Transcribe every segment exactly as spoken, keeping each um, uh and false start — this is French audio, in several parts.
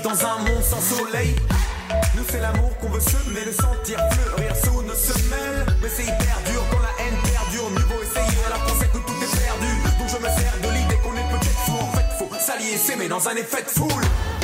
dans un monde sans soleil. Nous c'est l'amour qu'on veut semer, le sentir fleurir sous nos semelles. Mais c'est hyper dur quand la haine perdure. Mieux vaut essayer alors qu'on sait que tout est perdu. Donc je me sers de l'idée qu'on est peut-être fou. En fait faut s'allier et s'aimer dans un effet de foule.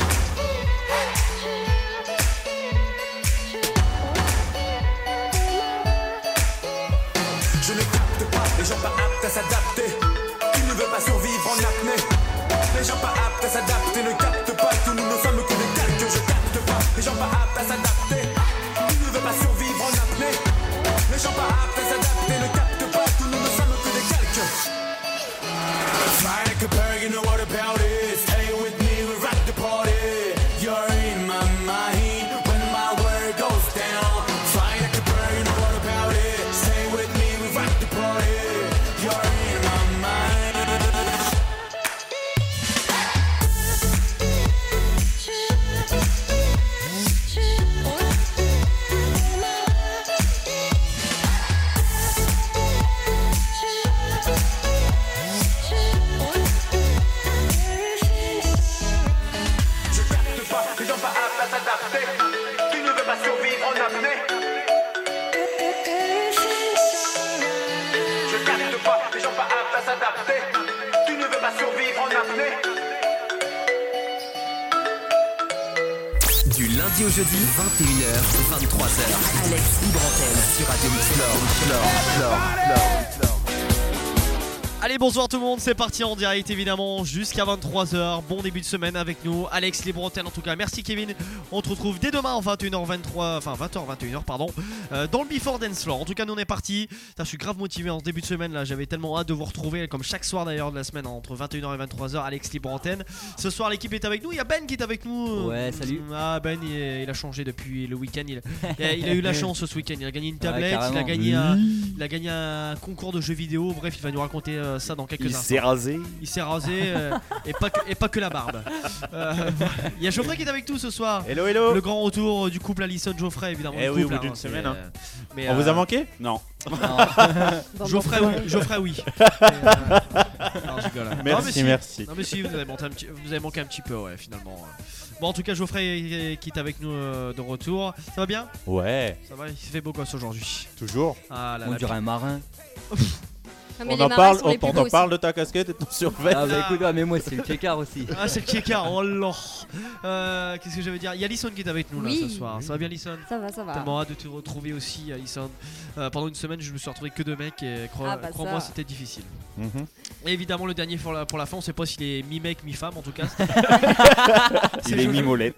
Je ne capte pas les gens pas aptes à s'adapter. Qui ne veut pas survivre en apnée. Les gens pas aptes à s'adapter ne captent pas. Tous nous ne sommes que des calques. Je capte pas les gens pas aptes à s'adapter. Qui ne veut pas survivre en apnée. Les gens pas aptes à s'adapter ne captent pas. Tous nous ne sommes que des calques. Fly like a bird, you know what about it. Stay with me, we rock the party. You're in my mind when my word goes down. Fly like a bird, you know what about it. Stay with me, we rock the party. You're in my mind. Du lundi au jeudi, vingt et une heures, vingt-trois heures. Alex Libre Antenne sur Radio Mix Flore, Flore, Flore, Flore, Flore. Allez, bonsoir tout le monde, c'est parti en direct évidemment jusqu'à vingt-trois heures. Bon début de semaine avec nous, Alex Libre Antenne en tout cas. Merci Kevin. On te retrouve dès demain en vingt et une heures vingt-trois, enfin vingt heures vingt et une heures pardon, euh, dans le Before Dance Floor. En tout cas, nous on est parti. Je suis grave motivé en ce début de semaine là. J'avais tellement hâte de vous retrouver comme chaque soir d'ailleurs de la semaine entre vingt et une heures et vingt-trois heures. Alex Libre Antenne. Ce soir, l'équipe est avec nous. Il y a Ben qui est avec nous. Ouais, salut. Ah, Ben, il, est, il a changé depuis le week-end. Il, il, a, il a eu la chance ce week-end. Il a gagné une tablette. Ouais, il, a gagné oui. un, il a gagné un concours de jeux vidéo. Bref, il va nous raconter euh, ça dans quelques Il instants. s'est rasé. Il s'est rasé euh, et, pas que, et pas que la barbe. Euh, Il y a Geoffrey qui est avec nous ce soir. Hello, hello. Le grand retour du couple Alison-Geoffrey évidemment. Eh le oui, couple, au bout d'une hein, c'est, semaine, hein. euh, mais, On euh, vous a manqué? Non. Geoffrey oui. Geoffrey oui. Et, euh, non, je rigole. Merci, non, mais si, merci. Non mais si, vous avez, manqué un petit, vous avez manqué un petit peu ouais finalement. Bon en tout cas Geoffrey qui est avec nous euh, de retour. Ça va bien? Ouais. Ça va, il fait beau gosse aujourd'hui. Toujours. Ah là On là. dirait un marin. Ah, mais On les en marins parle, sont les on plus t'en beaux aussi. parle de ta casquette et de ton survêt. Ah bah écoute, ouais, mais moi c'est le Kékar aussi. Ah c'est le Kieka, oh là. Euh, Qu'est-ce que j'avais dire? Il y a Alison qui est avec nous là Oui. ce soir. Ça va bien Alison? Ça va, ça va. Tellement hâte de te retrouver aussi Alison. Euh, pendant une semaine je me suis retrouvé que deux mecs et crois, Ah bah crois-moi ça. c'était difficile. Mhm. Et évidemment le dernier pour la, pour la fin on sait pas s'il est mi-mec mi-femme en tout cas. Il est Jojo. mimolette.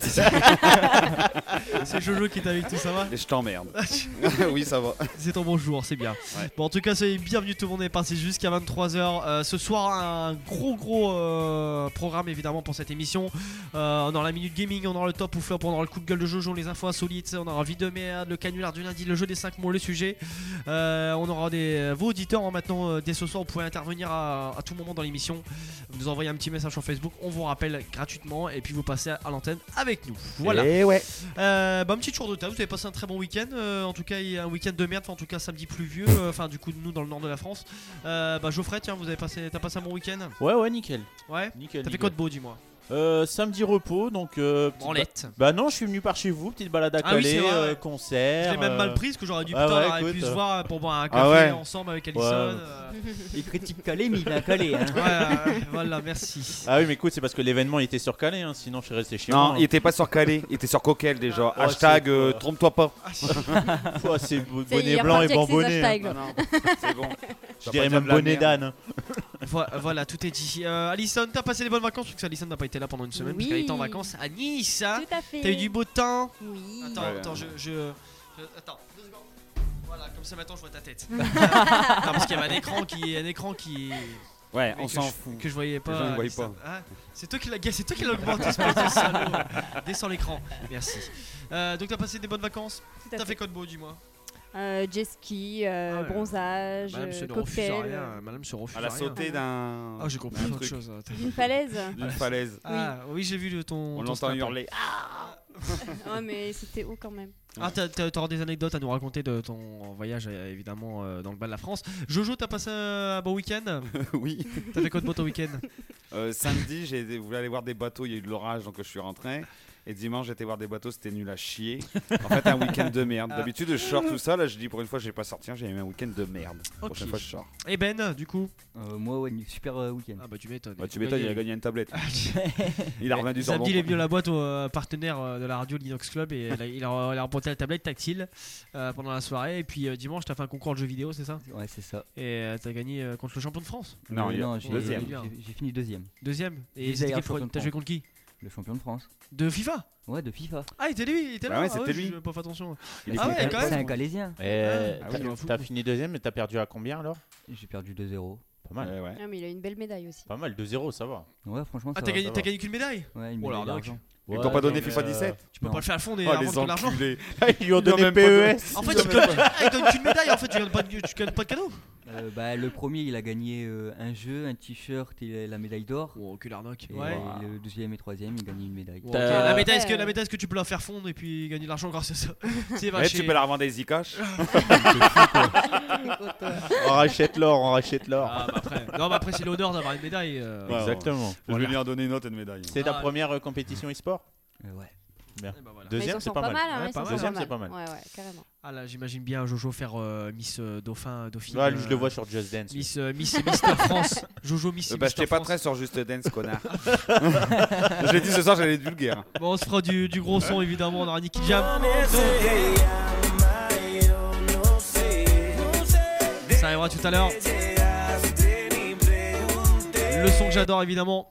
C'est Jojo qui est avec tout, ça va? Et je t'emmerde. Oui, ça va. C'est ton bonjour, c'est bien. Ouais. Bon, en tout cas, soyez bienvenus tout le monde. On est parti jusqu'à vingt-trois heures. Euh, ce soir, un gros gros euh, programme évidemment pour cette émission. Euh, on aura la minute gaming, on aura le top ou flop, on aura le coup de gueule de Jojo, les infos insolites, on aura vie de merde, le canular du lundi, le jeu des cinq mots, le sujet. Euh, on aura des vos auditeurs hein, maintenant. Euh, dès ce soir, vous pouvez intervenir à, à tout moment dans l'émission. Vous nous envoyez un petit message sur Facebook, on vous rappelle gratuitement et puis vous passez à, à l'antenne avec nous. Voilà. Et ouais. Euh, bah, un petit tour de table, vous avez passé un très bon week-end. Euh, en tout cas, il y a un week-end de merde, enfin, en tout cas samedi pluvieux. euh, Enfin, du coup, nous dans le nord de la France. Euh, bah, Geoffrey, tiens, vous avez passé, t'as passé un bon week-end? Ouais, ouais, nickel. Ouais. Nickel. T'as fait nickel. quoi de beau, dis-moi? Euh, samedi repos, donc. Euh, petite Branlette. ba- Bah non, je suis venu par chez vous, petite balade à Ah oui, Calais, c'est vrai, euh, ouais. concert. Je l'ai même euh, mal prise, que j'aurais dû ah putain, ouais, on aurait pu écoute, se euh. voir pour boire un Ah café ouais. ensemble avec Alison. Ouais. euh, Il critique Calais, mais il a Calais. Hein. ouais, euh, voilà, merci. Ah oui, mais écoute, c'est parce que l'événement il était sur Calais, hein, sinon je serais resté chez Non, moi. il était pas sur Calais, il était sur Coquel déjà. Oh, Hashtag c'est- euh, trompe-toi pas. Ah, si. Oh, c'est bo- Ça y est, il bonnet est blanc et reparti avec ses bambonnet. hein. hashtags, là. Non, non, c'est bon. Je dirais même bonnet d'âne. hein. Vo- Voilà, tout est dit. Euh, Alison, t'as passé des bonnes vacances? Parce que Alison n'a pas été là pendant une semaine, Oui. parce qu'elle était en vacances à Nice. hein. Tout à fait. T'as eu du beau temps? Oui. Attends, Ouais. attends, je, je, je- Attends, deux secondes. Voilà, comme ça maintenant je vois ta tête. non, parce qu'il y avait un écran qui. Un écran qui. Ouais, mais on que s'en je- fout. Que je voyais pas. Les gens ne voient Alison. pas. Ah, c'est toi qui l'as c'est toi qui l'as augmenté, espèce de salaud. Descends l'écran, merci. Euh, donc t'as passé des bonnes vacances? Tout à T'as fait. fait quoi de beau, dis-moi? Euh, jet ski, euh, Ah ouais. bronzage, Madame se euh, ne refuse à cocktail. rien. euh, Madame se refuse Elle à a rien. sauté d'un. Ah, j'ai compris d'un autre truc, chose. D'une falaise. d'une falaise. Ah, oui, j'ai vu le, ton. On ton l'entend snap. hurler. Ouais, mais c'était haut quand même. Ah, t'as- t'as- t'auras des anecdotes à nous raconter de ton voyage, euh, évidemment, euh, dans le bas de la France. Jojo, t'as passé un bon week-end? Oui. T'as fait quoi de beau ton week-end? Euh, samedi, j'ai voulu aller voir des bateaux, il y a eu de l'orage donc je suis rentré. Et dimanche, j'étais voir des bateaux, c'était nul à chier. En fait, un week-end de merde. D'habitude, je sors tout ça. Là, je dis pour une fois, je vais pas sortir. J'ai eu un week-end de merde. La Ok. prochaine fois, je sors. Et Ben, du coup Euh, moi, ouais, super euh, week-end. Ah bah tu m'étonnes. Bah, tu m'étonnes, il a gagné une tablette. Il a revendu sur le Samedi, il bon est venu à la boîte au euh, partenaire euh, de la radio Linux Club et il a, il a, il a remporté la tablette tactile euh, pendant la soirée. Et puis euh, dimanche, t'as fait un concours de jeux vidéo, c'est ça? Ouais, c'est ça. Et euh, t'as gagné euh, contre le champion de France. Non, Euh, il a- non j'ai, deuxième. j'ai- j'ai fini deuxième. Deuxième. Et Deuxième, c'était quel champion pro- de t'as joué France. contre qui? Le champion de France. De FIFA? Ouais, de FIFA. Ah, il était lui, il était Bah là. ouais, Ah c'était je- lui. j'ai pas fait attention. Il est Ah ouais, content. quand même. C'est un Galésien. Et Ah oui, t'as- je m'en fous. t'as fini deuxième, mais t'as perdu à combien alors? J'ai perdu deux zéro. Pas mal. Ouais, ouais. Ah, mais il a une belle médaille aussi. Pas mal, deux zéro, ça va. Ouais, franchement, Ah, ça t'as va. gagné, ça t'as va. gagné qu'une médaille? Ouais, une Oh la médaille arnaque. d'argent. Ils t'ont pas donné donc, FIFA euh, dix-sept? Tu peux Non. pas le faire à fond et Oh, avoir les de l'argent. enculés. Ils lui ont Ils ont donné même pas P E donné. S. En fait, tu gagnes, ah, il donne qu'une médaille. En fait, tu gagnes pas de, tu gagnes pas de cadeau. Euh, bah, le premier, il a gagné euh, un jeu, un t-shirt et la médaille d'or. Oh, aucune arnaque. Et Ouais. le deuxième et troisième, il gagne une médaille. Bon, ok. T'as- La médaille, est-ce que Ouais. la médaille, est-ce que tu peux la faire fondre et puis gagner de l'argent grâce à ça? C'est va Ouais, chez- tu peux la revendre à Zcash. On rachète l'or, on rachète l'or. Ah, bah après. Non, mais après, c'est l'honneur d'avoir une médaille. euh, Ouais. Exactement. Je vais lui en donner une autre, une médaille. C'est ta Ah. première euh, compétition e-sport? Euh, ouais. Bien. et bah voilà. Mais ils Deuxième, en c'est sont pas mal. hein, Ouais, ils pas s'en mal. sont Deuxième, c'est pas mal. Ouais, ouais, carrément. Ah là, j'imagine bien Jojo faire euh, Miss euh, Dauphin, Dauphine. Ouais, lui, je euh, le vois sur Just Dance. lui. Miss, euh, Miss Mister France. Jojo Miss. Euh, Bah, Mister j'étais pas France. très sur Just Dance, connard. Je l'ai dit ce soir, j'allais être vulgaire. Bon, on se fera du, du gros son évidemment. On aura Nicky Jam. Ça arrivera tout à l'heure. Le son que j'adore évidemment.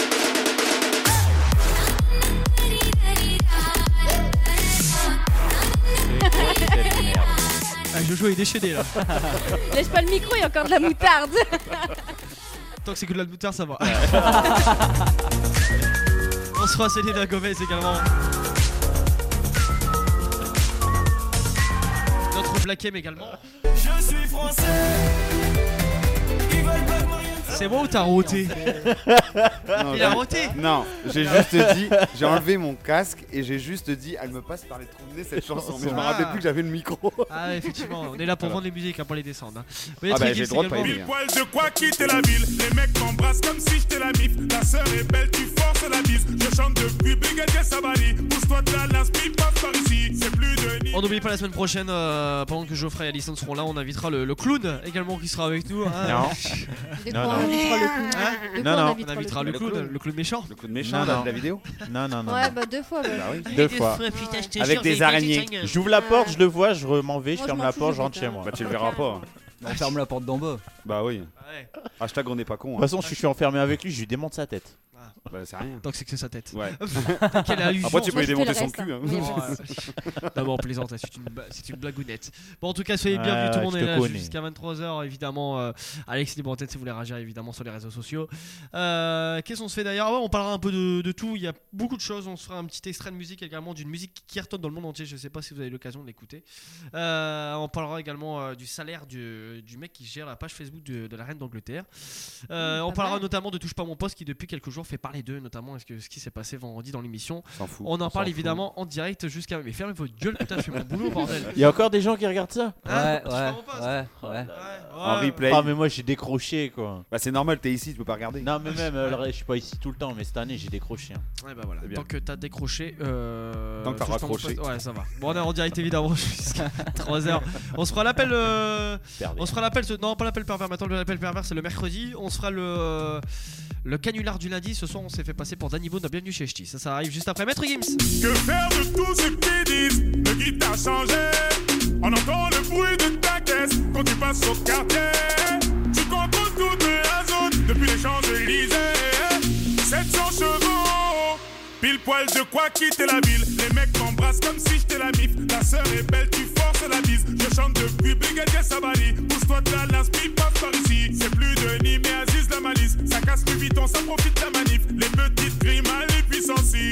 Ah, Jojo est déchaîné là. Lèche pas le micro, il y a encore de la moutarde. Tant que c'est que de la moutarde, ça va. On se fera Selena Gomez également. Notre Black M également. Je suis français. Ils veulent pas que Marianne C'est moi ou t'as roté? Non, Il a j'ai- roté. Non, j'ai juste dit, j'ai enlevé mon casque et j'ai juste dit, elle me passe par les trous de nez cette chanson. Mais je me Ah. rappelais plus que j'avais le micro. Ah ouais, effectivement, on est là pour vendre les musiques, hein, pas les descendre. Hein. Vous voyez, Ah bah, Tricky j'ai le droit de également. pas aimer. Pile poil de quoi quitter la ville. Les mecs m'embrassent comme si j'étais la mif. Ta sœur est belle, tu forces la bise. Je chante depuis Brigadier Sabali. Pousse-toi de la l'inspire, passe par ici. C'est plus de ni. On n'oublie pas la semaine prochaine, euh, pendant que Geoffrey et Alison seront là, on invitera le, le clown également qui sera avec nous. Hein. Non. De Non, quoi non. on invitera le clown Hein De Non, quoi non, on On invitera invitera le Le clown, clown. le clown méchant. Le coup de méchant Non, là, non. de la vidéo. Non, non, non. Ouais, non. bah deux fois. bah. Bah oui. Deux fois. Avec des araignées. J'ouvre la porte, je le vois, je m'en vais, je Moi, je ferme m'en la fous, porte, je je rentre vais chez pas. moi. Bah tu le verras pas. On ferme la porte d'en bas. Bah oui. Ouais. Hashtag on n'est pas con. De Hein. toute façon, si je suis enfermé avec lui, je lui démonte sa tête. Bah c'est rien. Tant que c'est que c'est sa tête. Ouais. Quelle allusion. Après tu peux Moi, lui je fais démonter le son reste, cul. hein. hein. Oui. Bon, euh, D'abord, plaisante, hein, c'est une, ba- c'est une blagounette. Bon, en tout cas, soyez Ouais, bienvenus, tout le monde je est te là connais. jusqu'à vingt-trois heures, évidemment. Euh, Alex Libre en tête si vous voulez réagir, évidemment, sur les réseaux sociaux. Euh, Qu'est-ce qu'on se fait d'ailleurs? Ouais, on parlera un peu de, de tout. Il y a beaucoup de choses. On se fera un petit extrait de musique également, d'une musique qui cartonne dans le monde entier. Je sais pas si vous avez l'occasion de l'écouter. Euh, on parlera également euh, du salaire du, du mec qui gère la page Facebook de, de la reine d'Angleterre. Euh, Mmh, on pas parlera mal. notamment de Touche pas mon poste qui, depuis quelques jours, fait parler d'eux, notamment est-ce que, ce qui s'est passé vendredi dans l'émission. S'en fout. On en s'en parle fout. évidemment en direct jusqu'à. Mais fermez votre gueule, putain, je fais mon boulot, bordel. Il y a encore des gens qui regardent ça? Hein Ouais, Tu ouais, fais mon poste ouais, ouais. Ouais, En ouais. replay. Ah, mais moi j'ai décroché quoi. Bah c'est normal, t'es ici, tu peux pas regarder. Non, mais même, euh, le- je suis pas ici tout le temps, mais cette année j'ai décroché. hein. Ouais, bah voilà. C'est bien. Tant que t'as décroché. Euh... Tant que t'as touche pas mon raccroché. poste. Ouais, ça va. Bon, on est en direct évidemment jusqu'à trois heures. On se fera l'appel. euh, Pervers. On se fera l'appel. ce- Non, pas l'appel pervers. Maintenant, l'appel pervers, c'est le mercredi. On se fera le. Le canular du lundi. Ce soir, on s'est fait passer pour Danny Boone dans Bienvenue chez Ch'ti. Ça, ça arrive juste après Maître Gims. Que faire de tout ce qu'ils disent? Le guide a changé. On entend le bruit de ta caisse quand tu passes au quartier. Tu contrôles toute la zone depuis les Champs-Élysées. sept cents chevaux, pile poil de quoi quitter la ville. Les mecs m'embrassent comme si j'étais la mif. Ta sœur est belle, tu forces la bise. Je chante depuis Brigadier Sabali. Pousse-toi de la l'inspire, passe par ici. C'est plus de Nîmes et Aziz la malice. Ça casse plus vite, on ça profite la manif. Les petites grimes à les puissancies.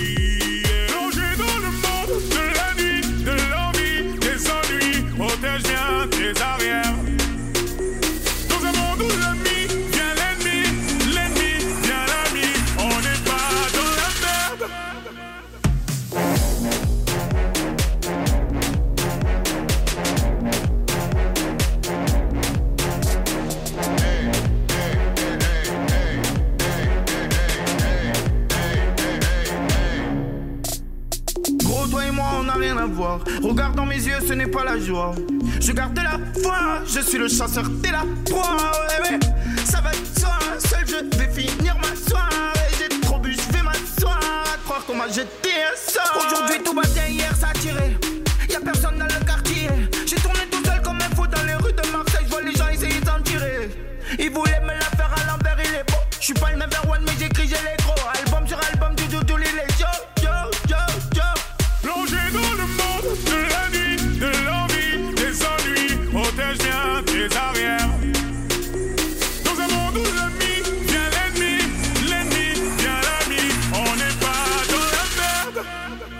Plongé dans le monde de la nuit, de l'envie, des ennuis. Protège bien tes arrières. Dans un monde où l'ennemi vient l'ennemi, l'ennemi vient l'ami. On n'est pas dans la merde. noir. Regarde dans mes yeux, ce n'est pas la joie. Je garde la foi, je suis le chasseur, t'es la proie. Ouais, ouais. Ça va de soi, seul je vais finir ma soirée. J'ai trop bu, je vais m'asseoir. À croire qu'on m'a jeté un sort. Aujourd'hui tout va bien, hier ça a tiré. Y'a personne dans le quartier. J'ai tourné tout seul comme un fou dans les rues de Marseille. Je vois les gens essayer d'en tirer. Ils voulaient me la faire à l'envers, il est beau. J'suis pas le number one, mais j'écris, j'ai les gros. Album sur album, du tout, tous les yo, yo, yo, yo. Plongé dans le monde de la nuit, de l'envie, des ennuis. Protège bien tes arrières. Dans un monde où l'ami vient l'ennemi, l'ennemi vient l'ami. On n'est pas dans la merde.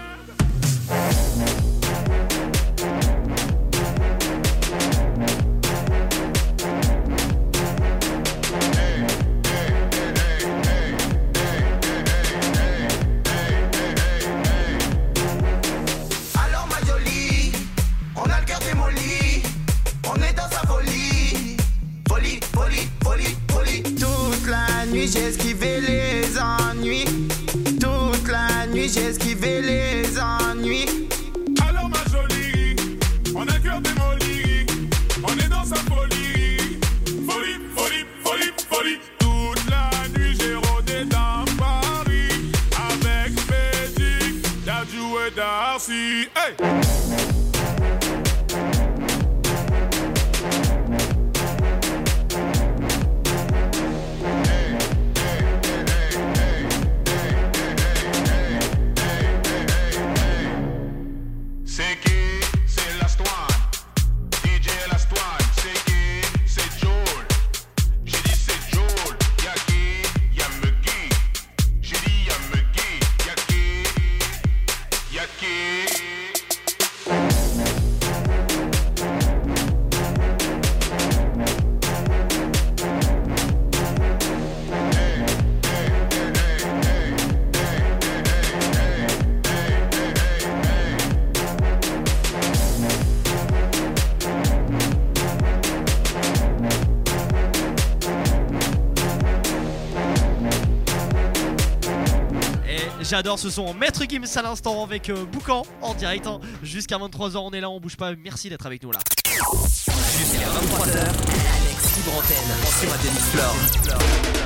Alors ma jolie, on a le cœur démoli. On est dans sa folie. Folie, folie, folie, folie. Toute la nuit j'ai esquivé les ennuis. Toute la nuit j'ai esquivé les ennuis. Alors ma jolie, on a le cœur démoli. On est dans sa folie. Folie, folie, folie, folie. Toute la nuit j'ai rôdé dans Paris. Avec Bédic, Dadju et Darcy. Hey! C'est qui? C'est l'Astoine. D J l'Astoine. C'est qui? C'est Joel. J'ai dit c'est Joel. Y'a qui? Y'a Muggy. J'ai dit y'a Muggy. Y'a qui? Y'a qui? Et j'adore ce son. Maître Gims à l'instant avec euh, Boucan en direct. Hein. Jusqu'à vingt-trois heures, on est là, on bouge pas. Merci d'être avec nous là. Jusqu'à vingt-trois heures, Alex libre antenne sur Radio Mix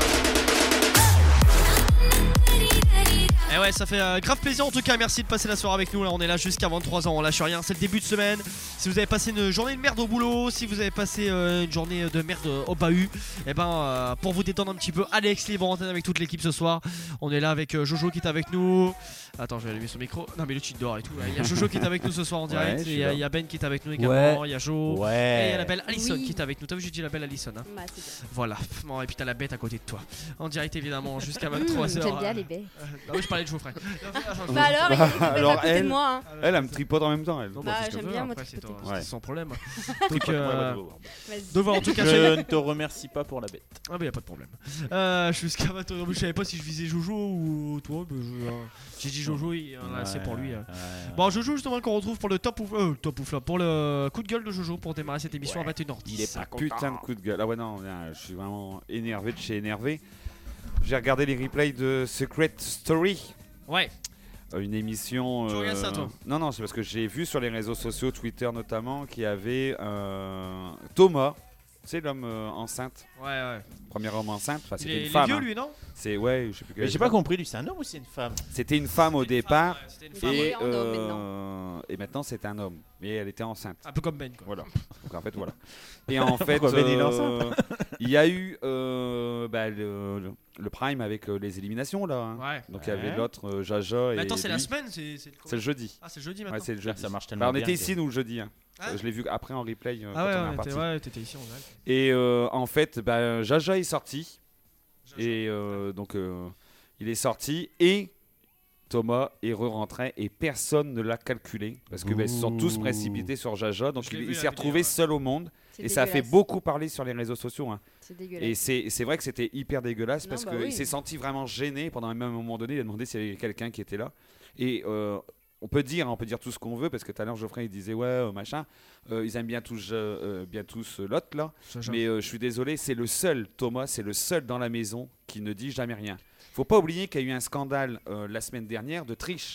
Et ouais, ça fait euh, grave plaisir en tout cas. Merci de passer la soirée avec nous. Là, on est là jusqu'à vingt-trois heures. On lâche rien. C'est le début de semaine. Si vous avez passé une journée de merde au boulot, si vous avez passé euh, une journée de merde au bahut, et ben euh, pour vous détendre un petit peu, Alex libre antenne avec toute l'équipe ce soir. On est là avec euh, Jojo qui est avec nous. Attends, je vais allumer son micro. Non, mais le cheat dehors et tout. Il y a Jojo qui est avec nous ce soir en direct. Ouais, je et suis il y, a- là. il y a Ben qui est avec nous également. Il y a Jo. Et il y a la Ouais. belle Alison Oui. qui est avec nous. T'as vu, j'ai dit la belle Alison. Hein. Bah, c'est bien. Voilà. Bon, et puis t'as la bête à côté de toi. En direct évidemment jusqu'à Mmh, vingt-trois heures. J'aime bien les baies. Euh, ah oui, je parlais de Jo, frère. Bah alors, il y a des baies Alors, à côté elle- de moi. Hein. Elle, elle me tripote en même temps. Elle. Non, Bah, c'est ce que j'aime tu bien, veux, moi, après, tripoter. c'est ton- Ouais. c'est sans problème. Donc, euh, Vas-y. donc voilà, en tout cas, Je je... ne te remercie pas pour la bête. Ah bah y a pas de problème. Euh, jusqu'à vingt-trois heures, je savais pas si je visais Jojo ou toi. Mais je- euh, j'ai dit Jojo, il en a assez pour lui. euh. Ouais. Bon, Jojo justement qu'on retrouve pour le top ou euh, top ou flop, pour le coup de gueule de Jojo pour démarrer cette émission à vingt et une heures dix. Il est pas putain de coup de gueule. Ah ouais, non, là, je suis vraiment énervé de chez énervé. J'ai regardé les replays de Secret Story. Ouais. Euh, Une émission. Tu regardes ça, toi? Non, non, c'est parce que j'ai vu sur les réseaux sociaux, Twitter notamment, qu'il y avait euh, Thomas, tu sais, l'homme euh, enceinte, Ouais, ouais. premier homme enceinte. Enfin, Il c'était est, une il est femme. vieux hein. lui, non? C'est ouais, je sais plus. Mais quelle j'ai pas femme. compris, lui, c'est un homme ou c'est une femme? C'était une femme au C'était une départ. femme, ouais, c'était une femme. Et, Et en homme, euh, et maintenant c'est un homme, mais elle était enceinte. Un peu comme Ben quoi. Voilà. Donc en fait voilà. Et en fait, Pourquoi Ben, il est euh, il y a eu euh, bah, le, le- le prime avec euh, les éliminations là. hein. Ouais. Donc il y avait Ouais. l'autre euh, Jaja et. Mais attends, c'est la lui. semaine, c'est c'est le C'est le jeudi. Ah, c'est le jeudi Ouais, maintenant. c'est le jeudi. Ça marche Bah, tellement on bien était que- ici nous le jeudi. hein. Ah. Euh, je l'ai vu après en replay euh, Ah quand ouais, on est ouais, reparti. t'es- ouais, t'étais ici en direct. Et euh, en fait, bah, Jaja est sorti. Jaja. Et euh, donc euh, il est sorti et Thomas est re-rentré et personne ne l'a calculé parce que bah, ils se sont tous Ouh. précipités sur Jaja. Donc Je l'ai il, vu, il la s'est vidéo, retrouvé ouais. seul au monde. C'est Et ça a fait dégueulasse. beaucoup parler sur les réseaux sociaux. hein. C'est dégueulasse. Et c'est c'est vrai que c'était hyper dégueulasse Non, parce bah qu'il oui. s'est senti vraiment gêné pendant un même moment donné. Il a demandé s'il y avait quelqu'un qui était là. Et euh, on peut dire, hein, on peut dire tout ce qu'on veut parce que tout à l'heure Geoffrey il disait ouais euh, machin, euh, ils aiment bien tous, euh, euh, bien tous euh, l'autre là. Jaja. Mais euh, je suis désolé, c'est le seul Thomas, c'est le seul dans la maison qui ne dit jamais rien. Faut pas oublier qu'il y a eu un scandale euh, la semaine dernière de triche.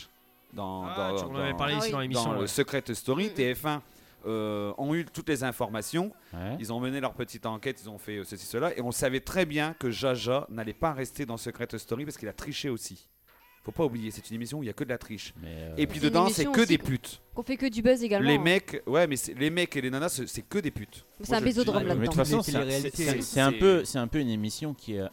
dans, Ah, dans, tu en avais dans- parlé ici Ah oui. dans l'émission. dans ouais. le Secret Story. T F un euh, ont eu toutes les informations. Ouais. Ils ont mené leur petite enquête, ils ont fait euh, ceci, cela. Et on savait très bien que Jaja n'allait pas rester dans Secret Story parce qu'il a triché aussi. Faut pas oublier, c'est une émission où il y a que de la triche. Mais, euh, Et puis C'est une dedans, c'est émission que aussi des qu'on- putes. Qu'on fait que du buzz également. Les hein. mecs, ouais, mais c'est- les mecs et les nanas, c'est c'est que des putes. C'est Moi, un je le dis. bésodrome Ouais, mais de là-dedans. toute façon, Les c'est téléréalités, c'est- c'est- c'est un c'est- peu, c'est un peu une émission qui est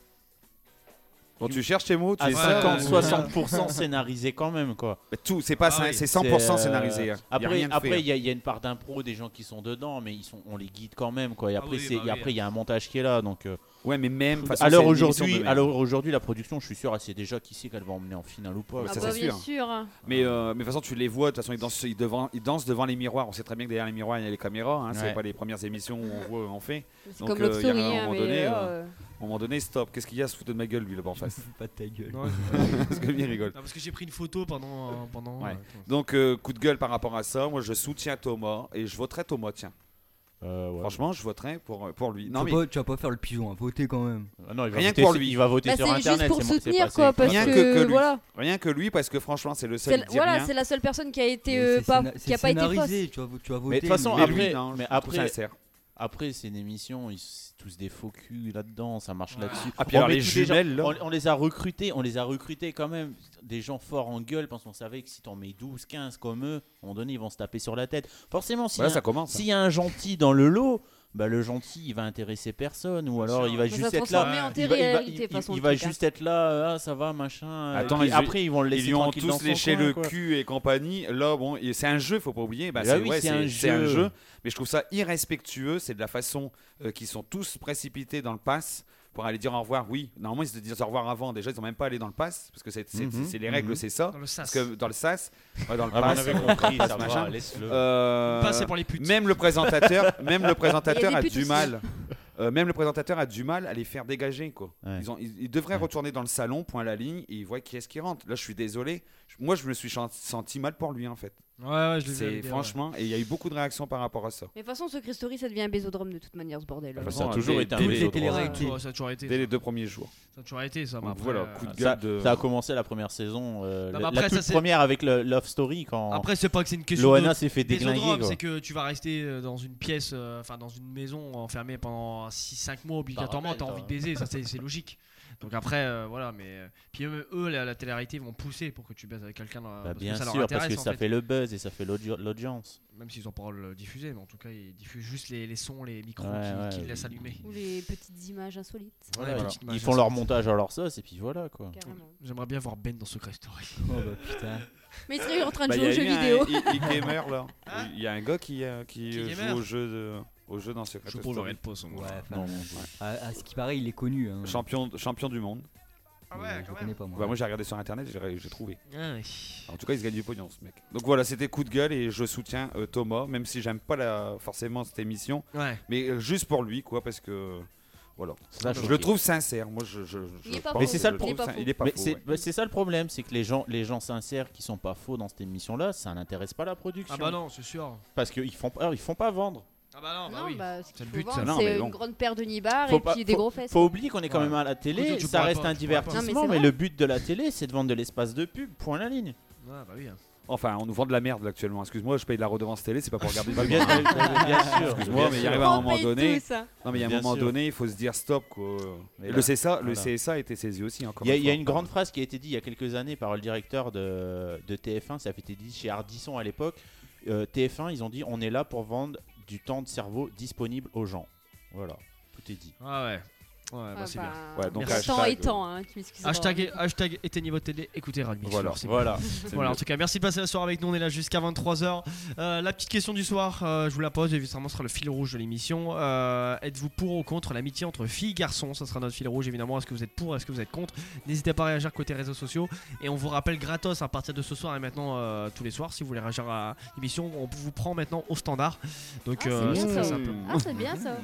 Quand tu cherches tes mots, tu à es cinquante ouais. soixante pour cent scénarisée quand même, quoi. Tout, c'est pas Ah ça, oui. c'est cent pour cent C'est, euh, scénarisé. hein. Y a Après, rien de après, fait, il y, a- il y a une part d'impro, des gens qui sont dedans, mais ils sont, on les guide quand même, quoi. Et Ah après, oui, c'est, bah et oui. après, il y a un montage qui est là, donc. euh, Ouais, mais même. de toute façon, à l'heure c'est une émission aujourd'hui, de à merde. l'heure aujourd'hui, la production, je suis sûr, elle sait déjà qui c'est qu'elle va emmener en finale ou pas. Ouais, Ah ça, bah c'est bien sûr. sûr. Mais, euh, mais de toute façon, tu les vois. De toute façon, ils dansent, ils devant, ils dansent devant les miroirs. On sait très bien que derrière les miroirs, il y a les caméras. Hein, Ouais. C'est pas les premières émissions où on voit, on fait. C'est Donc, comme euh, Love y a un Story, moment hein, mais donné, là, euh, euh, À un moment donné, stop. Qu'est-ce qu'il y a à se foutre de ma gueule, lui, là-bas en face Pas de ta gueule. Non, Parce que lui, il rigole. non, parce que j'ai pris une photo pendant. euh, pendant Ouais. euh, Donc, euh, coup de gueule par rapport à ça. Moi, je soutiens Thomas et je voterai Thomas, tiens. Euh, ouais. Franchement, je voterai pour, pour lui. Non, tu, mais vas pas, tu vas pas faire le pigeon, hein, voter quand même. Ah non, il va Rien voter que pour sur- lui. Il va voter bah, sur c'est internet. juste pour c'est mon- c'est soutenir passé. quoi, parce Rien que, que- que lui. voilà, rien que lui, parce que franchement, c'est le c'est seul la- qui dit voilà, rien. c'est la seule personne qui a été Mais euh, c'est pas, scéna- qui c'est a pas été fausse. scénarisé, tu vas, tu vas voter. Mais de toute façon, Mais après- lui, non, mais je trouve après- sincère. Après, c'est une émission, ils sont tous des faux culs là-dedans, ça marche Ouais. là-dessus. Ah, puis On alors, met les tous des gens- jumelles, là. on, on les a recrutés, on les a recrutés quand même, des gens forts en gueule, parce qu'on savait que si t'en mets douze, quinze comme eux, à un moment donné, ils vont se taper sur la tête. Forcément, s'il Voilà, y, a- ça commence. s'il y a un gentil dans le lot, bah, le gentil, il va intéresser personne, ou alors sûr. il va Mais ça juste se être là. transformer en Il va, il va- télé-réalité, il- de toute façon, il le va truc, hein. juste être là, euh, ah ça va, machin. Attends, et puis ils- après, ils vont le laisser Ils lui ont tranquille dans tous son léché coin, le quoi. cul et compagnie. Là, bon, et c'est un jeu, faut pas oublier. Bah, Bah c'est oui, ouais, c'est c'est- un c'est un jeu. jeu. Mais je trouve ça irrespectueux. C'est de la façon euh, qu'ils sont tous précipités dans le pass pour aller dire au revoir. Oui, normalement, ils se disent au revoir avant. Déjà, ils sont même pas allés dans le pass parce que c'est c'est- Mhm, c'est les règles, mhm. c'est ça. Dans le Parce sas. que dans le sas, ouais, dans le Ah, bah, on pass, avait compris, ça machin. va, laisse-le. euh, Pas, c'est pour les putes. même le présentateur, même le présentateur Il y a a des putes du aussi. mal. Euh, même le présentateur a du mal à les faire dégager, quoi. Ouais. Ils, ont, ils, ils devraient Ouais. retourner dans le salon, point à la ligne, et ils voient qui est-ce qui rentre. Là, je suis désolé. Je- Moi, je me suis chan- senti mal pour lui, en fait. Ouais, ouais, je l'ai vu. C'est avec des- franchement, et il y a eu beaucoup de réactions par rapport à ça. Mais de toute façon, Secret Story, ça devient un bésodrome de toute manière, ce bordel. De Bah, toute ça a façon, toujours dès- été un dès- toutes les bésodrome. téléréalités. Ouais, ça a toujours été. Dès ça. les deux premiers jours. Ça a toujours été ça. mais Donc après, voilà, euh, coup de Ça, gueule de. ça a commencé la première saison, euh, Non, la, mais la après, ça, toute c'est- première avec le Love Story quand Après, c'est pas que c'est une question Loana de s'est fait déglinguer. bésodrome, quoi. c'est que tu vas rester euh, dans une pièce, euh, enfin dans une maison enfermée pendant six cinq mois obligatoirement. rappelles, T'as toi. envie de baiser, ça c'est c'est logique. Donc après, euh, voilà, mais euh, puis eux, eux, la, la télé-réalité vont pousser pour que tu baises avec quelqu'un. dans la- Bah, parce que bien ça leur sûr, parce intéresse, que en ça fait. fait le buzz et ça fait l'audi- l'audience. Même s'ils ont pas le diffuser, mais en tout cas, ils diffusent juste les, les sons, les micros Ouais, qui, ouais, qui oui. laissent allumer. Ou les petites images insolites, Voilà, Voilà. petites images Ils font leur insolites. montage à leur sauce et puis voilà quoi. carrément. J'aimerais bien voir Ben dans Secret Story. Oh bah putain. Mais il serait en train de Bah, il y jouer a aux jeux eu un vidéo. e- e-gamer là. Hein Il y a un gars qui, euh, qui Qui euh, gamer joue au jeu, de, au jeu dans Secret Je trouve Story. le poste. Ouais, Non, enfin, non. à, à ce qui paraît, il est connu. Hein. Champion, champion du monde. Ah Euh, ouais, je quand le connais même. pas moi. Bah, moi j'ai regardé sur internet, j'ai j'ai trouvé. Ah ouais. En tout cas, il se gagne du pognon ce mec. Donc voilà, c'était coup de gueule et je soutiens euh, Thomas, même si j'aime pas la, forcément cette émission, Ouais. mais euh, juste pour lui quoi, parce que voilà. Ça, Je je- le trouve sincère. Moi, je, je, je Il est pas pense Mais c'est que ça je le trouve problème. sin- Il est pas Mais faux. c'est ouais. bah, c'est ça le problème, c'est que les gens, les gens sincères qui sont pas faux dans cette émission-là, ça n'intéresse pas la production. Ah bah non, c'est sûr. Parce qu'ils font, alors, ils font pas vendre. Ah bah non, bah Non, oui. bah, ce C'est qu'il le faut but, ça. vendre, Non, mais c'est bon. une grande paire de nibards Faut et pas- puis des faut- gros fesses. Faut oublier qu'on est quand Ouais. même à la télé, Écoute, tu ça pourrais reste pas, un tu pourrais pas. divertissement, Non, mais mais, c'est le but de la télé, c'est de vendre de l'espace de pub, point la ligne. Ah bah oui. Enfin, on nous vend de la merde là, actuellement. Excuse-moi, je paye de la redevance télé, c'est pas pour regarder. Bah, du bien, film. bien sûr. Excuse-moi, mais il y arrive à un On moment paye donné. tout ça. Non, mais il y a un Bien moment sûr. donné, il faut se dire stop quoi. Mais Et là, le C S A, le voilà. C S A a été saisi aussi encore. Il y a, il y a fois. une grande phrase qui a été dite il y a quelques années par le directeur de, de T F un, ça avait été dit chez Ardisson à l'époque. Euh, T F un, ils ont dit on est là pour vendre du temps de cerveau disponible aux gens. Voilà, tout est dit. Ah ouais. Ouais, bah Ah, c'est bah, bien. Ouais, donc Merci. Temps hashtag, étant, hein, tu m'excuseras. Hashtag, hashtag éteignez votre télé, écoutez Rugby. Voilà. C'est Voilà. c'est Voilà, en mieux. tout cas, merci de passer la soirée avec nous. On est là jusqu'à vingt-trois heures. Euh, la petite question du soir, euh, je vous la pose. Évidemment, ce sera le fil rouge de l'émission. Euh, êtes-vous pour ou contre l'amitié entre filles et garçons? Ça sera notre fil rouge, évidemment. Est-ce que vous êtes pour? Est-ce que vous êtes contre? N'hésitez pas à réagir côté réseaux sociaux. Et on vous rappelle gratos à partir de ce soir et maintenant euh, tous les soirs. Si vous voulez réagir à l'émission, on vous prend maintenant au standard. Donc, Ah, c'est euh, bien c'est ça. très simple. Ah, c'est bien ça.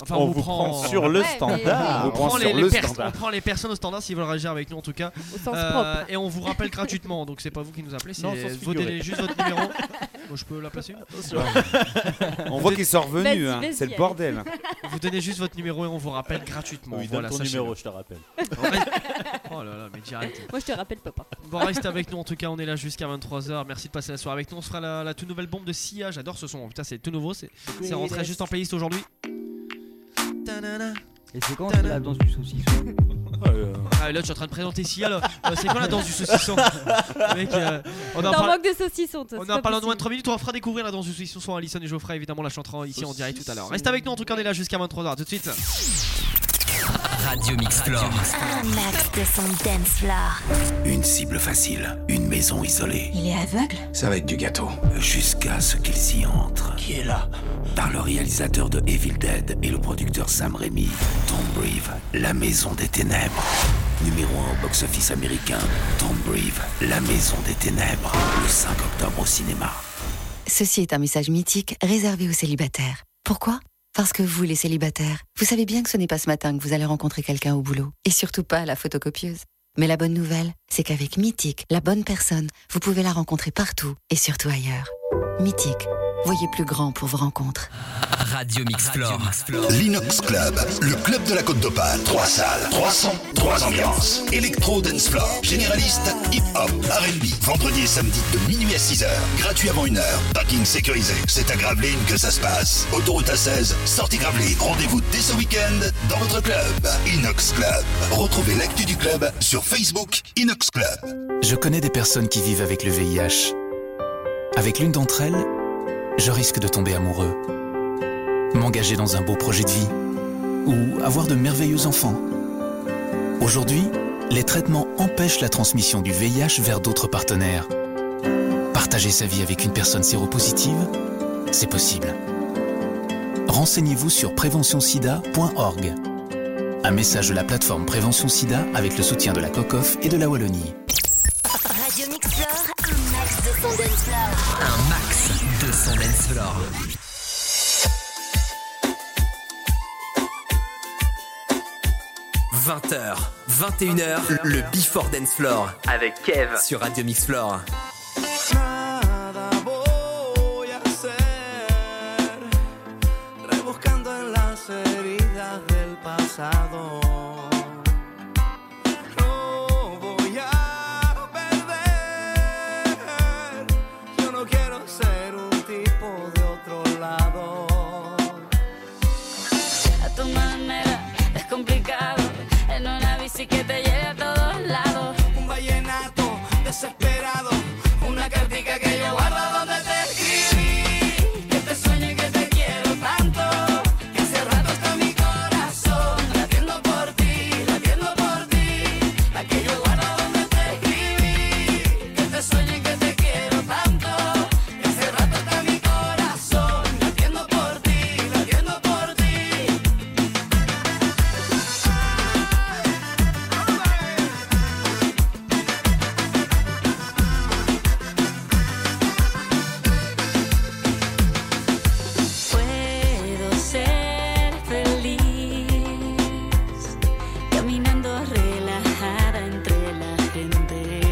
Enfin, On vous, vous prend, prend sur le Ouais, mais- standard. on On prend prend, sur les, le les pers- standard. on prend les personnes au standard s'ils veulent réagir avec nous en tout cas. Au sens Euh, propre. et on vous rappelle gratuitement, donc c'est pas vous qui nous appelez, c'est Non, sans se vous figurer. donnez juste votre numéro. Bon, je peux la placer. On voit qu'ils sont revenus, Vas-y, hein. vas-y, c'est le allez. bordel. Vous donnez juste votre numéro et on vous rappelle gratuitement. Oui, voilà, donne ton sachez-le. numéro, je te rappelle. Oh là là, mais direct. Moi, je te rappelle, papa. Bon, restez avec nous en tout cas, on est là jusqu'à vingt-trois heures. Merci de passer la soirée avec nous. On se fera la, la toute nouvelle bombe de Sia. J'adore ce son. Putain, c'est tout nouveau. C'est c'est rentré juste en playlist aujourd'hui. Ta-na-na. Et c'est quand la danse du saucisson? Ah, et là, tu es en train de présenter Sia. là. Euh, c'est quoi la danse du saucisson? Mec, euh, on en T'en parle. manque de saucisson, toi. On c'est en pas parle en moins de possible. trois minutes, on fera découvrir la danse du saucisson sur Alison et Geoffrey, évidemment la chantera ici en direct tout à l'heure. Reste avec nous en tout cas, on est là jusqu'à vingt-trois heures, tout de suite. Radio Mixplore. Un max de son dance floor. Une cible facile, une maison isolée. Il est aveugle? Ça va être du gâteau. Jusqu'à ce qu'il s'y entre. Qui est là? Par le réalisateur de Evil Dead et le producteur Sam Raimi, Don't Breathe, La Maison des Ténèbres. Numéro un au box-office américain, Don't Breathe, La Maison des Ténèbres. Le cinq octobre au cinéma. Ceci est un message mythique réservé aux célibataires. Pourquoi? Parce que vous, les célibataires, vous savez bien que ce n'est pas ce matin que vous allez rencontrer quelqu'un au boulot. Et surtout pas à la photocopieuse. Mais la bonne nouvelle, c'est qu'avec Mythique, la bonne personne, vous pouvez la rencontrer partout et surtout ailleurs. Mythique, voyez plus grand pour vos rencontres. Radio Mixplore. L'Inox Club, le club de la Côte d'Opale. Trois salles, trois sons, trois ambiances. Electro Dance Floor, généraliste, hip-hop, R and B. Vendredi et samedi de minuit à six heures. Gratuit avant une heure. Parking sécurisé. C'est à Gravelines que ça se passe. Autoroute A seize, sortie Gravelines. Rendez-vous dès ce week-end dans votre club. Inox Club. Retrouvez l'actu du club sur Facebook Inox Club. Je connais des personnes qui vivent avec le V I H. Avec l'une d'entre elles, je risque de tomber amoureux, m'engager dans un beau projet de vie ou avoir de merveilleux enfants. Aujourd'hui, les traitements empêchent la transmission du V I H vers d'autres partenaires. Partager sa vie avec une personne séropositive, c'est possible. Renseignez-vous sur prévention sida point org. Un message de la plateforme Prévention Sida avec le soutien de la COCOF et de la Wallonie. Radio Mixplore, un max de son dance floor. Un max de son dance floor. vingt heures, vingt et une heures, le Before Dance Floor avec Kev sur Radio Mixplore. Nada voy a hacer, rebuscando en las heridas del pasado. No voy a perder, yo no quiero ser un tipo de otro lado. A tu manera es complicado, en una bici que te lleve a todos lados. Un vallenato desesperado, una cartica que yo guardo donde te escribí, que te sueño y que te quiero tanto, que hace rato está mi corazón latiendo por ti, latiendo por ti, la que yo guardo donde te escribí, que te sueño y que te quiero tanto, que hace rato está mi corazón latiendo por ti, latiendo por ti. Puedo ser feliz caminando relajada entre la gente.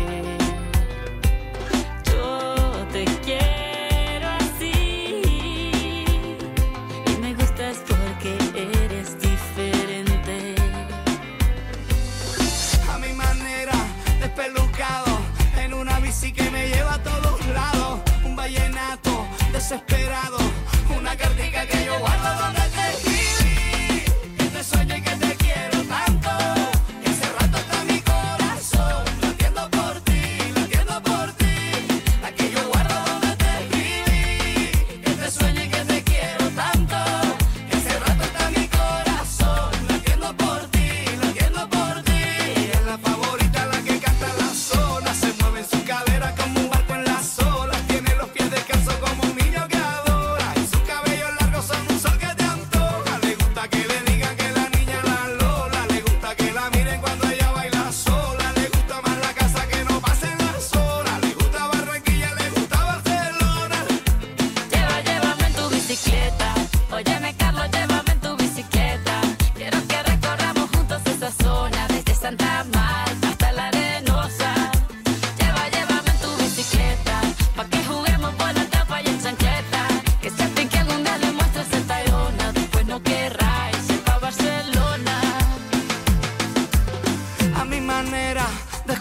Yo te quiero así y me gustas porque eres diferente. A mi manera, despelucado, en una bici que me lleva a todos lados. Un vallenato desesperado, una cartica que yo guardo donde te escribí, que te sueño y que te quiero tanto, que hace rato está mi corazón latiendo por ti, latiendo por ti, la que yo guardo donde te escribí, que te sueño y que te quiero tanto, que hace rato está mi corazón latiendo por ti, latiendo por ti. Ella es la favorita, la que canta la zona, se mueve en su cadera como un barco en las olas, tiene los pies descalzos como un niño que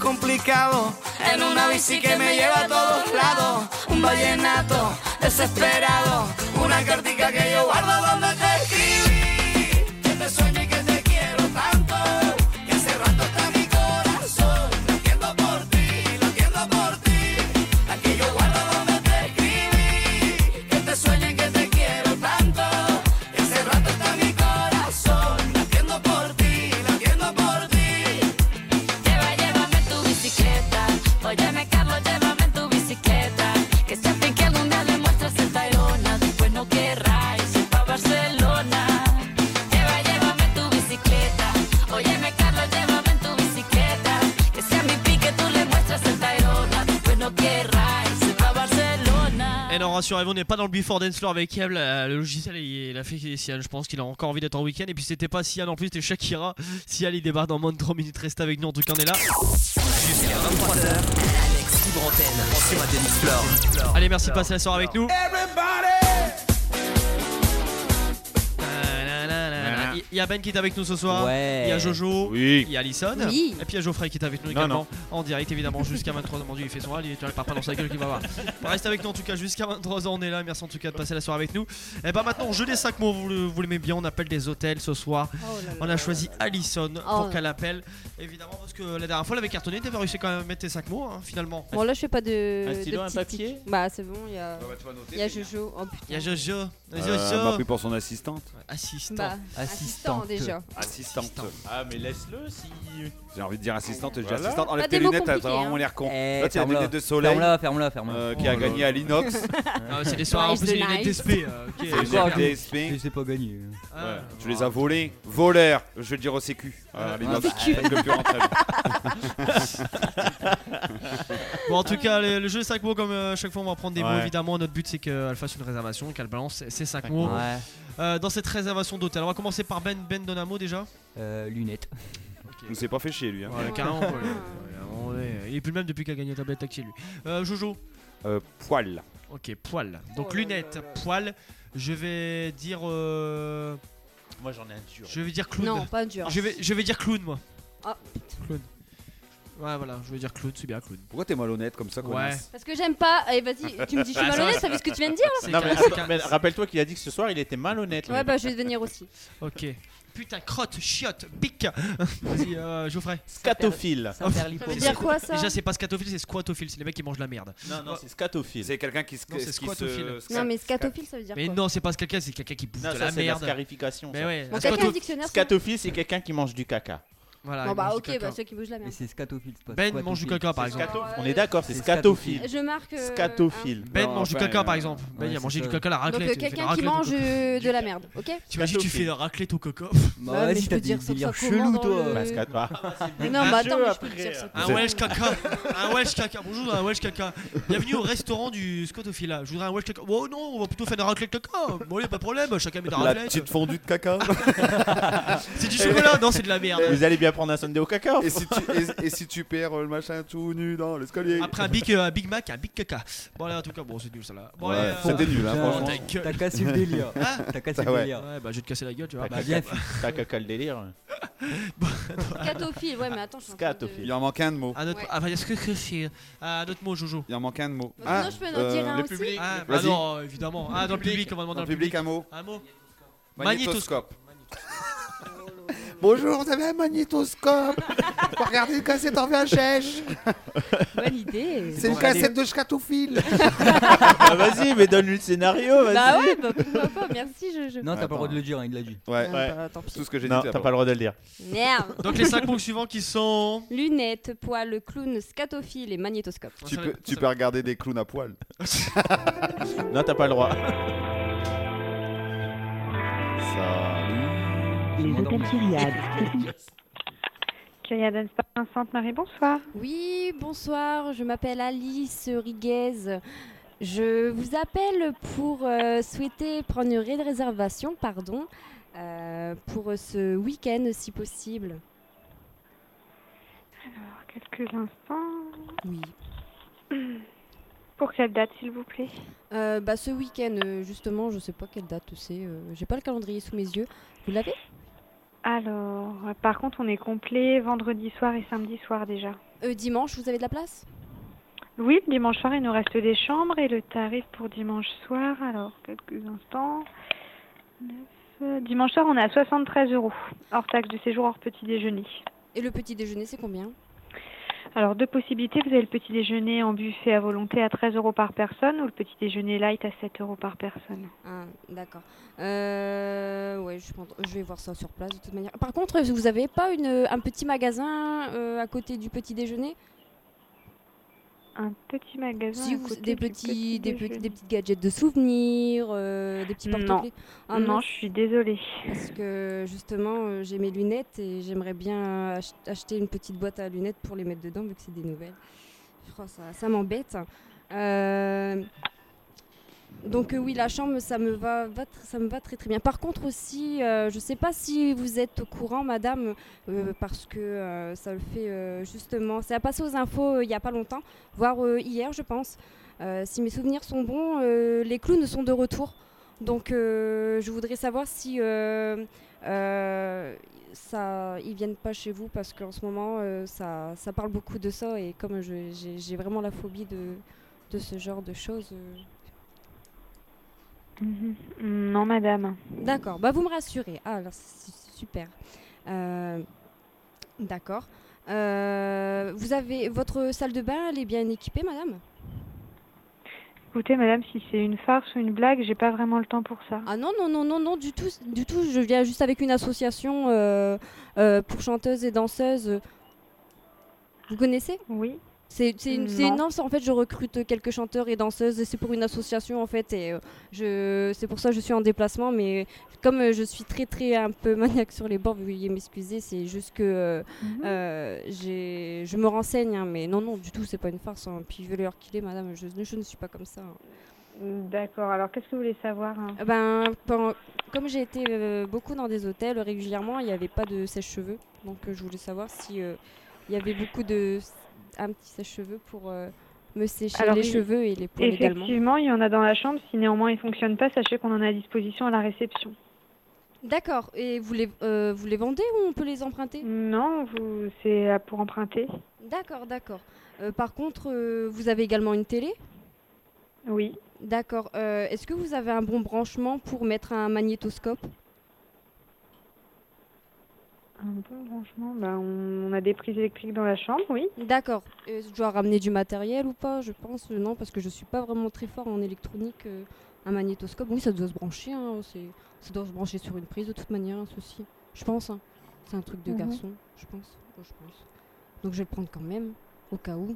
complicado. En una bici que me lleva a todos lados. Un vallenato desesperado. Una cartica que yo guardo donde te escribí. Que te sueño y que te quiero tanto. Que hace rato está mi corazón. Latiendo por ti, latiendo por ti. La que yo guardo donde te escribí. Que te sueño y que te quiero tanto. Que hace rato está mi corazón. Latiendo por ti, latiendo por ti. Lleva, llévame en tu bicicleta. Óyeme, Carlos, llévame en tu bicicleta. Que se hace que algún día le muestras el Tayrona. Después no querráis ir pa' Barcelona. Lleva, llévame en tu bicicleta. Óyeme, Carlos, llévame en tu bicicleta. Que sea mi pique, tú le muestras el Tayrona. Después no querráis ir pa' Barcelona. Et non, rassurez-vous, on n'est pas dans le Before Dance Floor avec Kev. Le logiciel, il, il a fait Sian. Je pense qu'il a encore envie d'être en week-end. Et puis, c'était pas Sian en plus, c'était Shakira. Sian, il débarque dans moins de trois minutes. Restez avec nous. En tout cas, on est là. Jusqu'à vingt-trois heures, Alex Libre Antenne sur Radio Mix Floor. Allez, merci de passer la soirée avec nous. Il y a Ben qui est avec nous ce soir. Ouais. Il y a Jojo. Oui. Il y a Alison. Oui. Et puis il y a Geoffrey qui est avec nous Non, également. En direct évidemment jusqu'à vingt-trois heures. Mon Dieu, il fait son râle. Il ne part pas dans sa gueule qu'il va voir. Reste avec nous en tout cas jusqu'à vingt-trois heures. On est là. Merci en tout cas de passer la soirée avec nous. Et bah maintenant, jeu des cinq mots. Vous, le- vous l'aimez bien. On appelle des hôtels ce soir. Oh là là. On a choisi Alison pour Oh. qu'elle appelle. Évidemment parce que la dernière fois, elle avait cartonné. T'avais réussi quand même à mettre tes cinq mots hein, finalement. Bon, là, je fais pas de. Un stylo, de un petits papier tics. Bah, c'est bon, il y a. Ah bah, tu vas noter, Il y a c'est bien. Jojo. Oh putain. Il y a Jojo. Euh, Jojo. elle m'a pris pour son assistante. Assistant. Bah, assistant déjà. Assistante. Ah, mais laisse-le si. J'ai envie de dire assistante, je dis Voilà. assistante. Enlève Pas tes des mots lunettes, t'as compliqués, vraiment hein. l'air con. Eh, Là, tu as des ferme-la. lunettes de soleil Ferme-la, ferme-la, ferme-la. euh, qui Oh a là gagné là. à l'inox. Ah, c'est des soirs en Nice plus, the il y a une nice. D S P. euh, ok. C'est Encore des un D S P. Je sais pas gagné. Ah, Ouais, tu les as volés. Voleurs, je vais le dire au Sécu. Ah, À l'inox, bah, avec le plus rentable. Bon, en tout cas, le, le jeu cinq mots, comme euh, chaque fois, on va prendre des mots Ouais. évidemment. Notre but, c'est qu'elle fasse une réservation, qu'elle balance ces cinq mots Ouais. euh, dans cette réservation d'hôtel. On va commencer par Ben. Ben donne un mot déjà. Euh, lunettes. Il s'est pas fait chier lui. Hein. Ouais, carrément. ouais, ouais, on est- il est plus le même depuis qu'il a gagné la tablette taxi lui. Euh, Jojo. Euh, poil. Ok, poil. Donc Oh là lunettes, là là. poil. Je vais dire. euh, Moi j'en ai un dur. Je vais dire clown. Non, pas dur. Je vais, je vais dire clown moi. Ah. Clown. Ouais, voilà, je vais dire clown, c'est bien clown. Pourquoi t'es malhonnête comme ça, Ouais. connasse? Parce que j'aime pas. Allez, vas-y, tu me dis je suis Bah, ça malhonnête, va. ça fait ce que tu viens de dire là. C'est Non, mais, qu'un- c'est attends, qu'un- mais rappelle-toi qu'il a dit que ce soir il était malhonnête. Ouais, lui. bah je vais venir aussi. Ok. Putain, crotte, chiotte, pique. Vas-y, euh, Geoffrey. Scatophile. Ça veut dire quoi ça? Déjà, c'est pas scatophile, c'est squatophile. C'est les mecs qui mangent la merde. Non, non, c'est scatophile. C'est quelqu'un qui se. Non, c'est qui squatophile. se- Non, mais scatophile, ça veut dire Mais quoi? non, c'est pas quelqu'un, c'est quelqu'un qui bouffe Non, de ça la c'est la merde. scarification. Mais ça. ouais, Bon, un quelqu'un squato- un dictionnaire. ça Scatophile, c'est quelqu'un qui mange du caca. Voilà, Bon il bah mange du ok, caca. bah ceux qui bougent la Et merde. c'est scatophile, c'est pas Ben squatophile. mange du caca par exemple. Scato- On est d'accord, c'est C'est scatophile. Je marque. euh, Scatophile. Ben Non, mange du enfin, caca par euh, exemple. Ben il a ouais, mangé c'est du ça. caca à la un. Donc raclette. euh, il fait la quelqu'un qui raclette au mange coco. euh, de la merde, ok? T'imagines, tu Scatophile. fais la raclette au coco. Bah Ouais, ouais, mais si je t'as peux des dire ça délires ça comment chelous, dans toi. le- Bah, scat- ah. Mais non, bah attends, jeu mais je peux après. dire ça. Un Welsh caca. Un Welsh caca. Bonjour, un Welsh caca. Bienvenue au restaurant du squatophile. Je voudrais un Welsh caca. Oh non, on va plutôt faire de la raclette caca. Bon, y'a pas de problème, chacun met de la La raclette. petite fondue de caca. C'est du chocolat. Non, c'est de la merde. Vous allez bien prendre un sundae au caca. et, si tu, et, et si tu perds euh, le machin tout nu dans l'escalier. Après un Big, euh, un Big Mac, un Big caca. Bon, là, en tout cas, bon, c'est nul ça là. Bon, Ouais, allez, c'était nul, hein, Putain, franchement. ta gueule. T'as cassé le délire. Hein T'as cassé Ah le ouais. délire. Ouais, bah, je vais te casser la gueule, tu vois. Bah, Bah bien fait. T'as caca le délire. Scatophile, ouais, mais attends, je suis en train de- Scatophile. Il en manque un de mot. Un autre, Ouais. ah, bah, est-ce que que c'est un autre mot, Jojo? Il en manque un de mot. Bah, sinon, je peux en dire un le aussi. public. Ah, bah Vas-y. non, évidemment. Ah, dans le public, on va demander Dans dans le public, un mot. Un mot. Magnétoscope. Bonjour, vous avez un magnétoscope. Pour regarder une cassette en V H S. Bonne idée. C'est une Bon, cassette de scatophile. Ah, vas-y, mais donne-lui le scénario. Vas-y. Bah ouais, bah pourquoi pas, merci, je. je... Non, t'as pas le droit Attends. de le dire, hein, il l'a dit. Ouais, Ah, Ouais. bah, tant pis. tout ce que j'ai Non, dit. t'as t'as pas le droit de le dire. Merde. Donc les cinq mots suivants qui sont. Lunettes, poil, clown, scatophile et magnétoscope. Tu Ça peux, va- tu ça peux regarder des clowns à poil. Non, t'as pas le droit. Salut. Je vais m'endormir. Kyriade Spa Sainte-Marie, bonsoir. Oui, bonsoir, je m'appelle Alice Riguez. Je vous appelle pour euh, souhaiter prendre une ré- réservation pardon, euh, pour ce week-end si possible. Alors, quelques instants. Oui. Pour quelle date, s'il vous plaît? Euh, bah, ce week-end, euh, justement, je sais pas quelle date c'est. euh, J'ai pas le calendrier sous mes yeux. Vous l'avez? Alors, euh, par contre, on est complet vendredi soir et samedi soir déjà. Euh, dimanche, vous avez de la place? Oui, dimanche soir, il nous reste des chambres et le tarif pour dimanche soir, alors quelques instants. neuf, euh, dimanche soir, on est à soixante-treize euros, hors taxe de séjour, hors petit déjeuner. Et le petit déjeuner, c'est combien? Alors, deux possibilités. Vous avez le petit déjeuner en buffet à volonté à treize euros par personne ou le petit déjeuner light à sept euros par personne. Ah, d'accord. Euh, ouais, je, prends- je vais voir ça sur place de toute manière. Par contre, vous avez pas une, un petit magasin euh, à côté du petit déjeuner? Un petit magasin Si à vous, côté des, du petits, petit des, déjeuner. petits, des petits gadgets de souvenirs, euh, des petits Non. porte-clés. Ah, Non, mince. je suis désolée. Parce que justement, euh, j'ai mes lunettes et j'aimerais bien ach- acheter une petite boîte à lunettes pour les mettre dedans vu que c'est des nouvelles. Je crois que ça, ça m'embête. Euh, donc euh, oui, la chambre, ça me va, va tr- ça me va très très bien. Par contre aussi, euh, je ne sais pas si vous êtes au courant, madame, euh, parce que euh, ça le fait euh, justement. Ça a passé aux infos euh, il n'y a pas longtemps, voire euh, hier, je pense. Euh, si mes souvenirs sont bons, euh, les clowns sont de retour. Donc euh, je voudrais savoir si euh, euh, ça, ils viennent pas chez vous parce qu'en ce moment euh, ça, ça parle beaucoup de ça et comme je- j'ai j'ai vraiment la phobie de, de ce genre de choses. euh. Mhm. Non, madame. D'accord, bah vous me rassurez. Ah, alors, c'est c'est super. Euh, D'accord. Euh, vous avez votre salle de bain, elle est bien équipée, madame? Écoutez, madame, si c'est une farce ou une blague, j'ai pas vraiment le temps pour ça. Ah non, non, non, non, non, du tout, du tout. Je viens juste avec une association euh, euh, pour chanteuses et danseuses. Vous connaissez? Oui. C'est c'est une, c'est- Non. non, c'est- en fait, je recrute quelques chanteurs et danseuses et c'est pour une association en fait. Et euh, je, c'est pour ça que je suis en déplacement. Mais comme euh, je suis très, très un peu maniaque sur les bords, veuillez m'excuser. C'est juste que euh, Mhm. euh, j'ai, je me renseigne. Hein, mais non, non, du tout, c'est pas une farce. Hein. Puis vu l'heure qu'il est, madame, je, je ne suis pas comme ça. Hein. D'accord, alors qu'est-ce que vous voulez savoir, hein? Euh, Ben, pen- comme j'ai été euh, beaucoup dans des hôtels régulièrement, il n'y avait pas de sèche-cheveux. Donc euh, je voulais savoir si euh, il y avait beaucoup de un petit sèche-cheveux pour euh, me sécher Alors, les il- cheveux et les poils également. Effectivement, il y en a dans la chambre. Si néanmoins il ne fonctionne pas, sachez qu'on en a à disposition à la réception. D'accord. Et vous les euh, vous les vendez ou on peut les emprunter? Non, vous, c'est euh, pour emprunter. D'accord, d'accord. Euh, par contre, euh, vous avez également une télé? Oui. D'accord. Euh, est-ce que vous avez un bon branchement pour mettre un magnétoscope? Un bon branchement, bah, on, on a des prises électriques dans la chambre, oui. D'accord. Euh, je dois ramener du matériel ou pas? Je pense euh, non, parce que je suis pas vraiment très fort en électronique. euh, un magnétoscope, oui, ça doit se brancher. Hein, c'est, ça doit se brancher sur une prise de toute manière, hein, ceci. Je pense. Hein. C'est un truc de Mhm. garçon, je pense. Ouais, je pense. Donc je vais le prendre quand même, au cas où.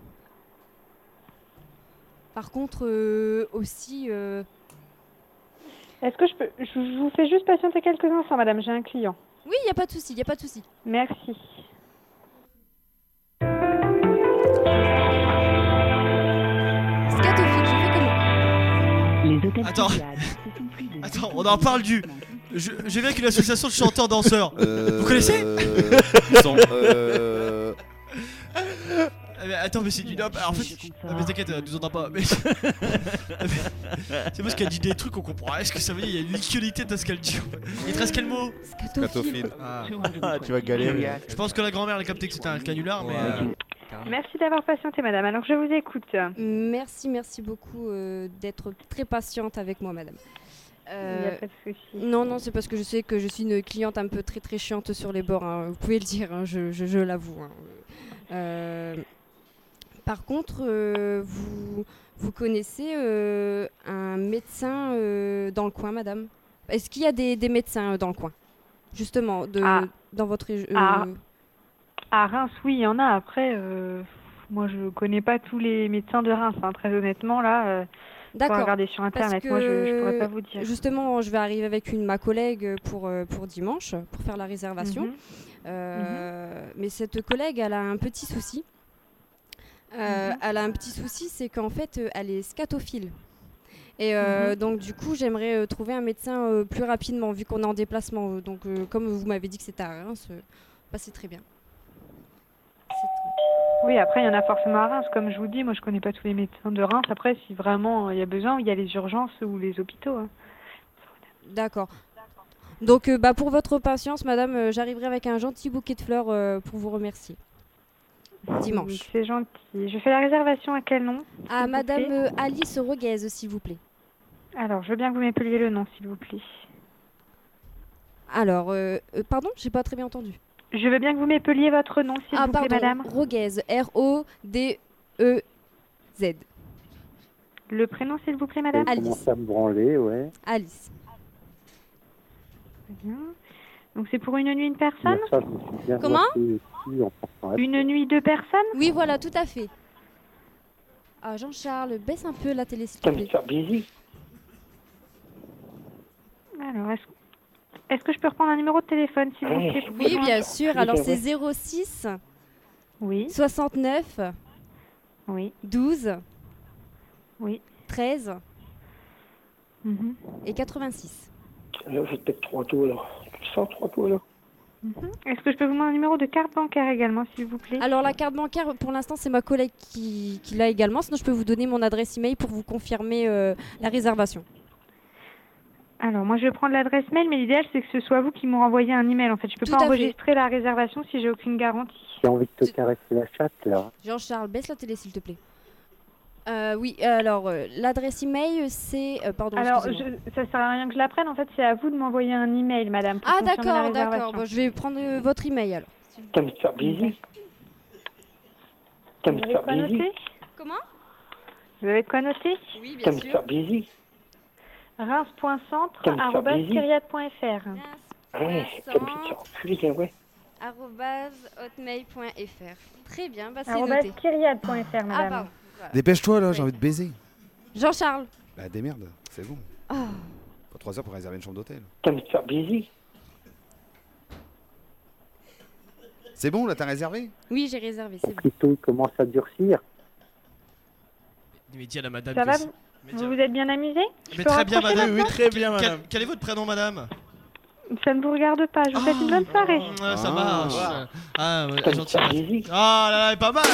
Par contre, euh, aussi. euh, Est-ce que je peux... Je je vous fais juste patienter quelques instants, madame, j'ai un client. Oui, il n'y a pas de souci, il n'y a pas de souci. Merci. Scatophile, je fais comment? Les hôtels Attends. Pléiades, ce sont plus de Attends, on en parle du. Je, je viens avec une association de chanteurs danseurs. Euh, Vous connaissez? ils sont, euh, Ah, mais attends, mais c'est du nop. Alors, en fait, ah, mais t'inquiète, euh, nous entend pas. Mais... c'est parce qu'elle dit des trucs qu'on comprend. Est-ce que ça veut dire qu'il y a une liquidité de ce qu'elle dit? Il te reste quel mot? Scatophile. Ah. Ah, tu vas galérer. Je pense que la grand-mère elle a capté que c'était un canular, mais. euh, Merci d'avoir patienté, madame. Alors, je vous écoute. Merci, merci beaucoup euh, d'être très patiente avec moi, madame. Il n'y Euh, a pas de souci. Non, non, c'est parce que je sais que je suis une cliente un peu très très chiante sur les bords. Hein. Vous pouvez le dire, hein, je, je- je l'avoue. Hein. Euh, Par contre, euh, vous, vous connaissez euh, un médecin euh, dans le coin, madame? Est-ce qu'il y a des, des médecins euh, dans le coin? Justement, de, Ah. dans votre région. Ah. À Reims, oui, il y en a. Après, euh, moi, je connais pas tous les médecins de Reims, hein, très honnêtement, là. Euh, faut D'accord. regarder sur Parce Internet. que, Moi, je, je pourrais pas vous dire. Justement, je vais arriver avec une ma collègue pour, euh, pour dimanche, pour faire la réservation. Mhm. Euh, Mais cette collègue, elle a un petit souci. Euh, Mhm. Elle a un petit souci, c'est qu'en fait, euh, elle est scatophile. Et euh, Mhm. donc, du coup, j'aimerais euh, trouver un médecin euh, plus rapidement, vu qu'on est en déplacement. Donc, euh, comme vous m'avez dit que c'était à Reims, euh, bah, c'est très bien. Oui, après, il y en a forcément à Reims. Comme je vous dis, moi, je connais pas tous les médecins de Reims. Après, si vraiment il y a besoin, il y a les urgences ou les hôpitaux. hein. D'accord. Donc, euh, bah, pour votre patience, madame, euh, j'arriverai avec un gentil bouquet de fleurs euh, pour vous remercier. dimanche. C'est gentil. Je fais la réservation à quel nom? À s'il vous Madame plaît euh, Alice Roguez, s'il vous plaît. Alors, je veux bien que vous m'épeliez le nom, s'il vous plaît. Alors, euh, euh, pardon, j'ai pas très bien entendu. Je veux bien que vous m'épeliez votre nom, s'il Ah, vous pardon, plaît, madame. Roguez, R O D E Z. Le prénom, s'il vous plaît, madame. Alice. Commence à me branler, ouais. Alice. Très bien. Donc, c'est pour une nuit, une personne? Ça, je me suis bien Comment noté aussi en pensant à- Une nuit, deux personnes? Oui, voilà, tout à fait. Ah, Jean-Charles, baisse un peu la télé, s'il te Comme plaît. ça, busy. Alors, est-ce est-ce que je peux reprendre un numéro de téléphone, s'il vous plaît? pour Oui, vous bien joindre sûr. Alors, c'est zéro six Oui. soixante-neuf Oui. douze Oui. treize Mhm. et quatre-vingt-six. Là, j'ai peut-être trois tours, là. cent trois tours, là. Mhm. Est-ce que je peux vous demander un numéro de carte bancaire également, s'il vous plaît? Alors, la carte bancaire, pour l'instant, c'est ma collègue qui, qui l'a également. Sinon, je peux vous donner mon adresse email pour vous confirmer euh, la réservation. Alors, moi, je vais prendre l'adresse mail, mais l'idéal, c'est que ce soit vous qui me renvoyez un email. En fait, je peux Tout pas à fait. enregistrer la réservation si j'ai aucune garantie. J'ai envie de te caresser la chatte, là. Jean-Charles, baisse la télé, s'il te plaît. Euh, oui, alors, euh, l'adresse email, c'est... euh, pardon, Alors, excusez-moi. je, ça sert à rien que je la prenne. En fait, c'est à vous de m'envoyer un email, madame. pour Ah, confirmer la d'accord, réservation. d'accord. Bon, je vais prendre euh, votre email, alors. Comme ça, busy. Comme Vous avez ça, quoi busy. noter? Comment? Vous avez quoi noter? Oui, Comme ça, busy. reims point centre Comme ça, arobase busy. kyriat point f r. Ouais, comme ça, enculé, ouais. arobase hotmail point f r. Très bien, bah, c'est arobase noté. kyriat point f r, Ah, madame. pardon. Voilà. Dépêche-toi là, j'ai envie de baiser. Jean-Charles. Bah démerde, c'est bon. Oh. Pas trois heures pour réserver une chambre d'hôtel. Comme ça, busy. C'est bon là, t'as réservé? Oui, j'ai réservé, c'est bon. Plutôt, il commence à durcir. Mais dis à la madame. Ça que va c'est- vous, Mais vous tiens. vous êtes bien amusé? Je Mais peux très bien, raccrocher madame. maintenant Oui, très bien, Quel, madame. quel est votre prénom, madame? Ça ne vous regarde pas. Je vous souhaite une bonne soirée. Ah, ça Ah. marche. Ah, ouais, Comme gentil. ça, busy. Ah là là, pas mal.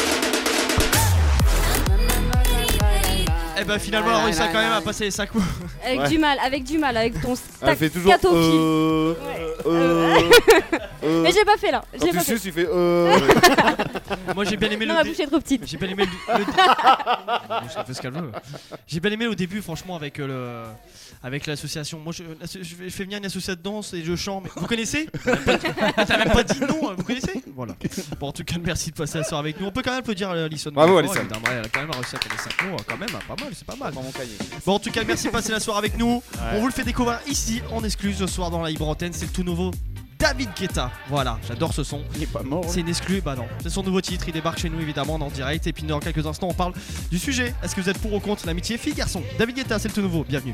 Eh ben finalement, on a réussi à quand même à passer les cinq mots. Avec Ouais. du mal, avec du mal, avec ton Elle fait toujours. scatophile. Euh, euh, euh. Mais j'ai pas fait là. Quand J'ai tu pas fait. suces, il fait. Euh. Moi j'ai bien aimé Non, le. ma dé- bouche est trop petite. J'ai bien aimé le. le... Je fais ce qu'elle veut. J'ai bien aimé au début, franchement, avec euh, le. Avec l'association. Moi je, je fais venir une association de danse et je chante. Mais vous connaissez? T'as même pas- T'as même pas dit non, vous connaissez? Voilà. Bon, en tout cas, merci de passer la soirée avec nous. On peut quand même applaudir euh, Alison. Bravo, Montfort, Alison. évidemment. Elle a quand même réussi à connaître cinq mots, quand même, pas mal, c'est pas mal. Dans mon cahier. Bon, en tout cas, merci de passer la soirée avec nous. On vous le fait découvrir ici en exclu ce soir dans la libre antenne. C'est le tout nouveau David Guetta. Voilà, j'adore ce son. Il est pas mort. C'est une exclu, bah non. C'est son nouveau titre. Il débarque chez nous évidemment en direct. Et puis dans quelques instants, on parle du sujet. Est-ce que vous êtes pour ou contre l'amitié fille-garçon? David Guetta, c'est le tout nouveau. Bienvenue.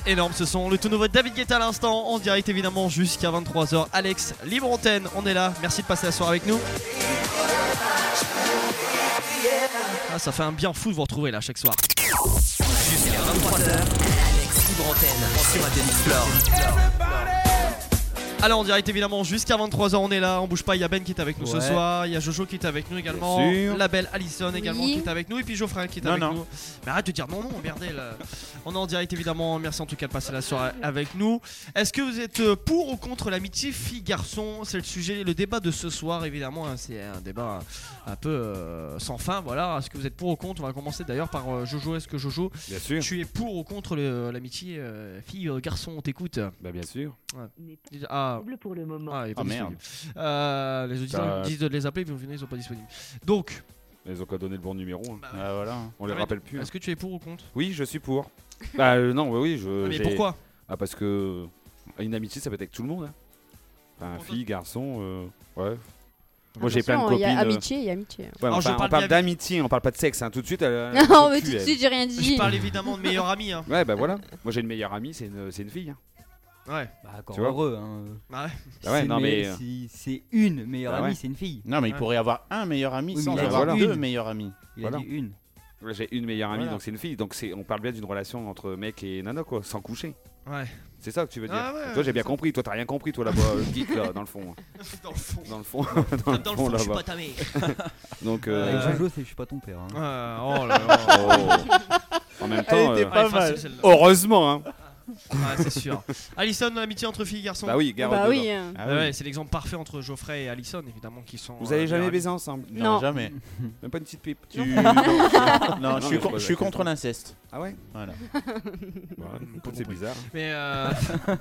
énorme ce son. Le tout nouveau David Guetta à l'instant, en direct évidemment jusqu'à vingt-trois heures. Alex, libre antenne, on est là. Merci de passer la soirée avec nous. Ah, ça fait un bien fou de vous retrouver là chaque soir. Jusqu'à vingt-trois heures, Alex libre antenne sur Radio Mix. Alors en direct évidemment jusqu'à vingt-trois heures on est là, on bouge pas, il y a Ben qui est avec nous Ouais. ce soir, il y a Jojo qui est avec nous également, Bien sûr. la belle Alison également Oui. qui est avec nous et puis Geoffrey qui est Non, avec non. nous. Mais arrête de dire non non, merdel. On est en direct évidemment, merci en tout cas de passer la soirée avec nous. Est-ce que vous êtes euh, pour ou contre l'amitié fille-garçon? C'est le sujet, le débat de ce soir évidemment, hein, c'est un débat un peu euh, sans fin, voilà. Est-ce que vous êtes pour ou contre? On va commencer d'ailleurs par euh, Jojo, est-ce que Jojo, Bien sûr. tu es pour ou contre le- l'amitié euh, fille-garçon? On t'écoute. Bah bien sûr. Ouais. Ah. pour le moment. Ah, il est pas Ah, merde. disponible. Euh, les auditeurs Bah, disent de les appeler, puis au final ils sont pas disponibles. Donc, Ils ont qu'à donner le bon numéro. hein. Ah, voilà. On les Ahmed, rappelle plus. hein. est-ce que tu es pour ou contre? Oui, je suis pour. Bah euh, non, bah oui, je. Ah, mais j'ai- pourquoi? Ah parce que une amitié, ça peut être avec tout le monde. Hein. Enfin, Pour fille, garçon, euh, ouais. Moi j'ai plein de Attention, copines. Il y a euh, amitié, il y a amitié. Ouais, Alors, enfin, je on parle parle bien- d'amitié, on parle pas de sexe. Hein. Tout de suite, elle. elle Non, se mais tue, tout de elle. suite, j'ai rien dit. Je parle évidemment de meilleur ami. Hein. Ouais, bah voilà. Moi j'ai une meilleure amie, c'est une, c'est une fille. hein. Ouais. Bah, encore Tu vois heureux. Hein. Bah ouais. Bah ouais, C'est non me- mais. euh, si- C'est une meilleure Bah amie, ouais. c'est une fille. Non, mais il Ouais. pourrait y avoir un meilleur ami Oui, sans mais il a avoir dit deux une. meilleurs amis. Il a Voilà. dit une. Là, j'ai une meilleure amie, Voilà. donc c'est une fille. Donc c'est, on parle bien d'une relation entre mec et nana, quoi, sans coucher. Ouais. C'est ça que tu veux dire. Ah ouais, toi, j'ai bien c'est compris. Toi, t'as rien compris, toi là-bas, le geek là, dans le fond. Dans le fond. Dans le fond. dans le Dans le fond, fond, je suis là-bas. pas ta mère. Donc. Avec Euh... Jojo, c'est je suis pas ton père. hein. Ouais, oh là là. Oh. En même temps. était euh, pas Ouais, mal. facile, celle-là. Heureusement, hein. Ouais, c'est sûr. Alison, l'amitié entre filles et garçons. Bah oui, garde Bah dedans. oui. hein. Ah Ouais, oui. ouais, c'est l'exemple parfait entre Geoffrey et Alison évidemment qui sont. Vous euh, avez jamais meilleurs baisé ensemble? Non, Non. jamais. Même pas une petite pipe. Tu... non, non, je suis, mais je con- pose je suis la contre question. l'inceste. Ah ouais? Voilà. Bah, écoute, c'est bizarre. Mais euh...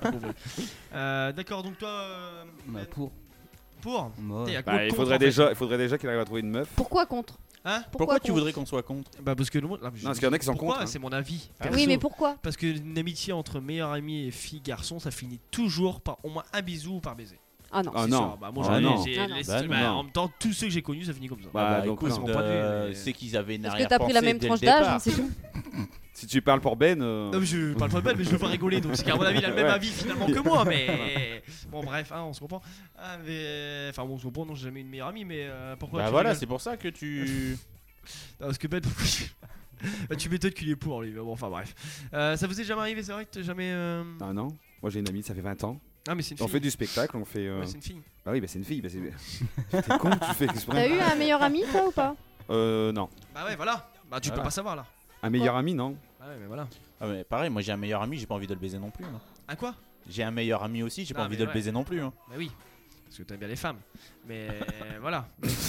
euh, d'accord, donc toi. euh, Bah, Ben, pour. pour. Moi, T'es à Bah, quoi il contre, faudrait en fait déjà, il faudrait déjà qu'il arrive à trouver une meuf. Pourquoi contre? Hein? Pourquoi, tu contre voudrais qu'on soit contre? Bah parce que le monde. Non, parce qu'il y en a qui sont Pourquoi contre, hein. C'est mon avis. Ah. perso. Oui, mais pourquoi? Parce qu'une amitié entre meilleurs amis et filles garçons, ça finit toujours par au moins un bisou ou par baiser. Ah non. Ah C'est non. sûr. Bah, moi Ah j'en ai- non. j'ai Ah non. laissé- Bah bah, non. en même temps, tous ceux que j'ai connus, ça finit comme ça. Bah, Ah bah, donc, écoute, c'est mon point de vue, euh, mais- c'est qu'ils avaient une Parce que t'as pris la arrière-pensée même dès tranche le d'âge, départ. hein, c'est tout. Si tu parles pour Ben. euh, Non, mais je parle pas de belle, mais je le vois rigoler. Donc c'est qu'à mon avis, il a le même Ouais. avis finalement que moi. Mais bon, bref, hein, on se comprend. Ah, mais... Enfin, bon, on se comprend. Non, j'ai jamais eu une meilleure amie, mais euh, pourquoi Bah tu voilà, rigoles c'est pour ça que tu. Non, parce que Ben, pourquoi tu- bah, tu m'étonnes qu'il est pour lui. Mais bon, enfin bref. Euh, ça vous est jamais arrivé, c'est vrai que t'as jamais. euh, Ah non. Moi j'ai une amie, ça fait vingt ans. Ah, mais c'est une On fille. fait du spectacle, on fait. euh, Ouais, c'est une fille. Bah oui, bah c'est une fille. Bah c'est. T'es con, tu fais exprès. T'as eu un meilleur ami, toi, ou pas? Euh, non. Bah ouais, voilà. Bah tu Voilà. peux pas savoir là. Un meilleur ami, non. Ah ouais, mais voilà. Ah, mais pareil, moi j'ai un meilleur ami, j'ai pas envie de le baiser non plus. hein. À quoi? J'ai un meilleur ami aussi, j'ai Ah, pas envie mais de le ouais. baiser non plus. hein. Bah oui. Parce que t'aimes bien les femmes. Mais voilà.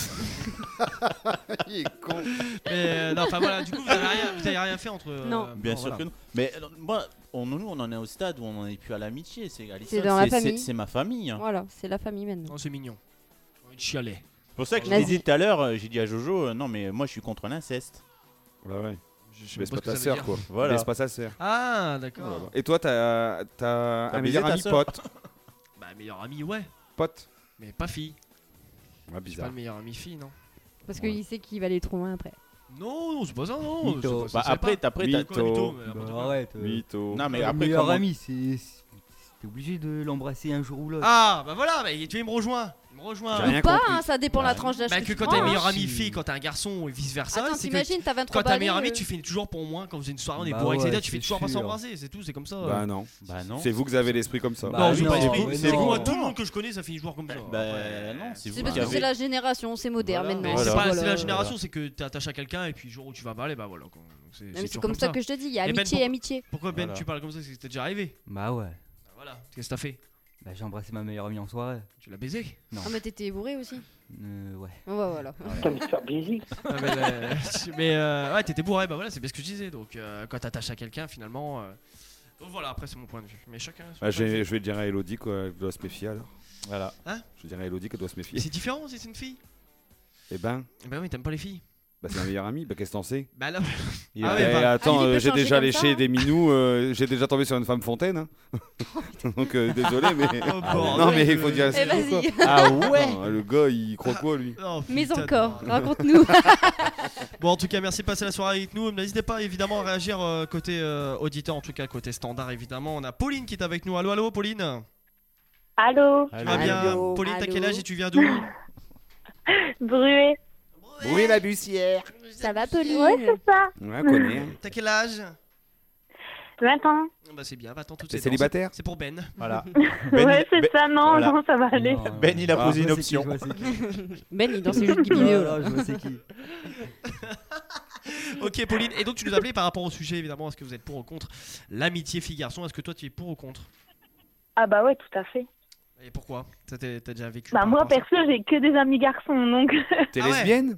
Il est con. Mais euh, non, enfin voilà, du coup, vous avez rien, vous avez rien fait entre. euh, Non. Bien bon, sûr voilà. que non. Mais euh, moi, on, nous, on en est au stade où on en est plus à l'amitié. C'est Alison, C'est dans la c'est- famille. c'est- C'est ma famille. hein. Voilà, c'est la famille maintenant. Oh, c'est mignon. Une chialet. C'est pour ça que je Vas-y. l'ai dit tout à l'heure, euh, j'ai dit à Jojo, euh, non mais moi je suis contre l'inceste. Bah ouais. Je sais Je baisse pas pas ce que ta ça veut sœur, dire. quoi. Voilà. Baisse pas sa sœur. Ah, d'accord. Voilà. Et toi, t'as t'as un baisé meilleur ta ami sœur pote. Bah, meilleur ami, ouais. Pote. Mais pas fille. Ouais, C'est pas bizarre. le meilleur ami fille, non. Parce qu'il sait qu'il va aller trop loin après. Non, non, c'est pas ça, non. Mytho. c'est pas- Bah ça, c'est après, pas. après t'as- Mytho, quoi, mytho, mais Bah, n'importe quoi. arrête. euh, Mytho. Non mais le après meilleur comment- ami, c'est. c'est- T'es obligé de l'embrasser un jour ou l'autre. Ah, bah voilà, bah, tu il me rejoint. Il me rejoint. J'ai rien Pas, compris. hein, ça dépend de la tranche d'âge. Bah, que que tu quand prends, t'as une hein. meilleure amie Si. fille, quand t'as un garçon et vice versa. Attends, c'est que t'imagines, t'as vingt-trois quand t'as un balais, meilleur ami, euh, tu finis toujours pour moins. Quand vous êtes une soirée, on est Bah bourré, et cetera. ouais, Tu finis c'est toujours par sûr. s'embrasser, c'est tout, c'est comme ça. Bah non. Bah non. C'est vous qui avez l'esprit comme ça. Bah, Non, j'ai non, pas d'esprit. ouais, C'est non. moi, tout le monde que je connais, ça finit toujours comme ça. Bah Après, non, c'est C'est vous parce qui que c'est avez. la génération, c'est moderne Mais maintenant. c'est Voilà. pas c'est Voilà. la génération, c'est que t'attaches à quelqu'un et puis le jour où tu vas baler, bah voilà. quoi. Donc, C'est Mais c'est c'est toujours comme ça que je te dis, il y a Et Ben, amitié et pour- amitié. Pourquoi Ben Voilà. tu parles comme ça? C'est que c'était déjà arrivé. Bah ouais. Bah voilà. Qu'est-ce que t'as fait? Bah j'ai embrassé ma meilleure amie en soirée. Tu l'as baisé? Non. Ah, mais t'étais bourré aussi? Euh, ouais. Oh, bah voilà. T'as envie de faire baiser. Ah, mais euh, mais, euh, ouais, t'étais bourré, bah voilà, c'est bien ce que je disais. Donc euh, quand t'attaches à quelqu'un, finalement. euh, Donc voilà, après c'est mon point de vue. Mais chacun. son Bah, point de j'ai- vue. je vais dire à Elodie qu'elle doit se méfier alors. Voilà. Hein? Je dirais à Elodie qu'elle doit se méfier. C'est différent si c'est une fille. Eh ben, Bah oui, t'aimes pas les filles. bah c'est un meilleur ami. Bah qu'est-ce que t'en sais? Bah là. Il Ah a- ouais, eh, bah- attends, Ah, il peut euh, j'ai changer déjà comme léché ça, hein. des minous, euh, j'ai déjà tombé sur une femme fontaine. hein. Donc euh, désolé, mais. Oh, bordel. non, mais il faut dire. Eh, c'est vas-y. quoi. Ah ouais. Non, le gars, il croit quoi lui? Oh, Mais putain de encore, merde. raconte-nous. Bon, en tout cas, merci de passer la soirée avec nous. N'hésitez pas évidemment à réagir euh, côté euh, auditeur, en tout cas côté standard évidemment. On a Pauline qui est avec nous. Allô, allô, Pauline. Allô. Tu vas bien? Allô. Pauline, t'as Allô. quel âge et tu viens d'où? Brué. Bruit la bussière. Ça va, Pauline? Ouais, c'est ça. Ouais, connais. T'as quel âge? vingt ans. Bah c'est bien, vingt ans toutes T'es ces célibataire? C'est pour Ben. Voilà. Ouais, c'est ça, non, voilà. non, ça va aller. Ben, il a Ah, posé je une vois c'est qui, option. je vois c'est qui. Ben, il danse les jeux de vidéo. Voilà, je vois c'est qui. Ok, Pauline, et donc tu nous appelais par rapport au sujet évidemment. Est-ce que vous êtes pour ou contre l'amitié fille-garçon? Est-ce que toi tu es pour ou contre? Ah bah ouais, tout à fait. Et pourquoi? T'as t'as- t'as déjà vécu? Bah par moi, rapport à ça perso, j'ai que des amis garçons, donc... T'es Ah ouais. lesbienne?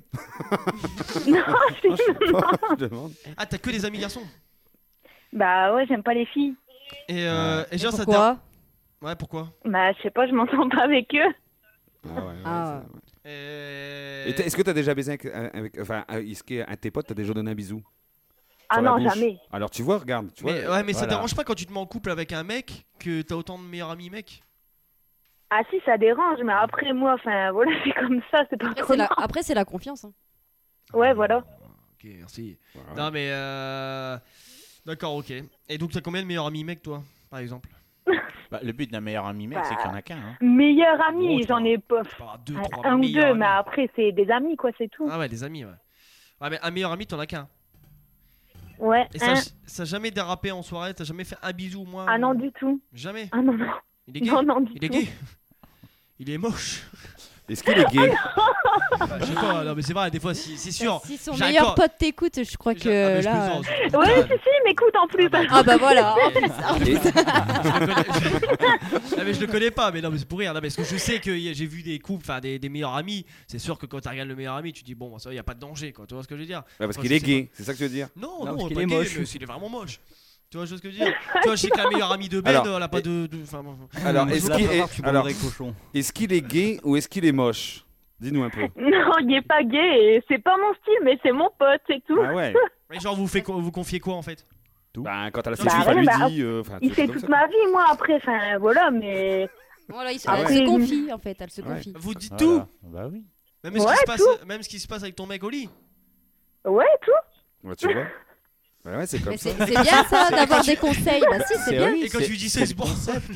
non, je- Non, je sais non. pas, je demande. Ah, t'as que des amis garçons? Bah ouais, j'aime pas les filles. Et, euh, et genre, ça te Pourquoi? dérange- Ouais, pourquoi? Bah, je sais pas, je m'entends pas avec eux. Ah ouais, ouais, Ah. c'est- ouais. Et... Et t'as- Est-ce que t'as déjà baisé avec, avec- enfin, est-ce qu'un de tes potes t'a déjà donné un bisou? Ah Sur la non, bouche? jamais. Alors tu vois, regarde, tu vois. Mais, ouais, mais ça te Voilà. dérange pas quand tu te mets en couple avec un mec que t'as autant de meilleurs amis mecs? Ah si, ça dérange, mais après, moi, enfin, voilà, c'est comme ça, c'est pas Après, trop c'est la... grave. Après, c'est la confiance. Hein. Ouais, voilà. Ok, merci. Voilà. Non, mais euh... D'accord, ok. Et donc, t'as combien de meilleurs amis mecs, toi, par exemple? Bah, le but d'un meilleur ami mec, Bah. c'est qu'il y en a qu'un. Hein. Meilleur ami, Oh, j'en ai pas... Pas deux, Un, trois un ou meilleurs deux, amis. mais après, c'est des amis, quoi, c'est tout. Ah ouais, des amis, ouais. Ouais, mais un meilleur ami, t'en as qu'un. Ouais, Et ça, un. ça a jamais dérapé en soirée? T'as jamais fait un bisou au moins? Ah ou- non, du tout. Jamais? Ah non, non. Il est gay? Non, non, du Il est tout. gay? Il est moche? Est-ce qu'il est gay? Bah, je sais pas, non mais c'est vrai, des fois, si- c'est sûr. Si son j'accorde- meilleur pote t'écoute, je crois Ah, que mais je là. plaisante, je Ouais, plaisante. si, si, il m'écoute en plus. Ah bah voilà. En plus, en plus. Et- Je le connais- je- Non mais je le connais pas, mais non mais c'est pour rire. Non, mais parce que je sais que y a- j'ai vu des couples, enfin des, des meilleurs amis. C'est sûr que quand tu regardes le meilleur ami, tu dis bon, ça y a pas de danger, quoi. Tu vois ce que je veux dire? Ouais, parce Enfin, qu'il je est sais gay, c'est ça que tu veux dire? pas. Non, Non, non, parce pas qu'il est gay, moche. mais s'il est vraiment moche. Tu vois ce que je veux dire? Tu vois, je sais que la meilleure amie de Ben, Alors, elle a pas de. de- Enfin, bon. Alors, Je est-ce veux qu'il pas est, voir, tu alors, banderais cochon. est-ce qu'il est gay ou est-ce qu'il est moche? Dis-nous un peu. Non, il est pas gay, et c'est pas mon style, mais c'est mon pote, c'est tout. Ah ouais. Mais genre, vous, fait, vous confiez quoi en fait? Bah, quand elle a Bah, ses chiffres, elle ouais, lui bah, dit. euh, enfin, tu Il vois, fait comme toute ça. ma vie, moi, après, enfin, voilà, mais... Voilà, il se, Ah elle ouais. se confie en fait, elle se Ouais. confie. Vous dites Voilà. tout? Bah oui. Même, ce Ouais, qui se passe, tout. même ce qui se passe avec ton mec au lit? Ouais, tout. Ouais, tu vois. Bah ouais, c'est comme Mais ça. c'est c'est bien ça d'avoir des conseils. Bah si, c'est bien. oui, Et quand c'est- tu dis ça, c'est c'est le bon. concept.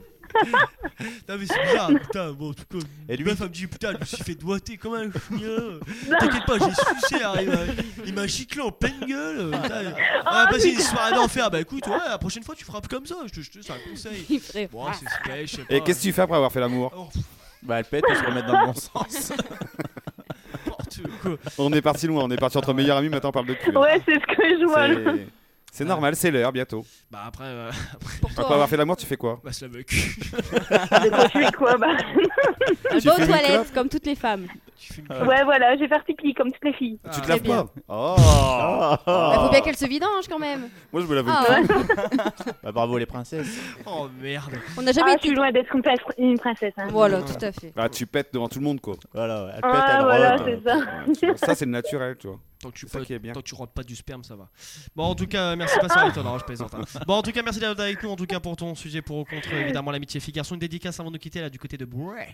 Non mais c'est bizarre, putain, bon, en tout cas, Et lui- meuf elle me dit putain, je me suis fait doigter comme un chien. T'inquiète pas, j'ai sucé, hein, il m'a- il m'a giclé en pleine gueule. Putain. Ah, passé une soirée d'enfer, bah écoute, ouais, la prochaine fois tu frappes comme ça, je te, je te, c'est un conseil. Il ferait- Bon, c'est spray, je sais pas. Et qu'est-ce que tu fais après avoir fait l'amour? Oh, Bah, elle pète et se remettre dans le bon sens. n'importe quoi. On est parti loin, on est parti entre meilleurs amis, maintenant on parle de cul. hein. Ouais, c'est ce que je vois, là. C'est- C'est normal, c'est l'heure bientôt. Bah après, euh, après, Pour Après toi. avoir fait l'amour, tu fais quoi? bah c'est la cul. De quoi tu fais quoi, bah... Elle Tu va aux fumes une toilettes clope comme toutes les femmes. Tu fumes Ouais, voilà, je vais faire pipi, comme toutes les filles. Tu te Ah, laves très bien. pas? Oh, Il faut bien qu'elle se vidange quand même. Moi je me lave Ah, le cul. ouais. Bah, bravo les princesses. Oh merde. On n'a jamais Ah, je été. suis loin d'être une prince- une princesse, hein. Voilà, tout à fait. Ah, tu pètes devant tout le monde quoi. Voilà, elle pète, Ah, elle voilà, rôde. c'est ça. Ouais, tu vois, ça c'est le naturel, tu vois. Tant que tu, C'est ça pas- qui est bien. tant que tu rentres pas du sperme, ça va. Bon, en tout cas, merci pas ça avec toi, non, je plaisante. hein. Bon, en tout cas, merci d'être avec nous, en tout cas, pour ton sujet pour ou contre, évidemment, l'amitié fille-garçon. Une dédicace avant de nous quitter, là, du côté de Bray.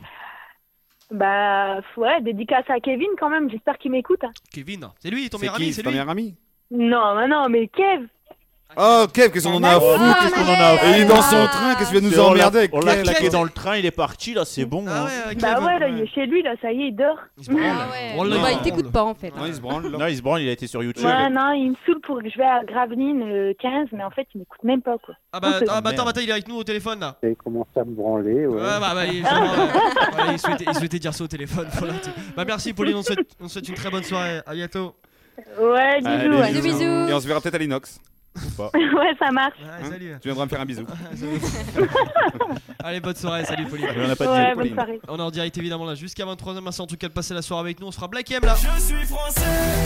Bah, ouais, dédicace à Kevin quand même, j'espère qu'il m'écoute. hein. Kevin, c'est lui, ton C'est meilleur qui? ami, C'est c'est ton lui. meilleur ami? Non, mais non, mais Kev. Oh, Kev, qu'est-ce qu'on en a à Ah, foutre? qu'est-ce qu'on en a à Et il est dans son Ah. train, qu'est-ce que tu vas nous On l'a- emmerder avec On l'a Kev? claqué dans le train, il est parti, là, c'est bon. Ah hein. ouais, euh, Bah Kev, ouais, là, il est chez lui, là, ça y est, il dort. Il se branle. Ah ouais. Oh là, Bah, il il se t'écoute branle. pas en fait. Non, il se branle là. Non, il se branle, il a été sur YouTube. Ouais, non, il me saoule pour que je vais à Gravelines le quinze, mais en fait, il m'écoute même pas, quoi. Ah bah, Ok. ah, bah attends, Merde. attends, il est avec nous au téléphone là. J'ai commencé à me branler, ouais. Ouais, bah, bah, il, justement, ouais, ouais, il, souhaitait, il souhaitait dire ça au téléphone. Voilà, tout. Bah, merci Pauline, on te souhaite, on te souhaite une très bonne soirée. À bientôt. Ouais, bisous, Allez, ouais. Bisous, bisous. Et on se verra peut-être à l'inox. Ouais, ça marche. Ouais, Hein salut. Tu viendras me faire un bisou. Allez, bonne soirée, salut Pauline. Mais on n'a pas de Ouais, deal, bonne Pauline. soirée. On est en direct évidemment là jusqu'à vingt-trois heures. Merci en tout cas de passer la soirée avec nous. On se fera Black M là. Je suis français.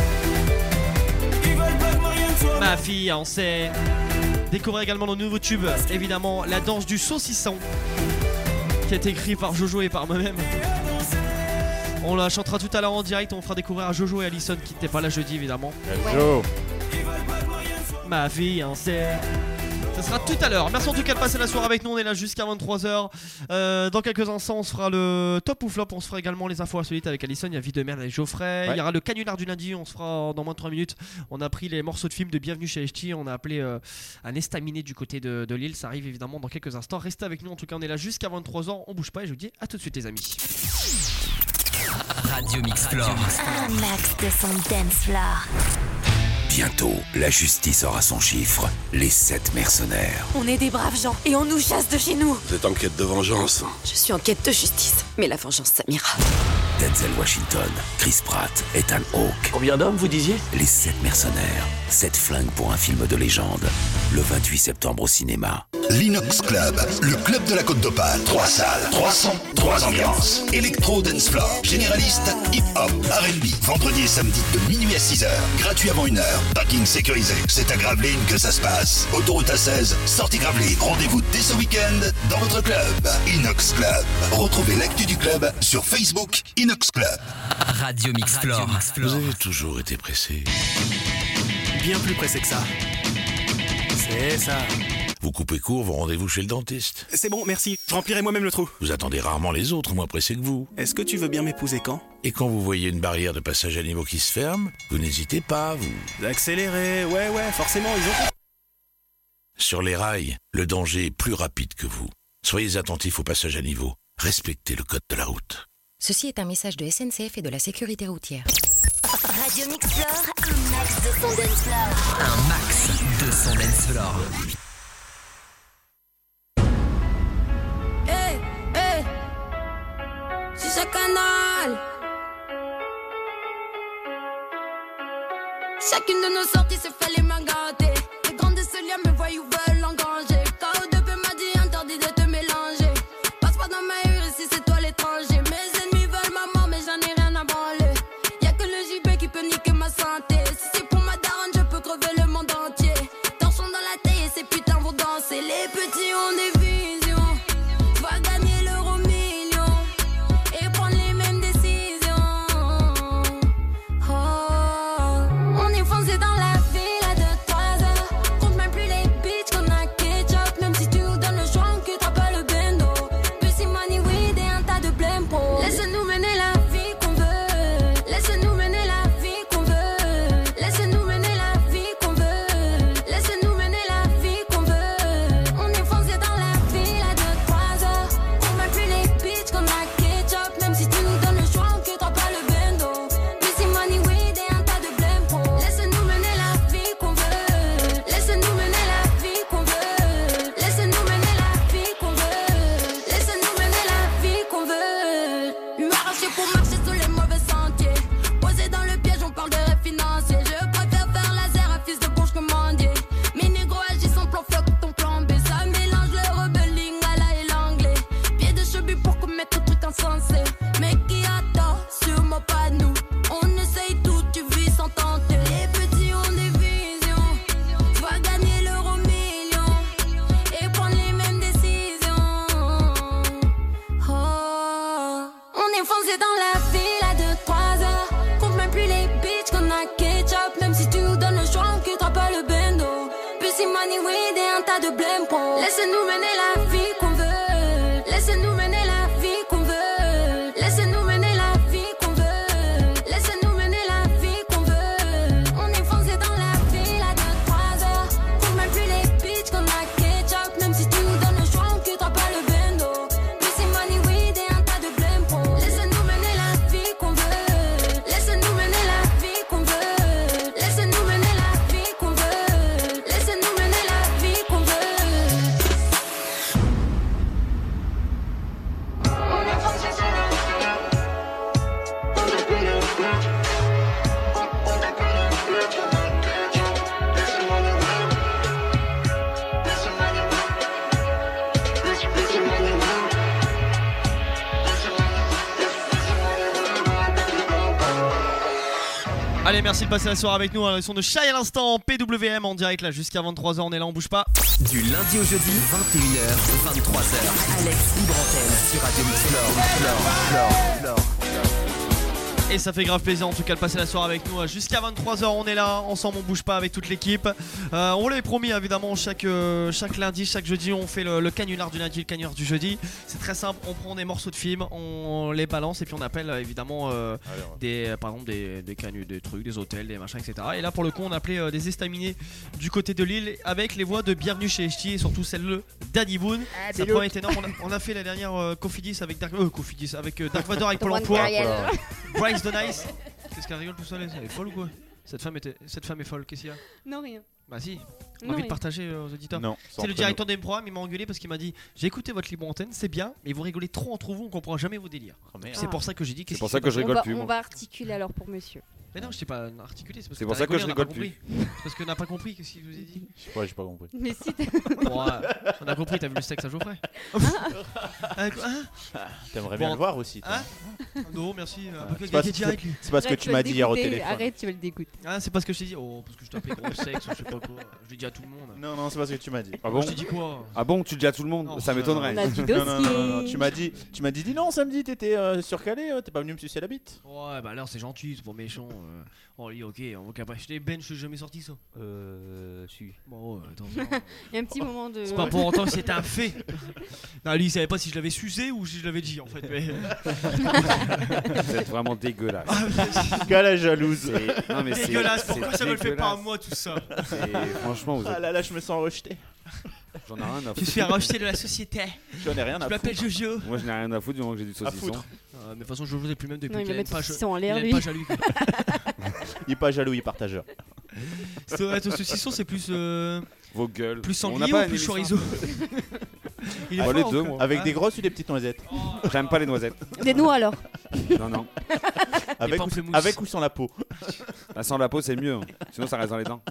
Ils veulent pas que Marianne soit. Ma fille en sait. Découvrez également le nouveau tube, évidemment, la danse du saucisson, qui a été écrit par Jojo et par moi-même. On la chantera tout à l'heure en direct. On fera découvrir à Jojo et Alison qui n'étaient pas là jeudi évidemment. Joe. Ma fille en sait. Ça sera tout à l'heure. Merci en tout cas de passer la soirée avec nous. On est là jusqu'à vingt-trois heures. Euh, dans quelques instants, on se fera le top ou flop. On se fera également les infos insolites avec Alison. Il y a Vie de merde avec Geoffrey. Ouais. Il y aura le canular du lundi. On se fera dans moins de trois minutes. On a pris les morceaux de films de Bienvenue chez H T. On a appelé euh, un estaminet du côté de, de Lille. Ça arrive évidemment dans quelques instants. Restez avec nous. En tout cas, on est là jusqu'à vingt-trois heures. On bouge pas et je vous dis à tout de suite, les amis. Radio Mix Floor. Un max de son dance floor. Bientôt, la justice aura son chiffre, les sept mercenaires. On est des braves gens et on nous chasse de chez nous. Vous êtes en quête de vengeance. Je suis en quête de justice, mais la vengeance, ça m'ira. Denzel Washington, Chris Pratt, Ethan Hawke. Combien d'hommes, vous disiez? Les sept mercenaires, sept flingues pour un film de légende. Le vingt-huit septembre au cinéma. L'Inox Club, le club de la Côte d'Opale. Trois salles, trois sons, trois ambiances. Electro Dance Floor, généraliste, hip-hop, R and B. Vendredi et samedi de minuit à six heures. Gratuit avant une heure. Parking sécurisé. C'est à Gravelines que ça se passe. Autoroute A seize, sortie Gravelines. Rendez-vous dès ce week-end dans votre club. Inox Club. Retrouvez l'actu du club sur Facebook Inox Club. Radio Mix Floor. Vous avez toujours été pressé. Bien plus pressé que ça. C'est ça. Vous coupez court vos rendez-vous chez le dentiste. C'est bon, merci. Je remplirai moi-même le trou. Vous attendez rarement les autres, moins pressés que vous. Est-ce que tu veux bien m'épouser quand? Et quand vous voyez une barrière de passage à niveau qui se ferme, vous n'hésitez pas, vous... Accélérer, ouais, ouais, forcément, ils ont... Sur les rails, le danger est plus rapide que vous. Soyez attentifs au passage à niveau. Respectez le code de la route. Ceci est un message de S N C F et de la sécurité routière. Radio Mix Floor, un max de son dance floor. Un max de son dance floor. Hey, hey, c'est ce canal. Chacune de nos sorties se fait les mains gâtées. Les grands de ce lien me voient ou veulent engranger. K O deux P m'a dit interdit de te mélanger. Passe pas dans ma rue ici c'est toi l'étranger. Mes ennemis veulent ma mort mais j'en ai rien à branler. Y'a que le J B qui peut niquer ma santé. Si c'est pour ma daronne je peux crever le monde entier. Torchons dans la taille et ces putains vont danser. Les petits ont des visions. Va gagner l'euro million et prendre les mêmes décisions. Oh, on est foncé dans la ville à deux trois heures. Compte même plus les bitches qu'on a ketchup. Même si tu nous donnes le choix on quittera pas le bendo. Pussy money weed et un tas de blême pro. Laisse-nous mener la vie qu'on veut. Laisse-nous mener la vie qu'on veut. Laisse-nous mener la vie qu'on veut. Laisse-nous mener la vie qu'on veut. On est foncé dans la ville à deux trois heures. On met plus les bitches qu'on a ketchup. Même si tu nous donnes le choix on quittera pas le bendo. Pussy money weed et un tas de blême pro. Laisse-nous mener la vie qu'on veut. Laisse-nous mener la vie qu'on veut. Laisse-nous mener la vie qu'on veut. Laisse-nous mener la vie qu'on veut. M'arracher pour marcher sur les mauvais sentiers. Posé dans le piège, on parle de rêve financier. Je préfère faire laser à fils de bouche que mendier. Mes négros agissent en plan floc ton plan B. Ça mélange le rebelling à la et l'anglais. Pied de cheville pour commettre tout truc insensé. Mais qui attend? Sûrement pas nous. On essaye tout, tu vis sans tenter. Les petits ont des visions. Va gagner l'euro million et prendre les mêmes décisions. Oh, on est foncé dans la ville à deux trois heures. Compte même plus les bitches qu'on a ketchup. Même si tu nous donnes le choix on quittera pas le bendo. Pussy money weed et un tas de blême pro. Laisse-nous mener la vie qu'on veut. Laisse-nous mener la vie qu'on veut. Laisse-nous mener la vie qu'on veut. Laisse-nous mener la vie qu'on veut. On est foncé dans la ville à deux trois heures. Compte même plus les bitches qu'on a ketchup. Même si tu nous donnes le choix on quittera pas le bendo. Pussy money weed et un tas de blême pro. Laisse-nous mener la vie qu'on veut. Laisse-nous mener la vie qu'on veut. Laisse-nous mener la vie qu'on veut. Laisse-nous mener la vie qu'on veut. On est foncé dans la ville. On a plus le flow. On a plus le flow. Laisse-moi le voir. Laisse-moi le voir. Laisse-moi le voir. Allez, merci de passer la soirée avec nous. Ils sont de Shy à l'instant, P W M en direct là jusqu'à vingt-trois heures. On est là, on bouge pas. Du lundi au jeudi, vingt et une heures, vingt-trois heures. Alex Libre Antenne sur Radio Mix Floor. Floor, Floor, Floor. Et ça fait grave plaisir en tout cas de passer la soirée avec nous. Jusqu'à vingt-trois heures on est là, ensemble on bouge pas avec toute l'équipe. euh, On vous l'avait promis évidemment, chaque, euh, chaque lundi, chaque jeudi on fait le, le canular du lundi, le canular du jeudi. C'est très simple, on prend des morceaux de films, on les balance et puis on appelle euh, évidemment euh, Alors. des, par exemple des, des canus, des trucs, des hôtels, des machins, et cetera. Et là pour le coup on appelait euh, des estaminés du côté de Lille avec les voix de Bienvenue chez H T et surtout celle d'Annie Boone. Ah, Ça Bélo. pourrait être énorme. On a, on a fait la dernière euh, Cofidis avec Dark, euh, Cofidis avec euh, Dark Vador avec Pôle One emploi. Gabriel. Bryce de Nice. Qu'est-ce qu'elle rigole tout seul? Elle est folle ou quoi? Cette femme, était... Cette femme est folle, qu'est-ce qu'il y a? Non, rien. Bah si, Non, envie de rien. partager euh, aux auditeurs. Non, sans C'est le prénom. directeur des programmes, il m'a engueulé parce qu'il m'a dit j'ai écouté votre libre antenne, c'est bien, mais vous rigolez trop entre vous, on comprend jamais vos délires. Oh, merde. C'est pour ça que j'ai dit C'est qu'est-ce pour qui ça s'est que je passé rigole on va, plus, on moi. va articuler alors pour monsieur. Mais non, je t'ai pas articulé, c'est parce C'est que pour t'as ça que je rigolé, on n'a pas rigole compris. C'est parce qu'on n'a pas compris, qu'est-ce qu'il vous a dit? Je sais pas, j'ai pas compris. Mais si t'es- Bon, ouais, on a compris, t'as vu le sexe à Geoffrey. Ah, quoi, hein T'aimerais Bon. bien le voir aussi. toi. Hein Non, merci. Un peu C'est quel pas- gars direct, lui. c'est parce que Arrête, tu vas m'as le dit hier au dégoûter, téléphone. Arrête, tu vas le dégoûter. Ah, c'est pas ce que je t'ai dit. Oh, parce que je t'appelais gros sexe, je sais pas quoi. Je l'ai dit à tout le monde. Non, non, c'est pas ce que tu m'as dit. Ah bon? Je t'ai dit quoi? Ah bon, tu le dis à tout le monde? Non, Ça non, m'étonnerait. On a du Non, non, non, non, non, dossier. tu m'as dit, tu m'as dit, dis non samedi, t'étais euh, surcalé, euh, t'es pas venu me sucer la bite. Ouais, bah alors c'est gentil, c'est pas méchant. euh. Oh, lui, ok, on va capacités. Ben, je suis jamais sorti ça. Euh. Si. Bon, ouais, attends. Il y a un petit moment de. C'est pas pour autant que c'était un fait. Non, lui, il savait pas si je l'avais sucé ou si je l'avais dit en fait. Mais... Vous êtes vraiment dégueulasse. Gars la jalouse. C'est- Non, mais c'est- Dégueulasse, c'est pourquoi ça me le fait pas à dégueulasse. moi tout ça? Et franchement, vous Ah êtes... là là, je me sens rejeté. j'en ai rien à Je foutre. suis un rejeté de la société. J'en ai rien Je à m'appelle foutre. Jojo. Moi, je n'ai rien à foutre du moment que j'ai du À saucisson. foutre. Ah, mais de toute façon, Jojo n'est plus même depuis Non, il qu'il va a une mettre page. son saucisson en Il l'air, a une lui. page à lui. quoi. Il est pas jaloux, il est partageur. C'est vrai, ton saucisson, c'est plus. euh, Vos gueules. Plus On n'a sanglier pas ou un plus émission. chorizo? Il est Oh, fort, les en deux, fait. moi. Avec Ah. des grosses ou des petites noisettes? J'aime pas les noisettes. Des noix alors. Non, non. Avec ou, pamplemousses. avec ou sans la peau? Bah, sans la peau, c'est mieux. hein. Sinon, ça reste dans les dents.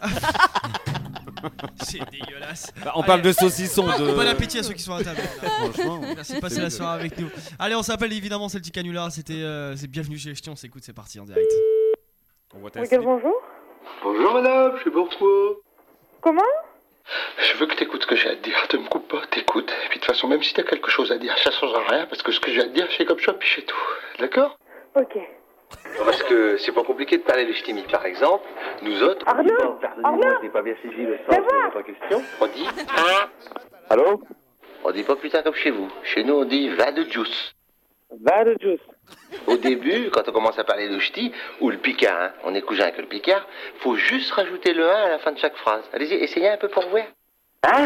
C'est dégueulasse. Bah, on parle de saucisson. De... Bon appétit à ceux qui sont à la table. Franchement. Merci de passer la soirée avec nous. Allez, on s'appelle évidemment, c'est le petit canular. C'était euh, c'est bienvenue chez Ch'ti. On s'écoute, c'est parti en direct. On voit Oui, quel bonjour. Bonjour madame, je suis Bourgeois. Comment? Je veux que t'écoutes ce que j'ai à te dire. Te me coupe pas, t'écoutes. Et puis de toute façon, même si t'as quelque chose à dire, ça change rien parce que ce que j'ai à te dire, c'est comme ça, puis c'est tout. D'accord? Ok. Parce que c'est pas compliqué de parler le ch'timi, par exemple. Nous autres. Arnaud, Arnaud, je n'ai pas bien saisi le C'est sens de votre question. On dit. Hein? Allô? On dit pas putain comme chez vous. Chez nous, on dit va de juice. Va de juice. Au début, quand on commence à parler de ch'ti, ou le picard, hein, on est cousin avec le picard, faut juste rajouter le un à la fin de chaque phrase. Allez-y, essayez un peu pour voir. Hein?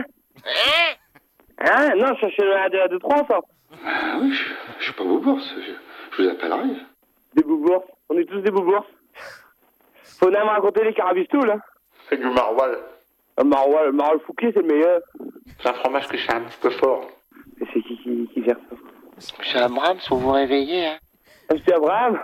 Hein? Non, ça c'est le un, deux, un, deux, trois, ça. Ah oui, je, je suis pas boubours, je, je vous appellerai. Des boubours. On est tous des boubours. Faut même raconter les carabistoules, hein. C'est du maroilles. Le maroilles, le maroilles Fouquier, c'est le meilleur. C'est un fromage que je suis un petit peu fort. Et c'est qui qui, qui gère ça? Monsieur Abraham, faut vous réveiller, hein. Monsieur Abraham?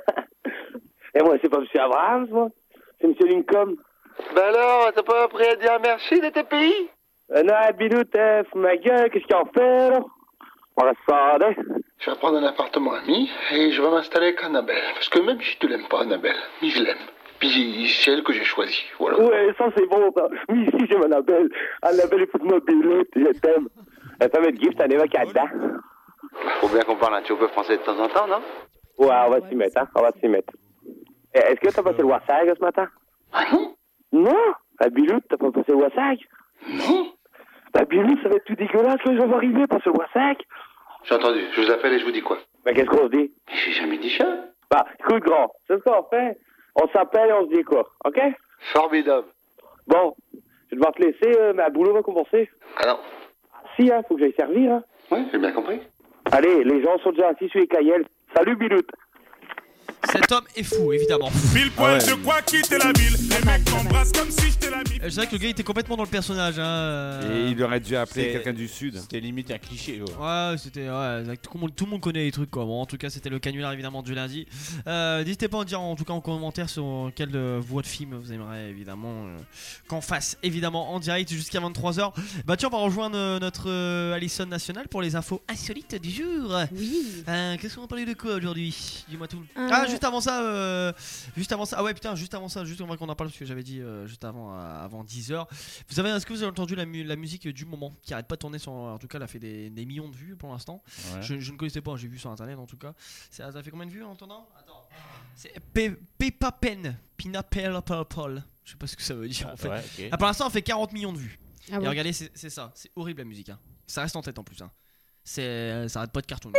Et moi, c'est pas Monsieur Abraham, moi. C'est Monsieur Lincoln. Ben alors, t'as pas appris à dire merci de tes pays? Euh, non, Bilou, t'es fous ma gueule, qu'est-ce qu'il en fait, là? On reste pas, hein. Je vais prendre un appartement ami et je vais m'installer avec Annabelle. Parce que même si tu l'aimes pas, Annabelle, mais je l'aime. Puis c'est elle que j'ai choisie, voilà. Ouais, ça c'est bon, ça. Oui, si, j'aime Annabelle. Annabelle, écoute-moi, Bilou, je t'aime. Elle fait mettre gift, elle est va dedans. Faut bien qu'on parle un petit peu français de temps en temps, non? Ouais, on va s'y mettre, hein. On va s'y mettre. Eh, est-ce que t'as passé le WhatsApp ce matin? Ah non? Non? La Bilou, t'as pas passé le WhatsApp? Non? La Bilou, ça va être tout dégueulasse, là, je vais arriver, passer le WhatsApp. J'ai entendu, je vous appelle et je vous dis quoi? Ben, qu'est-ce qu'on se dit? J'ai jamais dit ça. Bah, écoute, grand, c'est ce qu'on fait. On s'appelle et on se dit quoi, ok? Formidable. Bon, je vais devoir te laisser, euh, ma boulot va commencer. Ah non? Si, hein, faut que j'aille servir, hein. Ouais, j'ai bien compris. Allez, les gens sont déjà assis sur les cahiers. Salut, Bilout. Cet homme est fou, évidemment. Pile poil, je crois quitter la ville. Les mecs m'embrassent comme si j'étais la ville. Je dirais que le gars était complètement dans le personnage. Hein. Et il aurait dû appeler C'est- quelqu'un du sud. C'était limite un cliché. Ouais. Ouais, c'était. Ouais, tout, le monde, tout le monde connaît les trucs quoi. Bon, en tout cas, c'était le canular évidemment du lundi. Euh, N'hésitez pas à en dire en tout cas en commentaire sur quelle euh, voix de film vous aimeriez évidemment euh, qu'on fasse évidemment en direct jusqu'à vingt-trois heures. Bah, tiens, on va rejoindre euh, notre euh, Alison National pour les infos insolites du jour. Oui. Euh, Qu'est-ce qu'on va parler de quoi aujourd'hui? Dis-moi tout. Euh, Ah, juste avant ça, euh, juste avant ça. Ah ouais, putain, juste avant ça, juste on va qu'on en parle parce que j'avais dit euh, juste avant, euh, avant dix heures. Vous avez, est-ce que vous avez entendu la, mu- la musique du moment qui arrête pas de tourner sur, en tout cas, elle a fait des, des millions de vues pour l'instant. Ouais. Je, je ne connaissais pas, j'ai vu sur internet en tout cas. Ça, ça a fait combien de vues en entendant? Attends. C'est Pe- Peppa Pen. Pineapple Purple. Je sais pas ce que ça veut dire en fait. ouais, ok. Ah, pour l'instant, on fait quarante millions de vues. Ah Et bon regardez, c'est, c'est ça. C'est horrible la musique. Hein. Ça reste en tête en plus. Hein. C'est, ça arrête pas de cartonner.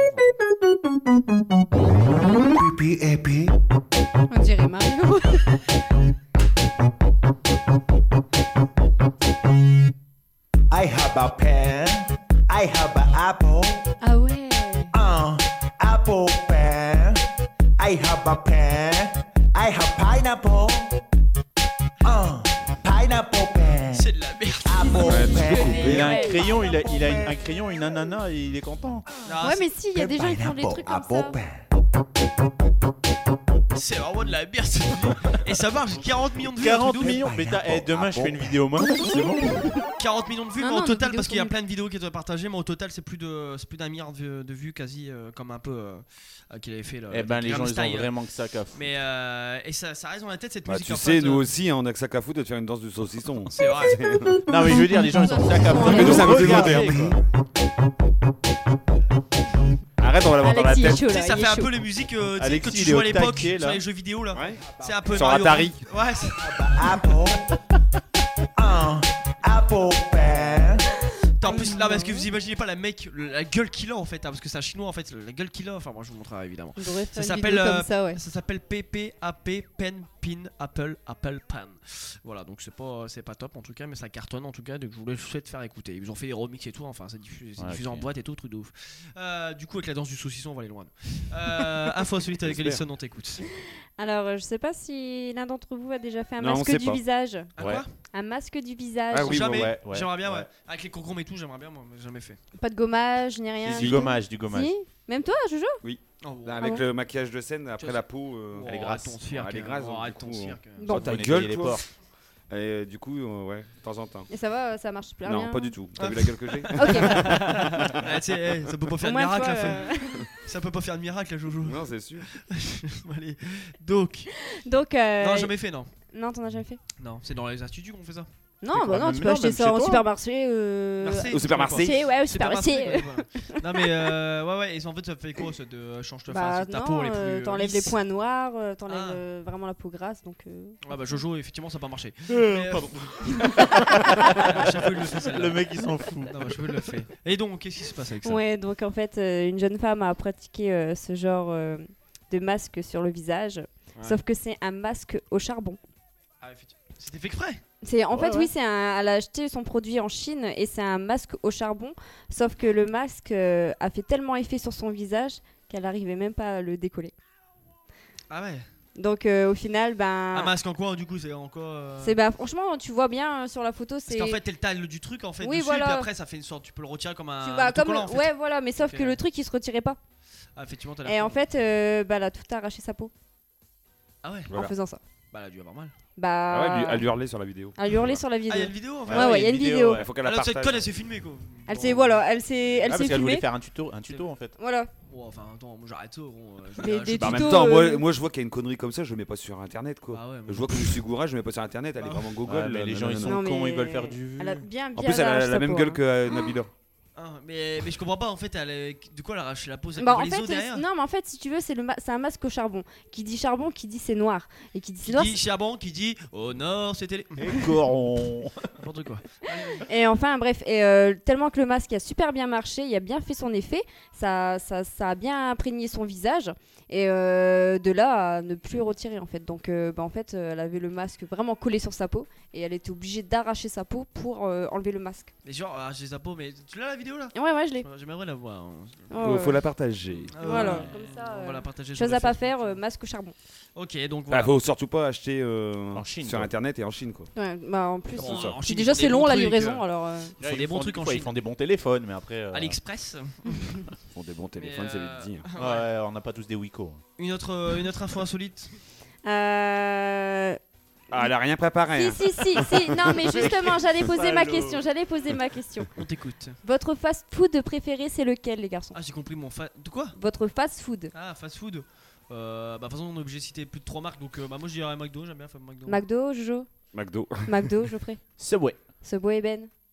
Pipi et pi. On dirait Mario. I have a pen, I have an apple. Ah ouais. Uh, apple pen. I have a pen, I have pineapple. Uh, pineapple pen. C'est de la merde. Apple Ouais, tu peux pen. couper. Il a un Ouais. crayon, il a, il a une- un crayon, une ananas et il est content. Ah, Ouais, c'est, mais si, il y a des gens qui font des trucs comme ça. c'est vraiment de la merde. Et ça marche. quarante millions de vues. un quarante truc de ouf. millions. Mais t'as- eh, demain, je fais une vidéo moi. C'est bon. quarante millions de vues, Ah mais non, au nos total, vidéos parce qu'il y a sont plein de vidéos qui étaient partagées, mais au total, c'est plus de, c'est plus d'un milliard de, de vues quasi, euh, comme un peu euh, euh, qu'il avait fait. Là, Eh ben, les gens, ils ont Style. vraiment que ça qu'à foutre. Mais euh, et ça, ça reste dans la tête cette Bah, musique. tu en sais, fait, nous euh, aussi, hein, on a que ça qu'à foutre de te faire une danse du saucisson. C'est vrai. Non, mais je veux dire, les gens, ils sont que ça qu'à foutre. Mais nous, ça nous fait Regardez, monter, quoi. Arrête, on va l'avoir dans la Alexis, il est tête. chaud Tu là. sais, ça il fait est un chaud. peu les musiques euh, tu sais, Alexis, que tu il est joues au à l'époque taquet, sur là. les jeux vidéo là. Ouais. C'est un peu Sur Mario. Atari. Ouais. c'est- Apple. Uh, apple pen. Attends, en plus là, parce que vous imaginez pas la mec, le- la gueule qu'il a en fait, hein, parce que c'est un chinois en fait, la gueule qu'il a. Enfin, moi je vous montrerai évidemment. On devrait Ça faire une s'appelle vidéo euh, comme ça, ouais. ça s'appelle P P A P Pen Pin Apple Apple Pan. Voilà, donc c'est pas c'est pas top en tout cas, mais ça cartonne en tout cas, donc je voulais juste faire écouter. Ils ont fait des remix et tout, enfin c'est diffusé, c'est Ouais, diffusé ok. en boîte et tout, truc de ouf. Euh, du coup avec la danse du saucisson, on va aller loin. Euh, info insolite avec J'espère. Alison, on t'écoute. Alors, euh, je sais pas si l'un d'entre vous a déjà fait un Non, on masque sait du pas. visage. Ah, Ouais. quoi Un masque du visage. Ah oui, Jamais. ouais, ouais, J'aimerais bien, ouais. ouais. Avec les concombres et tout, j'aimerais bien, moi, mais jamais fait. Pas de gommage ni rien. Du gommage, du gommage. Si. Même toi, Jojo. Oh, Là, avec Ah bon le maquillage de scène, après Tu- la peau. euh, oh, elle est arrête grasse. ton cirque, Elle est hein. grasse, Oh, donc, arrête du ton coup, cirque. Bon. Oh, ta Faut nettoyer gueule, les toi. pores. Et du coup, euh, ouais, de temps en temps. Et ça va, ça marche plus rien. Non, pas du tout. T'as Ah. vu la gueule que j'ai Ok. Ah, tu sais, eh, ça peut pas faire Au de moins, miracle, toi, la femme. euh, Ça peut pas faire de miracle, la Jojo. Non, c'est sûr. Allez. Donc. Donc. euh, Non, jamais fait, non. Non, t'en as jamais fait. Non, c'est dans les instituts qu'on fait ça. Non, quoi, bah non, même- tu peux non, acheter même ça chez au toi. supermarché. Euh... Merci. Au supermarché. C'est- Ouais, au Supermarché, supermarché. quoi, voilà. Non mais euh, ouais ouais, et en fait ça fait quoi ça de euh, change ta Bah face, ta non, peau les plus euh, euh, t'enlèves les lisses. points noirs, euh, t'enlèves Ah. euh, vraiment la peau grasse, donc. euh, Ah bah Jojo effectivement ça a pas marché. Euh, Mais, euh, pardon. à chaque fois il le fait celle-là. Le mec, il s'en fout. Non, bah, je le fait. Et donc qu'est-ce qui se passe avec ça? Ouais, donc en fait, euh, une jeune femme a pratiqué euh, ce genre euh, de masque sur le visage, Ouais. sauf que c'est un masque au charbon. Ah, effectivement. C'était fait exprès. C'est en Ouais, fait ouais. oui, c'est un, elle a acheté son produit en Chine et c'est un masque au charbon, sauf que le masque euh, a fait tellement effet sur son visage qu'elle n'arrivait même pas à le décoller. Ah ouais. Donc euh, au final, ben. Un masque en quoi du coup c'est en quoi euh, C'est bah franchement, tu vois bien euh, sur la photo, c'est. Parce qu'en fait t'as le taille du truc en fait Oui, dessus voilà. et puis après ça fait une sorte, tu peux le retirer comme un Tu vois, comme autocollant, en le- fait. ouais voilà, mais sauf Ok. que le truc il se retirait pas. Ah effectivement t'as Et l'air en con. fait, euh, bah elle a tout arraché sa peau Ah ouais. en Voilà. faisant ça. Bah elle a dû avoir mal. Bah. Ah ouais, lui- elle lui hurlait sur la vidéo. Elle hurlait sur la vidéo. Ah, il y a une vidéo en fait. Ouais, ouais, il y a une vidéo. Il faut qu'elle la Alors cette partage. conne elle s'est filmée quoi. Elle Bon, s'est voilà, elle s'est, elle Ah, s'est parce qu'elle voulait filmée. faire un tuto, un tuto en fait. Voilà. Oh, enfin attends, moi j'arrête ça gros. euh, je- Des- je- des Bah, en même tutos, temps, moi, euh, moi je vois qu'il y a une connerie comme ça, je le mets pas sur internet quoi. Ah ouais, moi- Je vois que je suis gourage, je le mets pas sur internet, elle est vraiment gogol. Ouais, mais les gens, ils sont Non, cons, mais ils veulent faire du. Elle a bien, bien En plus, elle a arraché la sa même peau, gueule hein. que euh, Nabila. Ah, mais, mais je comprends pas en fait, elle est- de quoi elle a arraché la peau, ça Bah, voit en les fait, os derrière. c'est- non, mais en fait, si tu veux, c'est le ma- c'est un masque au charbon. Qui dit charbon, qui dit c'est noir. Et qui dit c'est Qui noir. dit charbon, qui dit au nord c'était les. Et Coron. N'importe quoi. Et enfin, bref, et euh, tellement que le masque a super bien marché, il a bien fait son effet, ça, ça, ça a bien imprégné son visage, et euh, de là à ne plus retirer en fait. Donc, euh, bah, en fait, euh, elle avait le masque vraiment collé sur sa peau, et elle était obligée d'arracher sa peau pour euh, enlever le masque. Mais genre, arracher sa peau, mais tu l'as la vidéo là? Ouais, ouais, je l'ai. J'aimerais la voir. hein. Oh, Faut ouais. la partager. Ah, Voilà, ouais. comme ça. On va euh, la partager sur chose le à pas Facebook. faire, euh, masque au charbon. Ok, donc Bah, voilà. faut surtout pas acheter euh, En Chine, sur quoi. internet et en Chine quoi. Ouais, bah en plus, Bon, euh, en puis Chine, déjà ils font c'est des long bons la trucs, livraison, euh. alors. euh, Ils font des bons trucs en quoi, Chine. Ils font des bons téléphones, mais après. euh, AliExpress. Ils font des bons téléphones, c'est euh, vite dit. hein. Ouais, on n'a pas tous des Wiko. Une autre, euh, une autre info insolite. Euh... Ah, elle a rien préparé. Si, hein. si, si, si, non, mais justement, j'allais poser ma Salaud. question. J'allais poser ma question. On t'écoute. Votre fast-food préféré, c'est lequel, les garçons? Ah, j'ai compris mon fa. De quoi? Votre fast-food. Ah, fast food. Euh, bah, de toute façon, on est obligé de citer plus de trois marques, donc euh, bah, moi je dirais McDo, j'aime bien faire McDo. McDo, Jojo? McDo. McDo, Geoffrey? Subway. Subway, Ben?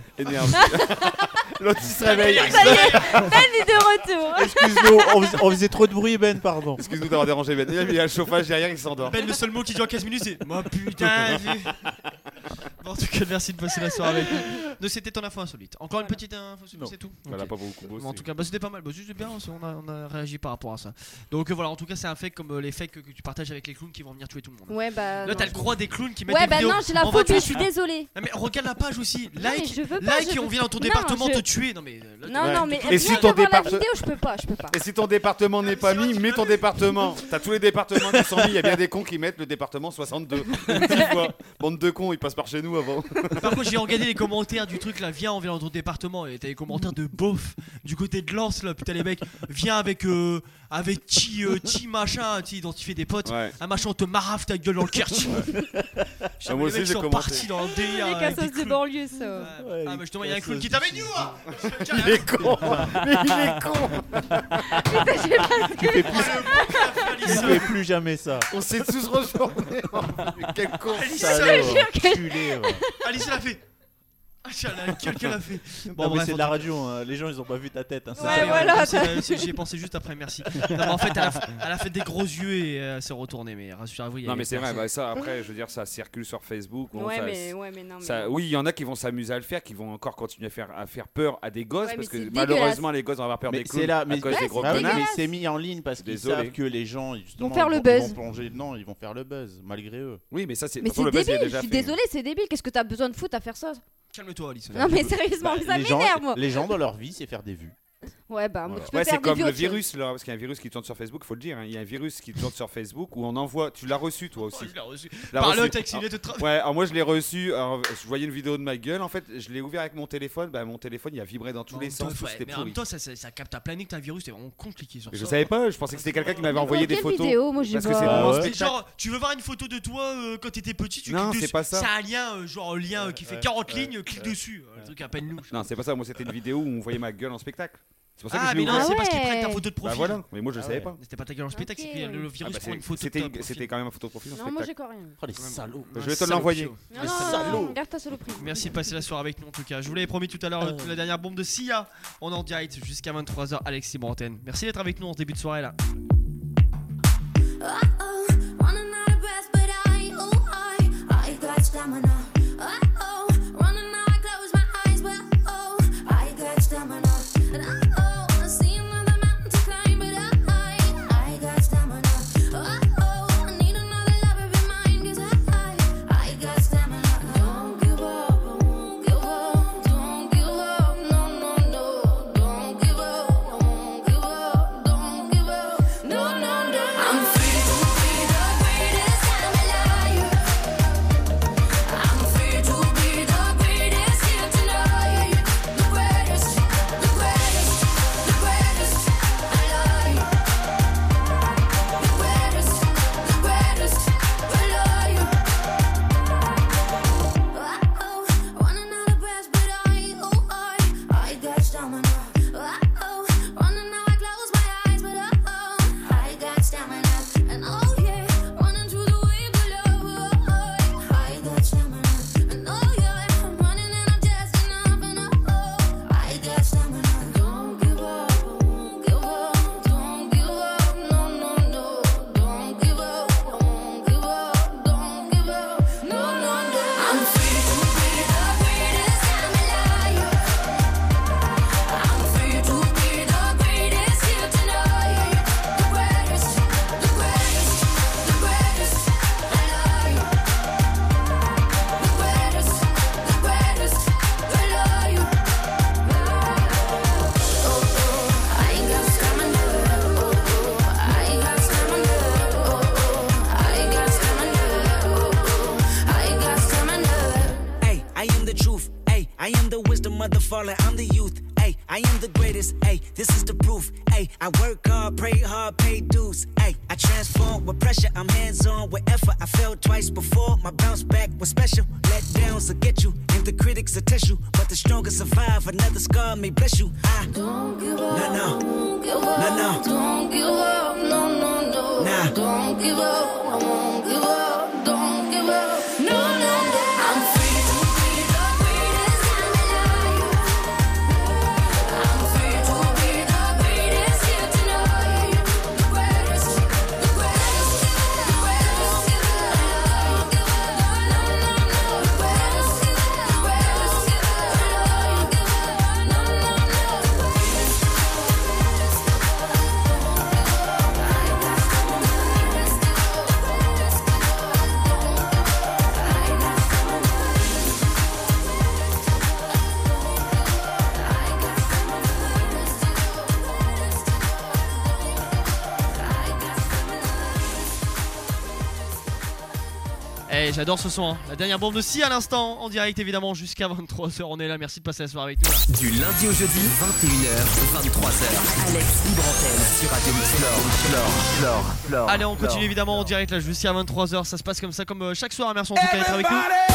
Énergie. L'autre il se réveille. Ça y est, Ben est de retour. Excuse-nous, on, fais- on faisait trop de bruit, Ben, pardon. Excuse-nous d'avoir dérangé Ben. Il y a le chauffage derrière, il s'endort. Ben, le seul mot qui dure quinze minutes, c'est. Oh putain. Bon, en tout cas, merci de passer la soirée avec nous. Donc, c'était ton info insolite. Encore une petite info, c'est- Non. c'est tout. Elle a Ok. pas beaucoup bossé. Bon, en tout cas, bah, c'était pas mal. Bah, c'était bien, on a, on a réagi par rapport à ça. Donc euh, voilà, en tout cas, c'est un fake comme euh, les fakes que, que tu partages avec les clowns qui vont venir tuer tout le monde. Ouais, bah. Là, non, t'as le je- croix des clowns qui mettent Ouais, des bah vidéos. non, j'ai la On va faute, tuer je suis celui-là. désolée. Non, mais regarde la page aussi. mais Like, je veux pas, like je et on veux- vient dans ton Non, département je- te tuer. Non, mais. euh, là, Non, tu- non, mais Et rien si que ton voir la départe- vidéo, je peux pas, je peux pas. Et si ton département n'est pas mis, mets ton département. T'as tous les départements qui sont mis. Il y a bien des cons qui mettent le département soixante-deux. Dix fois. Bande de cons, ils passent par chez nous avant. Par contre, j'ai regardé les commentaires du truc là, viens, on vient dans ton département. Et t'as les commentaires de beauf du côté de Lens là. Putain, les mecs, viens avec euh, avec Chi, euh, Chi machin, tu identifier des potes. Ouais. Un machin, on te marave ta gueule dans le quartier. Ah, moi aussi, j'ai sont commenté. partis dans le délire. Les avec des cassos de clowns. banlieue, ça. Ouais. Ah, mais justement, il y a un clown qui est avec nous. Hein. Il est con. Mais il est con. Tu fais plus, tu fais plus jamais ça. On s'est tous retournés. Quel con. Alice, Salaud, elle a- enculé, ouais. Alice, elle a fait. Ah, tiens, la gueule qu'elle a fait. Non, mais bref, c'est en de la tout- radio, hein. Les gens ils ont pas vu ta tête. Hein, ça Ouais, va. voilà. Merci, euh, c'est- J'y ai pensé juste après, merci. Non, mais en fait, elle a, elle a fait des gros yeux et euh, elle s'est retournée, mais rassurez-vous, il y Non avait mais c'est vrai, personne. bah, ça après je veux dire ça circule sur Facebook. Bon, Ouais, ça- mais, ouais, mais non. Mais ça- non. oui, il y en a qui vont s'amuser à le faire, qui vont encore continuer à faire, à faire peur à des gosses Ouais, parce mais que c'est malheureusement les gosses vont avoir peur Mais des clowns c'est là, à mais cause Ouais, des gros Bah oui, connards. mais c'est mis en ligne parce qu'ils Désolé. savent que les gens justement faire ils le vont, buzz. ils vont plonger dedans, ils vont faire le buzz malgré eux. Oui, mais ça c'est Mais de toute façon, c'est le buzz, il est débile, je déjà suis fait. désolée, c'est débile. Qu'est-ce que t'as besoin de foutre à faire ça? Calme-toi, Alice. Non, mais sérieusement, ça les, gens, m'énerve, moi. les gens dans leur vie, c'est faire des vues. Ouais, bah, Voilà. tu peux Ouais, faire c'est des comme vues le autre chose. virus là, parce qu'il y a un virus qui tourne sur Facebook, faut le dire. hein. Il y a un virus qui tourne sur Facebook où on envoie. Tu l'as reçu toi aussi. Oh, je l'ai reçu. L'as Par le reçu. taxi, il est de tra- Ouais, alors moi je l'ai reçu. Alors, je voyais une vidéo de ma gueule. En fait, je l'ai ouvert avec mon téléphone. Bah, mon téléphone il a vibré dans tous les sens. tout Ouais, C'était mais en même pourri. temps, ça, ça, ça capte à plein nez que t'as un virus, c'est vraiment compliqué sur Je ça. savais pas. Je pensais que c'était quelqu'un qui m'avait Mais envoyé quoi, des quelle photos. vidéo Moi, j'ai Parce que pas- c'est Ah mon ouais. C'est spectacle. genre, tu veux voir une photo de toi euh, quand t'étais petit, tu Non, cliques c'est dessus. pas ça. C'est un lien, euh, genre un lien euh, qui fait quarante lignes, clique dessus. Un truc à peine louche. Non, c'est pas ça. Moi, c'était une vidéo où on voyait ma gueule en spectacle. C'est pour ça que Ah, je l'ai mais non, ouvert. c'est parce qu'ils ouais. prennent ta photo de Bah profil. voilà. Mais moi, je Ah savais ouais. pas. C'était pas ta gueule en spectacle, Ok, c'est que le ouais. Ah virus bah, prend une c'est- photo de C'était ta une- profil. c'était quand même un photo de profil en Non, moi, j'ai spectacle. quoi rien. Oh les salauds. Je vais te l'envoyer. Non, Les non, salauds. non, garde ta saloperie. Merci de passer la soirée avec nous en tout cas. Je vous l'avais promis tout à l'heure, Euh. la dernière bombe de Sia. On est en direct jusqu'à vingt-trois heures. Alexis Brantenne. Merci d'être avec nous en ce début de soirée là. Uh-oh, running out of breath, but I, oh, I, I got stamina. Uh-oh, running out, I close my eyes, but oh, I got stamina. And uh-oh, I see another mountain to climb, but I, I got stamina. Uh-oh, I need another lover in mine, 'cause I, I got stamina. Don't give up, won't give up, don't give up, no, no, no. Don't give up, won't give up, don't give up, no, no, no. I'm free to be the greatest I'm alive. I'm free to be the greatest here tonight. The greatest, the greatest, the greatest alive. The greatest, the greatest alive. Uh-oh, running out of breath, but I, oh, I, I got stamina. Uh-oh, running out, I close my eyes, but oh, I got stamina. And oh yeah, running through the wave of love, oh, I got stamina. And oh yeah, I'm running and I'm just enough, and oh, I got stamina. Don't give up, won't give up, don't give up, no, no, no. Don't give up, won't give up, don't give up, no, no, no. I'm free to be the greatest I'm alive. I'm free to be the greatest here tonight. The greatest, the greatest, the greatest alive. The greatest, the greatest alive. Oh, oh, I got stamina. Oh, oh, I got stamina. Oh, oh, I got stamina. Oh, oh, I got stamina. Hey, I am the truth. Hey, I am the wisdom of the fallen. I'm the youth. Hey, I am the greatest. Hey, this is the proof. Hey, I work hard, pray hard, pay dues. Hey, I transform with pressure. I'm hands on with effort. I failed twice before. My bounce back was special. Let downs will get you, and the critics will test you. But the strongest survive. Another scar may bless you. I Don't give up. No, no. Don't give up. No, no. Don't give up. No, no, no. Nah. Don't give up. I won't give up. Don't give up. No, no, no. I'm free to be the greatest I'm alive. I'm free to be the greatest here tonight. The greatest, the greatest, the greatest alive. No, no, no. The greatest, Eh, j'adore ce son, hein. La dernière bombe de Si à l'instant, en direct évidemment jusqu'à vingt-trois heures. On est là, merci de passer la soirée avec nous. Là. Du lundi au jeudi, vingt et une heures, vingt-trois heures. Alex Libre Antenne sur Radio Mix Flore, Flore, Flore, Flore. Allez, on continue Flore, évidemment en direct là jusqu'à vingt-trois heures. Ça se passe comme ça, comme euh, chaque soir. Merci en tout cas d'être avec nous.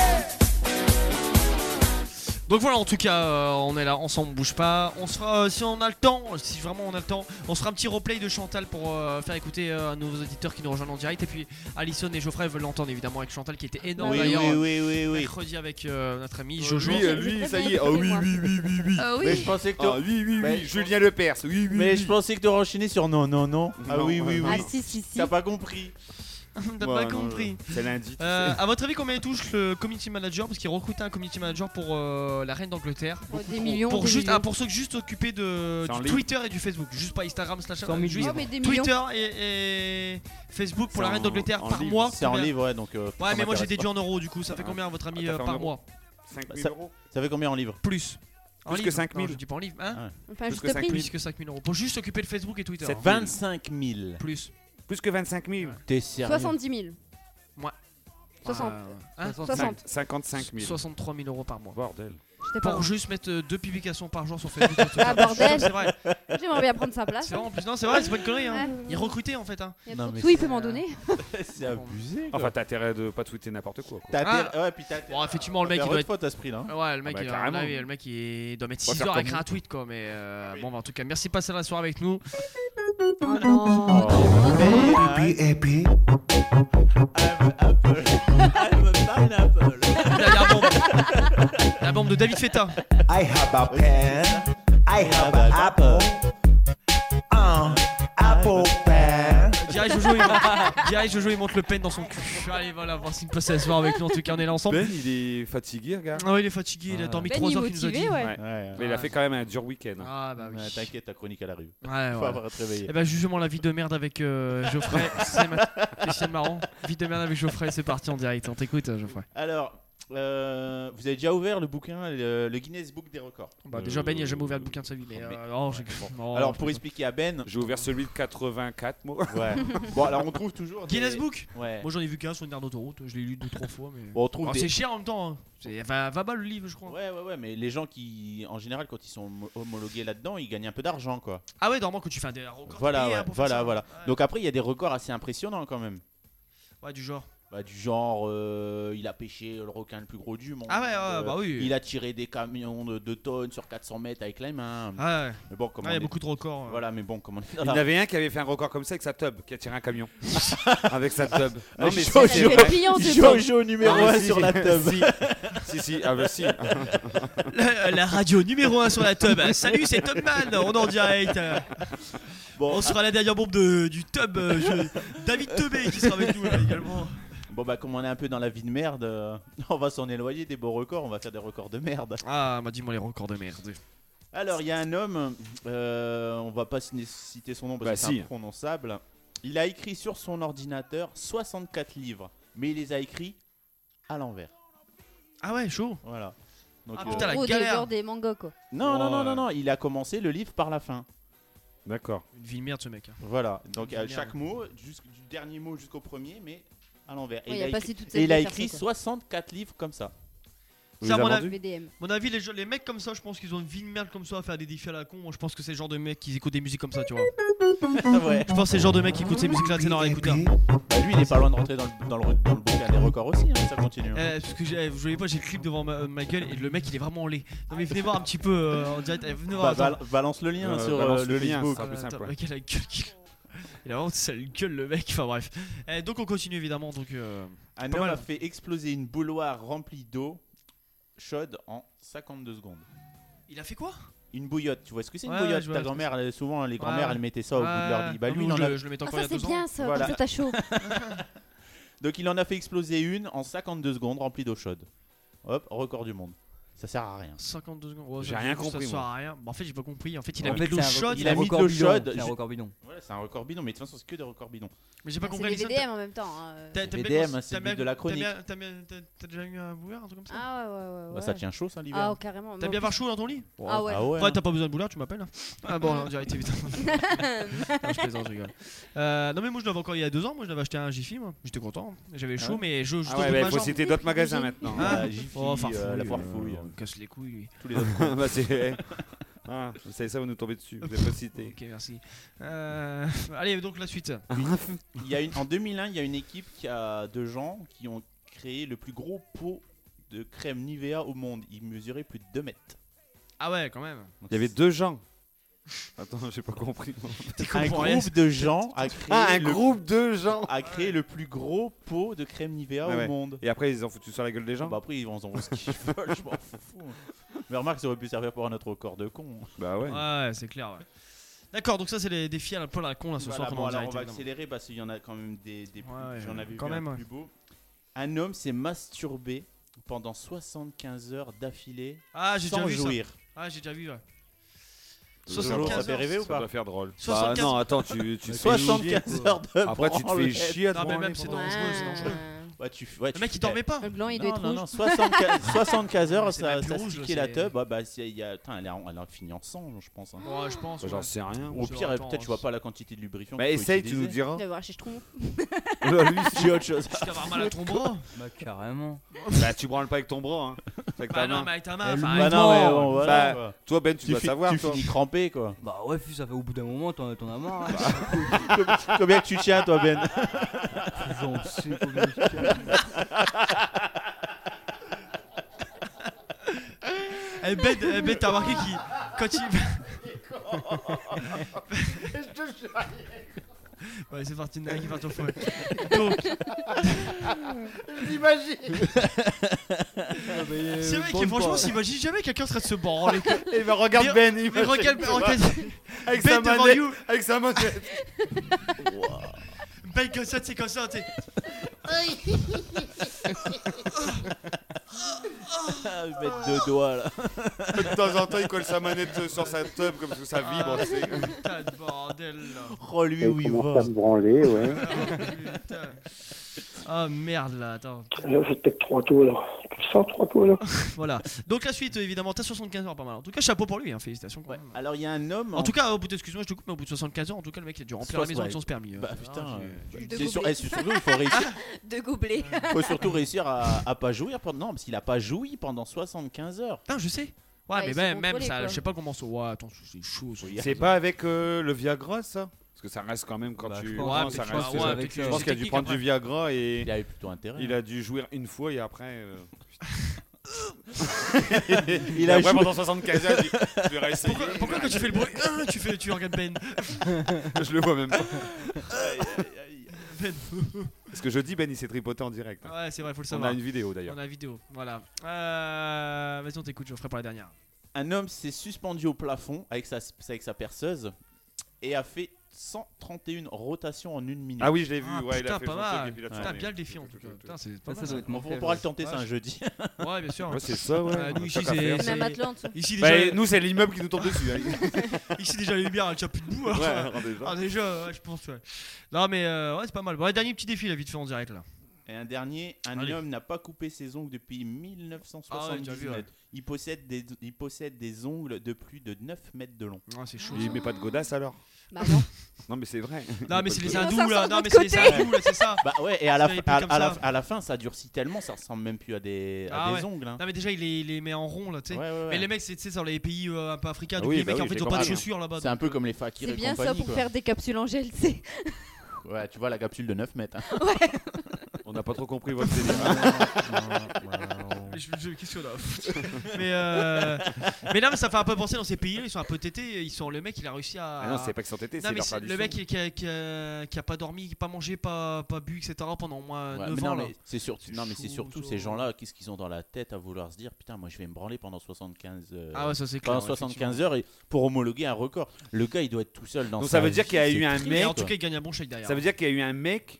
Donc voilà, en tout cas, euh, on est là ensemble, on bouge pas. On se fera, euh, si on a le temps, si vraiment on a le temps, on se fera un petit replay de Chantal pour euh, faire écouter euh, à nos auditeurs qui nous rejoignent en direct. Et puis Alison et Geoffrey veulent l'entendre évidemment avec Chantal qui était énorme Oui, d'ailleurs. oui, oui, oui, oui. Mercredi avec euh, notre ami Euh, Jojo. lui, euh, lui, ça y est. Ah oui, oui, oui, oui, oui. Ah oui. Mais je pensais que Ah oui, oui, Mais oui. je Julien Lepers. Oui, oui. Mais oui. je pensais que tu aurais enchaîné sur non, non, non. Ah Non, oui, oui, ouais. oui. Ah si si si. T'as pas compris. T'as Ouais, pas non, compris. C'est lundi. tu Euh, sais. à votre avis, combien il touche le community manager? Parce qu'il recrutait un community manager pour euh, la reine d'Angleterre. Oh, des millions. Pour des juste, millions. ah, pour ceux qui juste occupés de C'est en du ligne. Twitter et du Facebook, juste pas Instagram slash cent mille juste Oh, mais des millions. Twitter et, et Facebook pour C'est la reine en- d'Angleterre en par livre. mois. C'est en combien livre, ouais, donc. euh, Ouais, ça mais moi j'ai m'intéresse déduit pas. en euros du coup. Ça fait Ah. combien à votre ami Ah, t'as euh, fait en par euros. mois? cinq mille Ça- euros. Ça fait combien en livre? Plus. En Plus que livre. cinq mille. Non, je dis pas en livre. Hein Ah ouais. Enfin Plus juste que cinq prix. mille. Plus que cinq mille euros. Pour juste s'occuper de Facebook et Twitter. Sept hein. vingt-cinq mille. Plus. Plus que vingt-cinq mille. T'es sérieux? soixante-dix mille. Ouais. soixante. Hein soixante. cinquante-cinq mille. soixante-trois mille euros par mois. Bordel. J'étais pas Pour loin. juste mettre euh, deux publications par jour sur Facebook. et Twitter. Ah, bordel. C'est vrai. J'aimerais bien prendre sa place. C'est vrai en plus. Non, c'est vrai, c'est pas une connerie. Hein. Ouais. Il recrutait en fait. Hein. Il y a Non, trop de mais sous, il c'est- peut m'en donner. C'est abusé. quoi. Enfin, t'as intérêt de pas tweeter n'importe quoi. quoi. T'as Ah. intérêt- ouais, puis t'as intérêt Bon, effectivement, le à mec faire il doit autre être. faute à ce prix-là. hein. Ouais, le mec, Ah bah, il, carrément. à mon avis, le mec il doit mettre On va six faire heures à comme écrire un nous. tweet quoi. Mais euh, bon, bah, en tout cas, merci de passer la soirée avec nous. Oh non. Happy, happy. I'm apple. I'm a pineapple. Dernière bombe. La bombe de David Feta. I have a pen. I have an apple. Un apple pen. Direct Jojo, il monte, direct, Jojo, il monte le pen dans son cul. Allez, voilà, voir s'il me passe la soirée avec nous. En tout cas, on est là ensemble. Ben, il est fatigué, regarde. Ah ouais, il est fatigué, il a Ah. dormi Ben, trois il est heures qu'il nous a dit. motivé, ouais. Ouais. Ouais, Mais il a fait quand même un dur week-end. Ah bah oui. ouais. T'inquiète, ta chronique elle arrive. Ouais, Faut ouais. avoir à te réveiller. Et bah justement la vie de merde avec euh, Geoffrey, c'est ma... Christiane Marron. Vie de merde avec Geoffrey, c'est parti en direct. On t'écoute euh, Geoffrey. Alors, euh, vous avez déjà ouvert le bouquin, le, le Guinness Book des records. Bah déjà Ben il a jamais ouvert de bouquin de sa vie mais euh, oh, j'ai... oh, Alors je pour peux expliquer à Ben, J'ai ouvert celui de quatre-vingt-quatre, moi. ouais. Bon alors on trouve toujours des- Guinness Book. Ouais. Moi j'en ai vu qu'un sur une aire d'autoroute, je l'ai lu deux trois fois mais Bon, on trouve oh, des- c'est cher en même temps. Hein. C'est vingt balles le livre je crois. Ouais ouais ouais, mais les gens qui en général quand ils sont homo- homologués là-dedans, ils gagnent un peu d'argent quoi. Ah ouais normalement quand tu fais un des records. Voilà payés, ouais, hein, pour faire voilà ça. voilà. Ouais. Donc après il y a des records assez impressionnants quand même. Ouais du genre. Bah, du genre, euh, il a pêché le requin le plus gros du monde. Ah ouais, ouais, Euh, bah oui. Il a tiré des camions de deux tonnes sur quatre cents mètres avec les mains. Ah ouais. Mais bon, comme Ah, on il y a est- beaucoup de records. euh. Voilà, mais bon, comme on est Il dans y la- en avait un qui avait fait un record comme ça avec sa tub, qui a tiré un camion. avec sa tub. Ah, Non, mais Jojo, c'est vrai. Jojo numéro Ah, un si, sur la tub. Si, si, si, ah bah si. La, la radio numéro un sur la tub. Salut, c'est Tubman, on est en direct. Bon, on sera la dernière bombe de, du tub. euh, je- David Tebé qui sera avec nous là, également. Bon bah comme on est un peu dans la vie de merde, euh, on va s'en éloigner des beaux records, on va faire des records de merde. Ah, bah dis-moi les records de merde. Alors il y a un homme, euh, on va pas citer son nom parce Bah, que c'est si. imprononçable. Il a écrit sur son ordinateur soixante-quatre livres, mais il les a écrits à l'envers. Ah ouais, chaud. Voilà. Donc, Ah, euh, putain, la Gros des galère. genre des mangas quoi. Non, non, non, Ouais. non, non, il a commencé le livre par la fin. D'accord. Une vie de merde ce mec. hein. Voilà, donc Une à vie de chaque merde. mot, jusqu- du dernier mot jusqu'au premier, mais à l'envers. Ouais, Et il a il a passé écrit, toute sa et vie il a à faire écrit ça, quoi. soixante-quatre livres comme ça. Vous Ça, les à mon avez avis- vendus V D M. Mon avis, les, gens- les mecs comme ça, je pense qu'ils ont une vie de merde comme ça à faire des défis à la con. Moi, je pense que c'est le genre de mecs qui écoutent des musiques comme ça, tu vois. Ouais. Je pense que c'est le genre de mec qui écoute ces musiques là, c'est dans l'écouteur. Bah, lui, il est pas loin de rentrer dans le, dans le, dans le bouquin des records aussi, hein, ça continue. Euh, parce que j'ai- vous voyez pas, j'ai le clip devant ma, ma gueule et le mec il est vraiment laid. Non mais venez voir un petit peu euh, en direct. eh, Venez voir. Bah, attends. bal- balance le lien Euh, sur balance euh, le le lien, Facebook. ça sera plus Attends, simple, le ouais. mec, il a la gueule qu'il- Il a vraiment sale gueule le mec. Enfin bref. Eh, donc on continue évidemment. Donc euh, Un pas homme mal. a fait exploser une bouilloire remplie d'eau chaude en cinquante-deux secondes. il a fait quoi? Une bouillotte, tu vois ce que c'est une Ouais, ouais, bouillotte? je vois Ta le grand-mère, elle- souvent les grand-mères ouais. elles mettaient ça au bout de leur lit. Bah Ah, lui, mais il moi, en je, a- le- je le mettais Ah encore ça il y a c'est deux ans. bien ça, Voilà. comme ça t'as chaud. Donc il en a fait exploser une en cinquante-deux secondes remplie d'eau chaude. Hop, record du monde. Ça sert à rien. cinquante-deux secondes. Ouais, J'ai ça- rien ça compris, sert moi. à rien. Bah, en fait, j'ai pas compris. En fait, il a En mis fait, de l'eau c'est un chaude. Il a mis de record l'eau bidon, chaude. c'est un ju- record bidon. Voilà, c'est un record bidon, mais de toute façon, c'est que des records bidons. Mais j'ai pas Ah, compris. c'est des Alison, V D M t'as- en même temps. hein, euh. t'as- t'aimes V bien D quand- M, c'est t'aimes le but bien- de la t'aimes chronique. bien- T'as bien- t'as- t'as déjà eu un bouillard, un truc comme ça? Ah ouais, ouais, ouais. Bah, ouais. ça tient chaud, ça, l'hiver. Ah, oh, carrément. T'aimes Mais bien en avoir chaud dans ton lit? Ah ouais. Ah ouais. Ouais, t'as pas besoin de bouillard, tu m'appelles. hein. Ah bon, en direct, évidemment. Non, je plaisante, je rigole. Euh, non, mais moi, je l'avais encore il y a deux ans. Moi, je l'avais acheté un Jiffy. Moi, j'étais content. J'avais chaud, ouais mais je. je Ah tombe ouais, de bah, ma il faut jambe. citer d'autres magasins maintenant. Hein Ah, Jiffy, Oh, euh, farfouille, la euh, farfouille. on casse les couilles, lui. Tous les autres. Bah, c'est. Ah, vous savez ça, vous nous tombez dessus. Vous avez pas cité. Ok, merci. Euh, Allez, donc la suite. Il y a une, en deux mille un, il y a une équipe qui a de gens qui ont créé le plus gros pot de crème Nivea au monde. Il mesurait plus de deux mètres. Ah ouais, quand même. Il y avait deux gens. Attends, j'ai pas compris. Un groupe de gens a créé Ah, un le, groupe de gens a créé le plus gros pot de crème Nivea Ouais, au ouais. monde. Et après, ils ont foutu sur la gueule des gens. Bah après, ils vont en ce qu'ils veulent, je m'en fous. Mais remarque, ça aurait pu servir pour un autre record de con. Bah ouais. Ouais, c'est clair. Ouais. D'accord, donc ça, c'est les défis un peu à la con là ce Voilà, soir. bon, qu'on est en alors, direct, on va évidemment. accélérer parce qu'il y en a quand même des, des plus. Ouais, J'en avais quand vu même, un ouais. plus beau. Un homme s'est masturbé pendant soixante-quinze heures d'affilée Ah, j'ai sans déjà vu jouir. ça. Ah, j'ai déjà vu. Ouais. Jojo, soixante-quinze ça fait rêver heures. ou Ça pas doit faire drôle. soixante-quinze Bah non, attends, tu, tu te fais soixante-quinze chier. heures de Après, tu te fais branlette. chier à te Non, mais branler même c'est pendant- dangereux, c'est dangereux. Ouais, tu, ouais, Le tu mec, il fais- dormait pas. Le gland, il Non, doit être non, rouge. non, soixante-quinze, soixante-quinze heures, C'est ça, même plus ça rouge, stické là, la c'est- teub. Bah, bah, c'est- il y a, putain, elle, a, elle a fini en sang, je pense. hein. Ouais, je pense. Bah, J'en ouais. sais rien. Au Je pire, attends, peut-être tu vois pas la quantité de lubrifiant. Bah qu'il faut essaye, tu nous utiliser. diras. Je vais voir chez Schtroumpf. Lui, J'ai autre chose. Tu vas avoir mal à ton bras. Bah, carrément. Bah tu branles pas avec ton bras. Hein. C'est avec Bah ta non, main. mais avec ta Eh, main. le enfin, Bah avec- non, mais Bah, bon, voilà. quoi. Toi Ben, tu, Tu, dois fi- savoir. tu toi. finis crampé, quoi. Bah ouais, puis ça fait au bout d'un moment, t'en t'en as marre. hein. Combien que tu tiens, toi, Ben J'en sais combien je tiens. Eh Ben, eh Ben, t'as remarqué qu'il. Quand il. Ouais, c'est parti, il y en a un qui part au fond. Donc. J'imagine. C'est vrai que franchement, s'imagine jamais quelqu'un serait de se branler. Et ben regarde Mais- Ben, mais imagine, regarde, tu vois. regarde. Avec Ben sa devant manette. you. Avec sa manette. Ben comme ça, c'est comme ça, tu sais. Mettre deux doigts, là. De temps en temps, il colle sa manette sur sa tub comme ça, ça vibre. tu sais. Putain de bordel là. Oh, lui, Elle oui, commence va. à me branler, ouais. Ah, putain. Ah merde là, attends. Là, j'ai peut-être trois tours, là. Tu le sens, trois tours, là? Voilà. Donc la suite, évidemment, t'as soixante-quinze heures, pas mal. En tout cas, chapeau pour lui, hein, félicitations. Quand Ouais. même. Alors, il y a un homme. En tout cas, au bout de, excuse-moi, je te coupe, mais au bout de soixante-quinze heures, en tout cas, le mec il a dû remplir la maison avec son sperme. Bah euh, putain. ah, euh, j'ai- De c'est sur- gobelets. eh, c'est surtout, il faut réussir. De gobelets. faut surtout réussir à, à pas jouir pendant. Non, parce qu'il a pas joui pendant soixante-quinze heures. Putain, je sais. Ouais, Ouais, mais ils même, sont même contrôlés, ça, quoi. je sais pas comment ça. Ouais, attends, c'est chaud. ça. C'est pas avec euh, le Viagra ça? Parce que ça reste quand même quand Bah, tu. je pense- Ouais, prends, mais ça tu reste. vois, ouais, euh, avec, je euh, pense qu'il a dû technique, prendre après. du Viagra et Il avait plutôt intérêt. il a dû jouir une fois et après. euh, Il Il a a vraiment joué- dans soixante-quinze heures. il dit, Je vais réessayer. Pourquoi, pourquoi quand tu fais le bruit, ah, tu fais, tu regardes Ben. Je le vois même pas. Ben. Ce que je dis, Ben, il s'est tripoté en direct. hein. Ouais, c'est vrai, faut le On savoir. a une vidéo d'ailleurs. On a la vidéo, voilà. Euh, Vas-y, on t'écoute, je ferai pour la dernière. Un homme s'est suspendu au plafond avec sa, avec sa perceuse et a fait cent trente et une rotations en une minute. Ah oui, je l'ai vu. Ah, ouais, il putain, a fait pas son mal. truc et puis il a Putain, tourné. bien le défi en tout cas. Putain, c'est pas Ça, mal. ça doit être On, mon on frère. pourra le tenter, Ouais, c'est un je- jeudi. Ouais, bien sûr. Ouais, c'est ça, ouais. Euh, nous, ici, Tant qu'à c'est. faire. c'est- Même matelas en dessous. Ici, Bah, déjà, nous, c'est l'immeuble qui nous tombe dessus. hein. ici, déjà, les lumières, elles tiennent plus debout. alors. Ouais, alors, déjà. Ah, déjà, ouais, je pense, ouais. Non, mais euh, ouais, c'est pas mal. Bon, le dernier petit défi, la vite fait en direct là. Et un dernier, un Allez. homme n'a pas coupé ses ongles depuis mille neuf cent Ah ouais, tu as vu, soixante-dix-neuf. ouais. il, possède des, il possède des ongles de plus de neuf mètres de long. Ah, c'est chaud. Il met pas de godasse alors? Bah non. Non, mais c'est vrai. Non, mais c'est les Sinon, ça hindous là. sort de Non, mais l'autre c'est les côté. hindous là, c'est ça. Bah ouais, et à la, C'est fin- épais à, comme à la, ça. à la fin, ça durcit tellement, ça ressemble même plus à des, à Ah des ouais. ongles. hein. Non, mais déjà, il les, il les met en rond là, tu sais. Ouais, ouais, ouais. Mais les mecs, c'est tu sais, dans les pays euh, un peu africains, Ah donc oui, les bah mecs en oui, fait, j'ai ils ont pas de compris. chaussures là-bas. C'est un peu comme les fakirs C'est et bien ça compagnie, pour quoi. faire des capsules en gel, c'est. Ouais, tu vois la capsule de neuf mètres. hein. On n'a pas trop compris votre délire. Mais je- je- Qu'est-ce qu'on a Mais euh... mais là, mais ça fait un peu penser dans ces pays-là, ils sont un peu tétés. Ils sont le mec, il a réussi à. Ah non, c'est pas qu'ils sont tétés, Non, c'est mais leur c'est le tradition. mec qui, qui a, qui, a, qui a pas dormi, pas mangé, pas, pas bu, et cetera pendant au moins Ouais, neuf mais ans. non, là. mais c'est surtout, non, mais c'est chaud, surtout ça. ces gens-là, qu'est-ce qu'ils ont dans la tête à vouloir se dire, putain, moi je vais me branler pendant soixante-quinze, euh, Ah ouais, ça, c'est pendant clair, soixante-quinze heures et pour homologuer un record. Le gars, il doit être tout seul dans Donc sa ça veut dire vie, qu'il y a c'est eu un triste, mec. Et en tout quoi. cas, il gagne un bon chèque derrière. Ça veut dire qu'il y a eu un mec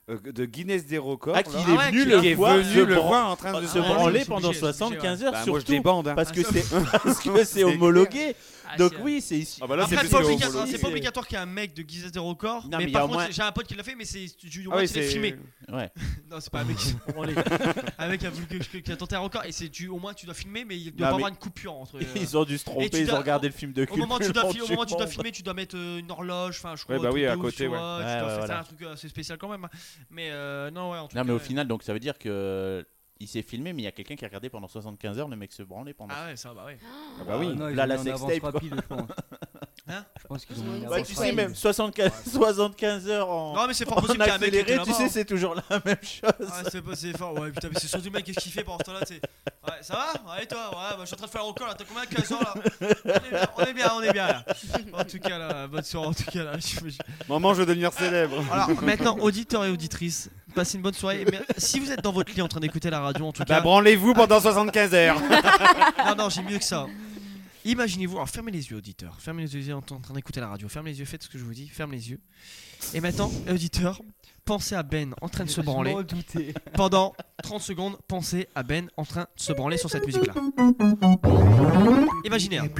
euh, de Guinness des records. Ah, qu'il là. est Ah ouais, venu qui- le qui est voir venu se le bran- voir en train de se se branler branler pendant soixante-quinze heures, Bah, surtout moi, je débande, hein. parce que Ah, c'est ça- parce que c'est homologué. Ah, Donc c'est- oui, c'est ici. Ah bah là, Après, c'est c'est pas, plus obligatoire, homologué. c'est pas obligatoire qu'il y ait un mec de Guinness des records. Non, mais, mais il y a par au contre, moins- j'ai un pote qui l'a fait, mais c'est tu au Ah moins oui, tu l'as c'est- filmé. Ouais. Non, c'est pas un mec qui un mec qui a, voulu que- que- qui a tenté un record et c'est tu au moins tu dois filmer, mais il doit Non, pas mais avoir une coupure entre. euh, Ils ont dû se et tromper, tu ils dois- ont regardé le film de Au cul. moment où tu le dois, long fi- au du moment où tu dois monde. filmer, tu dois mettre euh, une horloge, enfin je crois. Ouais, bah un truc oui, de à ouf, côté, tu ouais. vois, Ouais, tu dois ouais, faire voilà. un truc assez spécial quand même. Mais euh, non, ouais, en tout Non, cas. mais au ouais. final, donc ça veut dire que il s'est filmé, mais il y a quelqu'un qui a regardé pendant soixante-quinze heures le mec se branler pendant. Ah ouais, ça, bah ouais. Ah bah oui, non, ils là ont la mis en sextape. avance quoi. rapide, je pense. Hein Je pense qu'ils ont mis en Bah avance tu sais rapide. même soixante-quinze, soixante-quinze heures en. Non, mais c'est fort en possible qu'il y ait un mec qui accéléré, était tu là-bas, sais hein. c'est toujours la même chose. Ah, c'est pas c'est fort, ouais, putain, mais c'est surtout le mec qu'est-ce qu'il fait pendant ce temps-là, tu sais. Ouais, ça va? Ouais, et toi? Ouais, bah je suis en train de faire le record là, t'as combien? quinze ans là? On est bien, on est bien, on est bien là. En tout cas, là, bonne soirée, en tout cas, là. je- je- Maman, je veux devenir célèbre. Alors maintenant, auditeurs et auditrices, passez une bonne soirée. Mais si vous êtes dans votre lit en train d'écouter la radio, en tout Bah, cas. branlez-vous pendant soixante-quinze heures. Non, non, j'ai mieux que ça. Imaginez-vous, alors fermez les yeux, auditeurs. Fermez les yeux en en train d'écouter la radio. Fermez les yeux, faites ce que je vous dis. Fermez les yeux. Et maintenant, auditeurs, pensez à Ben en train de se branler. Je m'en doutais. Pendant trente secondes, pensez à Ben en train de se branler sur cette musique-là. Imaginez. hein.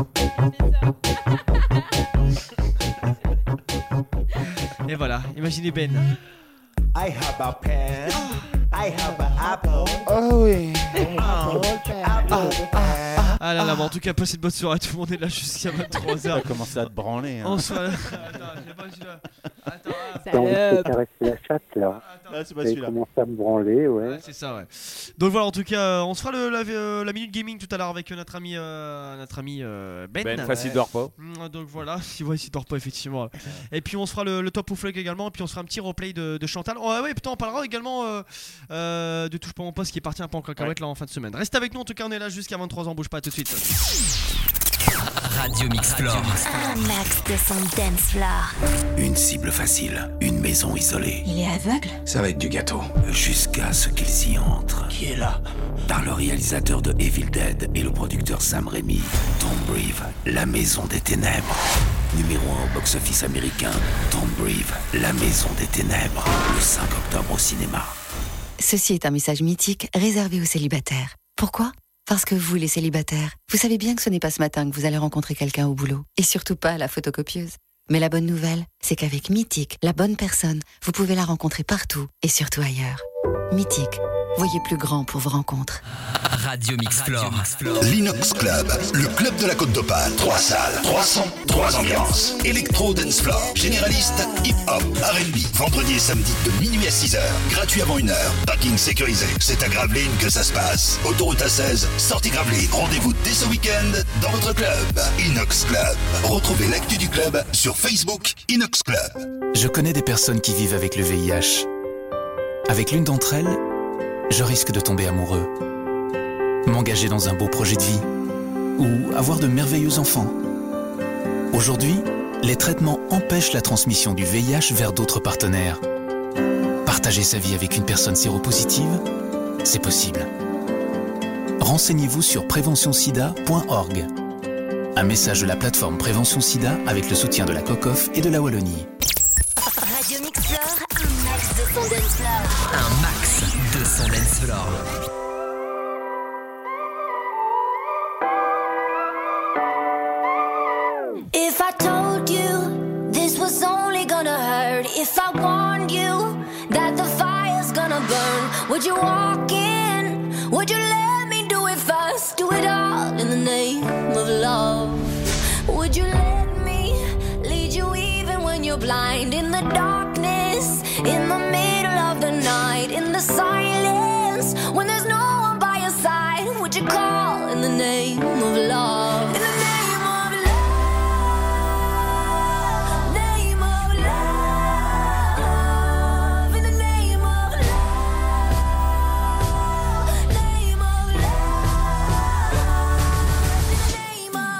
Et voilà, imaginez Ben. I have a pen. I have an apple. Oh oui. Ah là là, bon, en tout cas, passez une bonne soirée. Tout le monde est là jusqu'à vingt-trois heures. T'as commencé à te branler. Hein. On se... Attends, j'ai pas celui-là. Attends, ah. T'as envie de te caresser la chatte là. Ah, c'est pas J'ai celui-là. commencé à me branler, ouais. Ouais, c'est ça, ouais. Donc voilà, en tout cas, euh, on se fera le, la, euh, la minute gaming tout à l'heure avec euh, notre ami, euh, notre ami euh, Ben. Ben, enfin, s'il dort pas. Mm, Donc voilà, si ouais, s'il dort pas, effectivement. Et puis on se fera le, le top ou flug également. Et puis on se fera un petit replay de, de Chantal. Oh, ouais, ouais, putain, on parlera également euh, euh, de Touche pas mon poste qui est parti un peu en cacahuète là en fin de semaine. Reste avec nous, en tout cas, on est là jusqu'à vingt-trois ans. Bouge pas, tout de suite. Radio Mixplore. Un max de son dance floor. Une cible facile, une maison isolée. Il est aveugle? Ça va être du gâteau. Jusqu'à ce qu'il s'y entre. Qui est là? Par le réalisateur de Evil Dead et le producteur Sam Raimi. Tombrive, la maison des ténèbres. Numéro un au box-office américain. Tombrive, la maison des ténèbres. Le cinq octobre au cinéma. Ceci est un message mythique réservé aux célibataires. Pourquoi ? Parce que vous, les célibataires, vous savez bien que ce n'est pas ce matin que vous allez rencontrer quelqu'un au boulot. Et surtout pas à la photocopieuse. Mais la bonne nouvelle, c'est qu'avec Mythique, la bonne personne, vous pouvez la rencontrer partout et surtout ailleurs. Mythique, voyez plus grand pour vos rencontres. Radio Mixplore. L'Inox Club, le club de la Côte d'Opale. Trois salles, trois sons, trois ambiances. Electro Dance Floor, généraliste, hip-hop, R and B. Vendredi et samedi de minuit à six heures. Gratuit avant une heure. Parking sécurisé. C'est à Gravelines que ça se passe. Autoroute A seize, sortie Gravelines. Rendez-vous dès ce week-end dans votre club. Inox Club. Retrouvez l'actu du club sur Facebook Inox Club. Je connais des personnes qui vivent avec le V I H. Avec l'une d'entre elles, je risque de tomber amoureux, m'engager dans un beau projet de vie ou avoir de merveilleux enfants. Aujourd'hui, les traitements empêchent la transmission du V I H vers d'autres partenaires. Partager sa vie avec une personne séropositive, c'est possible. Renseignez-vous sur prévention sida point org. Un message de la plateforme Prévention Sida avec le soutien de la COCOF et de la Wallonie. Radio Mixplore, un max de son dance floor. Un max de son dance floor. If I told you this was only gonna hurt, if I warned you that the fire's gonna burn, would you walk in? Would you let me do it first? Do it all in the name of love. Would you let me lead you even when you're blind? In the darkness, in the middle of the night, in the silence, when there's no one by your side, would you call in the name of love? In the name of love, name of love, in the name of love, name of love, in the name of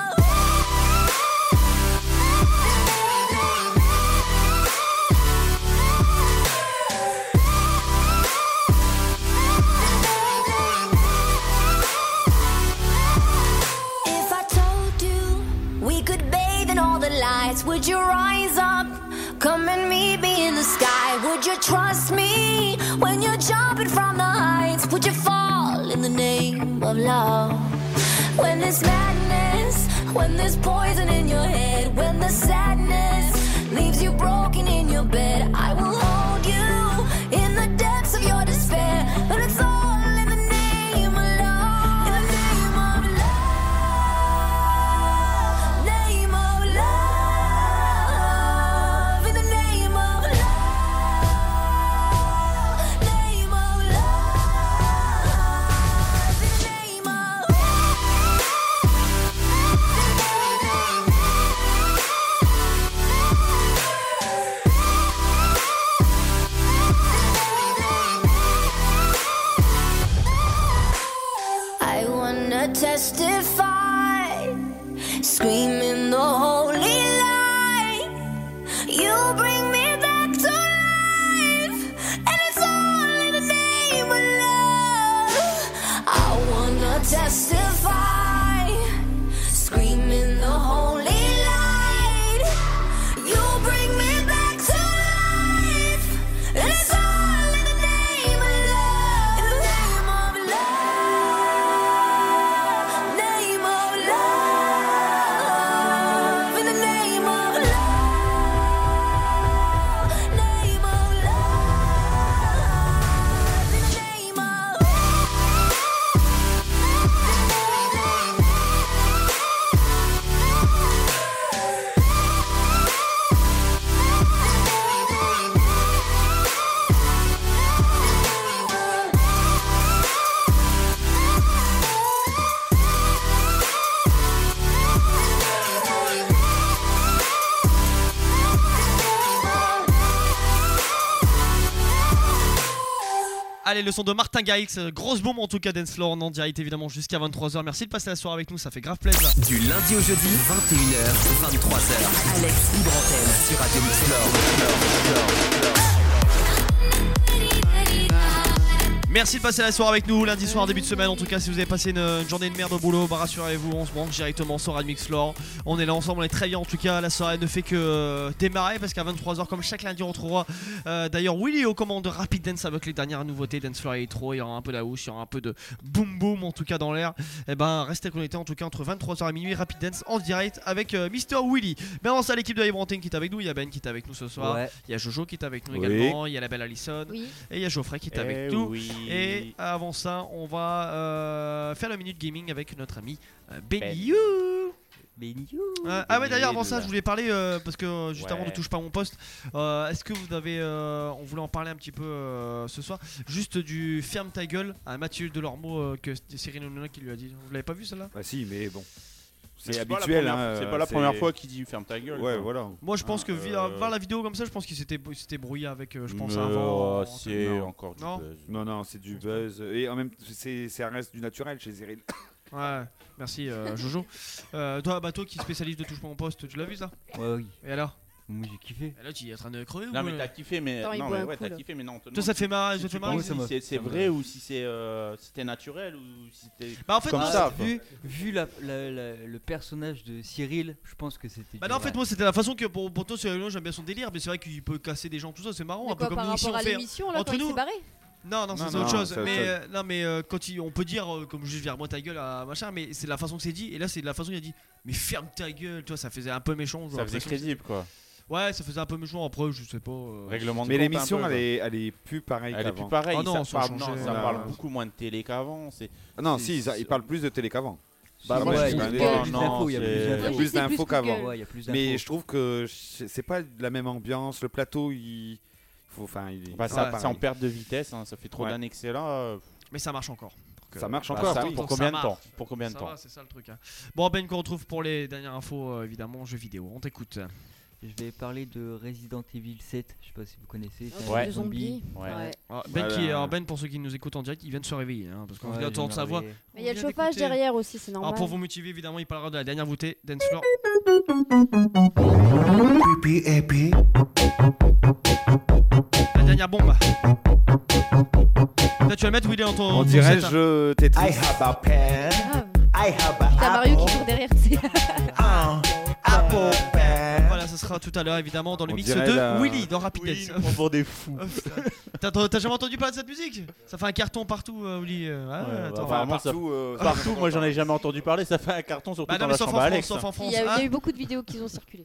If I told you we could bathe in all the lights, would you rise up? Come and meet me in the sky. Would you trust me when you're jumping from the heights? Would you fall in the name of love? When there's madness, when there's poison in your head, when the sadness leaves you broken in your bed, I will hold you in the depths of your despair. But it's all in the name of love. In the name of love. Name of love. In the name of love. Name of love. In the name of I wanna testify, screaming the holy light. You bring me back to life, and it's all in the name of love. I wanna testify, screaming the holy light. You bring me back to life, and it's all in the name of love. In the name of love. Name of love. In the name of love. Name of love. In the name of Allez, le son de Martin Garrix, grosse bombe en tout cas, Dance Floor en direct évidemment jusqu'à vingt-trois heures. Merci de passer la soirée avec nous, ça fait grave plaisir. Du lundi au jeudi, vingt et une heures, vingt-trois heures. Alex Libre Antenne sur Radio Mix Floor. Merci de passer la soirée avec nous lundi soir, début de semaine. En tout cas, si vous avez passé une, une journée de merde au boulot, bah rassurez-vous, on se branche directement sur Radio Mix Floor. On est là ensemble, on est très bien. En tout cas, la soirée ne fait que euh, démarrer parce qu'à vingt-trois heures, comme chaque lundi, on retrouvera euh, d'ailleurs Willy aux commandes de Rapid Dance avec les dernières nouveautés. Dance Floor Electro, il y aura un peu de la housse, il y aura un peu de boom boom en tout cas dans l'air. Et ben, restez connectés en tout cas entre vingt-trois heures et minuit. Rapid Dance en direct avec euh, Mister Willy. Mais avant ça, l'équipe de Libre Antenne qui est avec nous. Il y a Ben qui est avec nous ce soir. Ouais. Il y a Jojo qui est avec nous Oui. également. Il y a la belle Alison. Oui. Et il y a Geoffrey qui est Eh avec nous. oui. Et avant ça, on va euh, faire la minute gaming avec notre ami euh, Benny Ben You. Euh, ah ouais, d'ailleurs avant ça, Benny. je voulais parler euh, parce que euh, juste Ouais. avant de touche pas mon poste. euh, Est-ce que vous avez, euh, on voulait en parler un petit peu euh, ce soir, juste du ferme ta gueule à Mathieu Delormeau euh, que c'est Cyril Hanouna qui lui a dit. Vous l'avez pas vu celle-là? Bah si, mais bon. C'est C'est pas la habituel. première- hein, c'est pas la c'est- première fois qu'il dit ferme ta gueule. Ouais, quoi. voilà. Moi je pense que vi- Euh, voir la vidéo comme ça, je pense qu'il s'était il s'était brouillé avec, euh, je pense Mais, avant. euh, c'est Non. encore du Non. buzz. Non, non, c'est du buzz. Et en même temps, c'est ça reste du naturel chez Cyril. Ouais, merci euh, Jojo. Euh, toi, bah toi qui es spécialiste de touche pas mon poste, tu l'as vu ça? Ouais, oui. Et alors? Moi j'ai kiffé. Et là tu es en train de crever ou Non mais quoi, t'as là? kiffé mais Attends, il non boit mais un ouais coup, t'as là. kiffé mais non. te- Toi non, ça te fait marrer, si ça te fait tu marrer penses ça si c'est- c'est ça me- vrai ou si c'est euh, si c'était naturel ou si c'était Bah en fait comme moi, ça. Vu, vu la, la- la- le personnage de Cyril, je pense que c'était. Bah du non, en fait vrai. moi c'était la façon que pour, pour toi Cyril, j'aime bien son délire, mais c'est vrai qu'il peut casser des gens tout ça, c'est marrant, Mais un peu quoi, comme par nous ici rapport on à fait l'émission là entre quand il nous. s'est barré? Non non, ça Non, c'est non, autre chose, c'est autre mais chose. euh, non mais euh, quand il, on peut dire euh, comme juste vers moi ta gueule à machin, mais c'est la façon que c'est dit, et là c'est de la façon qu'il a dit mais ferme ta gueule, toi ça faisait un peu méchant. j'ai Ça faisait l'impression. crédible quoi. Ouais, ça faisait un peu méchant, après je sais pas. euh, Règlement de Mais compte l'émission, un peu, elle quoi. est, elle est plus pareille Elle est qu'avant. plus pareille. Ah non, ça ça a parle, changé, non, ça là. parle beaucoup moins de télé qu'avant. C'est Ah non, c'est- si, ça- c'est- il parle plus de télé qu'avant. Bah, Ouais, moi, c'est je quand trouve même- Il y a pas, plus non, d'infos, il y a c'est- plus Il y a d'infos. plus c'est d'infos plus qu'avant. Google. Ouais, il y a plus Mais d'infos. je trouve que c'est c'est pas la même ambiance. Le plateau, il faut, enfin, il est Bah, pas ça, pareil. c'est en perte de vitesse. hein, Ça fait trop Ouais. d'années que c'est là. euh, Mais ça marche encore. Donc, Ça euh, marche bah, encore. ça, oui. pour Ça combien de marche. temps Pour combien de Ça temps va, c'est ça le truc. hein. Bon Ben qu'on retrouve pour les dernières infos euh, évidemment jeux vidéo, on t'écoute. Je vais parler de Resident Evil sept, je sais pas si vous connaissez. c'est un Ouais. Les zombies. Ouais. Ouais. Alors, Ben Voilà. qui est, alors Ben pour ceux qui nous écoutent en direct, il vient de se réveiller hein, parce qu'on Ouais, vient d'entendre j'ai sa voix. réveillé. Mais il y a On le vient chauffage d'écouter. derrière aussi, c'est normal. Alors pour vous motiver évidemment, il parlera de la dernière nouveauté Dance Floor. Pipi et puis. La dernière bombe. Là tu vas le mettre où il est dans ton. On ton dirait set, hein. je I Tetris. have a pen. Ah, I have a t'as Mario qui apple. court derrière, tu sais. Un apple pen. Voilà, ce sera à tout à l'heure évidemment dans le On mix dirait de la- Willy dans Rapid Oui, Dance. ils nous font des fous. T'as, t'as jamais entendu parler de cette musique? Ça fait un carton partout, euh, Willy. euh, ah, Ouais, bah, attends. apparemment, ça- partout, euh, Partout, moi j'en ai jamais entendu parler, ça fait un carton surtout Bah non, dans mais la sauf chambre en à France, Alex. sauf en France. Il y, a, il y Ah. a eu beaucoup de vidéos qui ont circulé.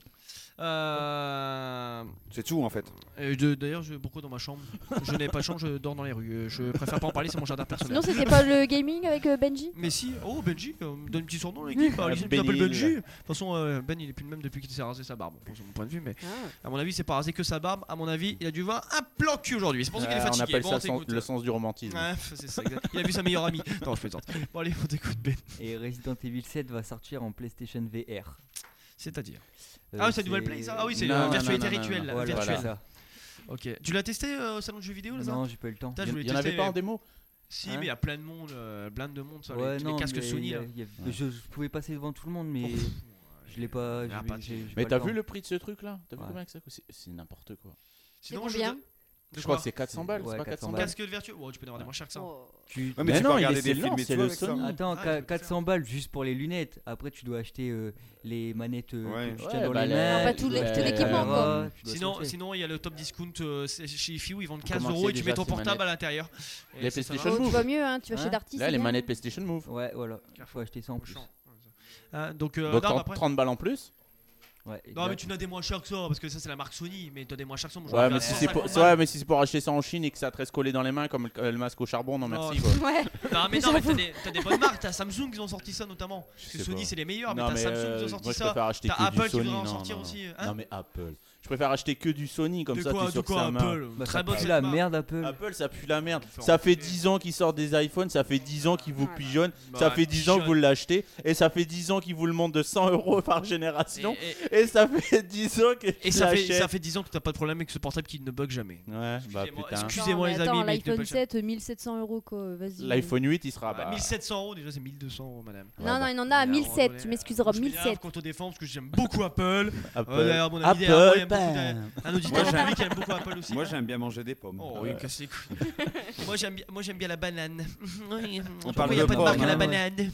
Euh, C'est tout en fait. et de- D'ailleurs, je beaucoup dans ma chambre. Je n'ai pas de chambre, je dors dans les rues. Euh, Je préfère pas en parler, c'est mon jardin personnel. Sinon, c'était pas le gaming avec euh, Benji? Mais si, oh Benji, euh, me donne un petit surnom l'équipe. Ah, Alors, il Ben s'appelle Hill. Benji. De toute façon, euh, Ben il est plus le même depuis qu'il s'est rasé sa barbe, bon, c'est mon point de vue. Mais Ah. à mon avis, c'est pas rasé que sa barbe. À mon avis, il a dû voir un plan cul aujourd'hui. C'est pour ça qu'il est Ouais, fatigué. on appelle Bon, ça on le sens- t'écoute. le sens du romantisme. Ouais, c'est ça, exact. Il a vu sa meilleure amie. Non, je plaisante. Bon, allez, on t'écoute, Ben. Et Resident Evil sept va sortir en PlayStation V R. C'est-à-dire Euh, Ah, c'est la nouvelle Play, ça. Ah oui, c'est Non, la non, virtualité non, non, rituelle. non, la voilà, virtuelle. c'est ça. Ok. Tu l'as testé euh, au salon de jeux vidéo là? Non, j'ai pas eu le temps. Putain, je Il y- voulais il y en avait tester, pas mais- en démo? Si, Hein mais il y a plein de monde, euh, plein de monde sur les- Ouais, les, non, casques mais Sony il y a- là. il y a- je, je pouvais passer devant tout le monde, mais je l'ai pas. j'ai- Ah, pas de- j'ai- j'ai Mais pas t'as le vu temps. le prix de ce truc là? T'as vu Ouais. combien que ça coûte? C'est- C'est n'importe quoi. Sinon, je combien voudrais- De Je crois quoi que c'est quatre cents balles, Ouais, c'est pas quatre quatre cents cents Ton balles. casque de virtuel. Oh, tu peux en avoir des moins cher que ça. Tu- Ouais, mais Mais tu non, peux il est- regarder c'est des le- films et c'est tout le avec ça. Sony. Attends, Ah, qua- je peux quatre cents balles juste pour les lunettes. Après, tu dois acheter euh, les manettes euh, Ouais. que tu Ouais, tiens dans bah, les les- mains. Non, pas tout tu dois les- acheter tout la l'équipement, caméra, quoi. tu dois Sinon, switcher. sinon, il y a le top discount euh, c'est chez Fiou, ils vendent quinze Comment euros et c'est tu mets déjà ton ces portable manettes à l'intérieur. Et Les ça, ça va. PlayStation Oh, tu Move. vas mieux, hein, tu vas Hein chez Darty. Là, c'est les bien. manettes PlayStation Move. Ouais, voilà. Faut acheter ça en plus. Hein, donc, euh, Donc non, mais trente après- trente balles en plus. Ouais, Non, mais exact. tu n'as des moins chers que ça parce que ça, c'est la marque Sony. Mais t'as des moins chers que ça. Moi, Ouais, j'aurais mais fait si à c'est pour, cent cinquante c'est- ouais, mais si c'est pour acheter ça en Chine et que ça te reste collé dans les mains comme le, le masque au charbon, non merci. Non. quoi. Ouais. Non, mais non, mais t'as des, t'as des bonnes marques. T'as Samsung qui ont sorti ça notamment. Parce que sais Sony, pas. c'est les meilleurs. Non, Mais t'as mais, Samsung qui euh, ont sorti moi, je ça. préfère acheter T'as que du Apple qui Sony, voudrait en non, sortir non, aussi. non. Hein Non mais Apple. Je préfère acheter que du Sony comme De ça quoi, t'es de sûr que quoi ça marche. Apple Bah, Très ça bonne pue cette la marque. merde, Apple. Apple ça pue la merde. Faut Ça fait enlever. dix ans qu'ils sortent des iPhones, ça fait dix ans qu'ils vous pigeonnent, Bah, ça fait dix ans que pigeonne. vous l'achetez et ça fait dix ans qu'ils vous le montent de cent euros par génération Et- et ça fait dix ans que Et tu ça fait, l'achètes. ça fait dix ans que t'as pas de problème avec ce portable qui ne bug jamais. Ouais, bah Excusez-moi, putain. excusez-moi, Attends, les mais amis, attends, mais il ne l'iPhone bug jamais. sept, mille sept cents euros quoi, vas-y. L'iPhone huit il sera Bah, bah, mille sept cents euros, déjà c'est mille deux cents euros, madame. Non, non, il en a à Et mille un moment sept, donné, tu m'excuseras, je m'énerve mille sept. quand on défend parce que j'aime beaucoup Apple. Apple. Euh, d'ailleurs, mon ami Apple, derrière moi, il aime beaucoup bam. d'a- un auditeur Moi, chez j'aime- lui qui aime beaucoup Apple aussi. Moi hein. j'aime bien manger des pommes. Oh oui, casse les couilles. Moi j'aime bien, moi j'aime bien la banane. Oui, On pourquoi parle il n'y a de pas de marque pommes, à la hein. banane.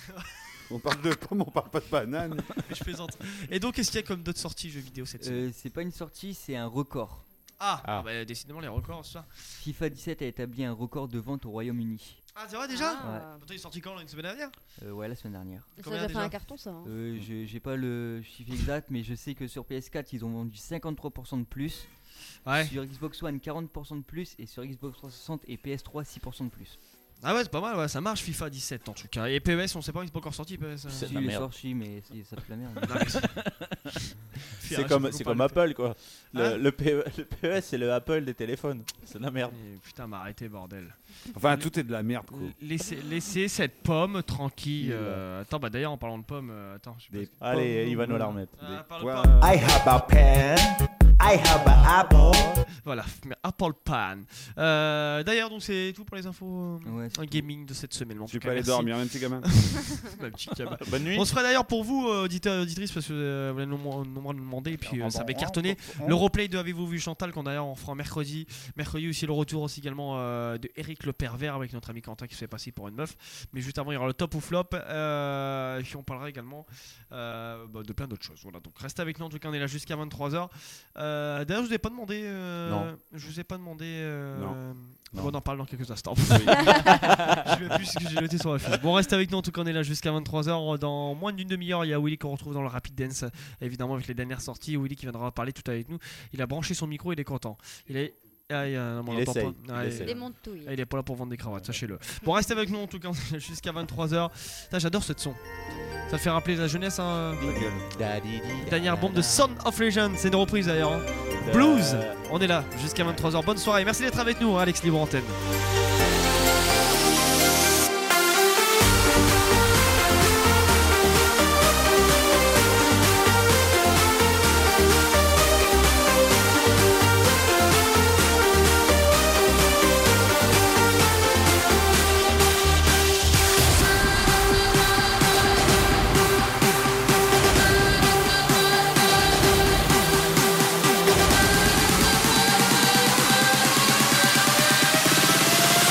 On parle de pommes, on parle pas de bananes. Je plaisante. Et donc qu'est-ce qu'il y a comme d'autres sorties jeux vidéo cette semaine Euh, c'est pas une sortie, c'est un record. Ah, Ah. ah bah, décidément les records ça. FIFA dix-sept a établi un record de vente au Royaume-Uni. Ah c'est vrai déjà Ah. Pourtant il est sorti quand là, une semaine dernière Euh, ouais, la semaine dernière. Ça a Combien déjà fait déjà un carton ça. hein. Euh, je- j'ai pas le chiffre exact, mais je sais que sur P S quatre, ils ont vendu cinquante-trois pour cent de plus. Ouais. Sur Xbox One, quarante pour cent de plus. Et sur Xbox trois cent soixante et P S trois, six pour cent de plus. Ah ouais c'est pas mal, ouais, ça marche FIFA dix-sept en tout cas. Et P E S on sait pas, il est pas encore sorti P E S. C'est Si, de la il est merde. sorti, mais c'est- ça pue la merde. Non, mais c'est- C'est comme, c'est comme Apple quoi. Le, Hein le, P E, le P E S c'est le Apple des téléphones. C'est de la merde. Et putain m'arrêtez bordel. Enfin, tout est de la merde quoi. Laissez, laissez cette pomme tranquille. euh, Attends bah d'ailleurs en parlant de pommes, euh, attends. Je sais Des pas- Allez, il va nous la remettre. Ah, parle Ouais. pas. I have a pen. I have an apple. Voilà, mais Apple Pan. Euh, D'ailleurs, donc c'est tout pour les infos euh, Ouais, c'est en gaming de cette semaine. En Tu tout peux cas, aller merci. dormir, un petit gamin. Ma petite cabane. Bonne nuit. On se fera d'ailleurs pour vous, euh, auditeurs et auditrices, parce que euh, vous l'avez nombreux nombreux à nous demander, et puis euh, ça avait cartonné. Le replay de Avez-vous vu Chantal, qu'on d'ailleurs on fera mercredi. Mercredi aussi le retour aussi également euh, de Eric le Pervers avec notre ami Quentin qui se fait passer pour une meuf. Mais juste avant, il y aura le top ou flop. Euh, et puis on parlera également euh, bah, de plein d'autres choses. Voilà, donc restez avec nous, en tout cas, on est là jusqu'à vingt-trois heures. Euh, d'ailleurs, je vous ai pas demandé. euh, Non. Je vous ai pas demandé. euh, Non. Bon, on en parle dans quelques instants. je vais plus ce que j'ai noté sur la fiche. Bon, restez avec nous, en tout cas, on est là jusqu'à vingt-trois heures. Dans moins d'une demi-heure, il y a Willy qu'on retrouve dans le Rapid Dance, évidemment, avec les dernières sorties. Willy qui viendra parler tout avec nous. Il a branché son micro, il est content. Il est. Ah, il, a, non, on Il l'entend essaye, pas. il Ah, essaye. Des montouilles. il est pas là pour vendre des cravates, sachez-le. Bon, restez avec nous, en tout cas, on est là jusqu'à vingt-trois heures. Putain, j'adore ce son. Ça fait rappeler la jeunesse, hein. Dernière bombe de Sound of Legend, c'est une reprise d'ailleurs. hein. Blues, on est là jusqu'à vingt-trois heures. Bonne soirée, merci d'être avec nous, hein, Alex Libre Antenne. Thank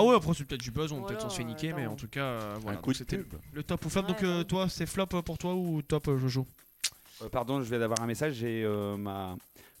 Ah ouais, après c'est peut-être du buzz, on Voilà, peut-être on se fait niquer, mais en tout cas, euh, voilà. coup donc de c'était pub. le top ou flop. Donc euh, toi, c'est flop pour toi ou top, euh, Jojo? Euh, pardon, je viens d'avoir un message. J'ai euh, ma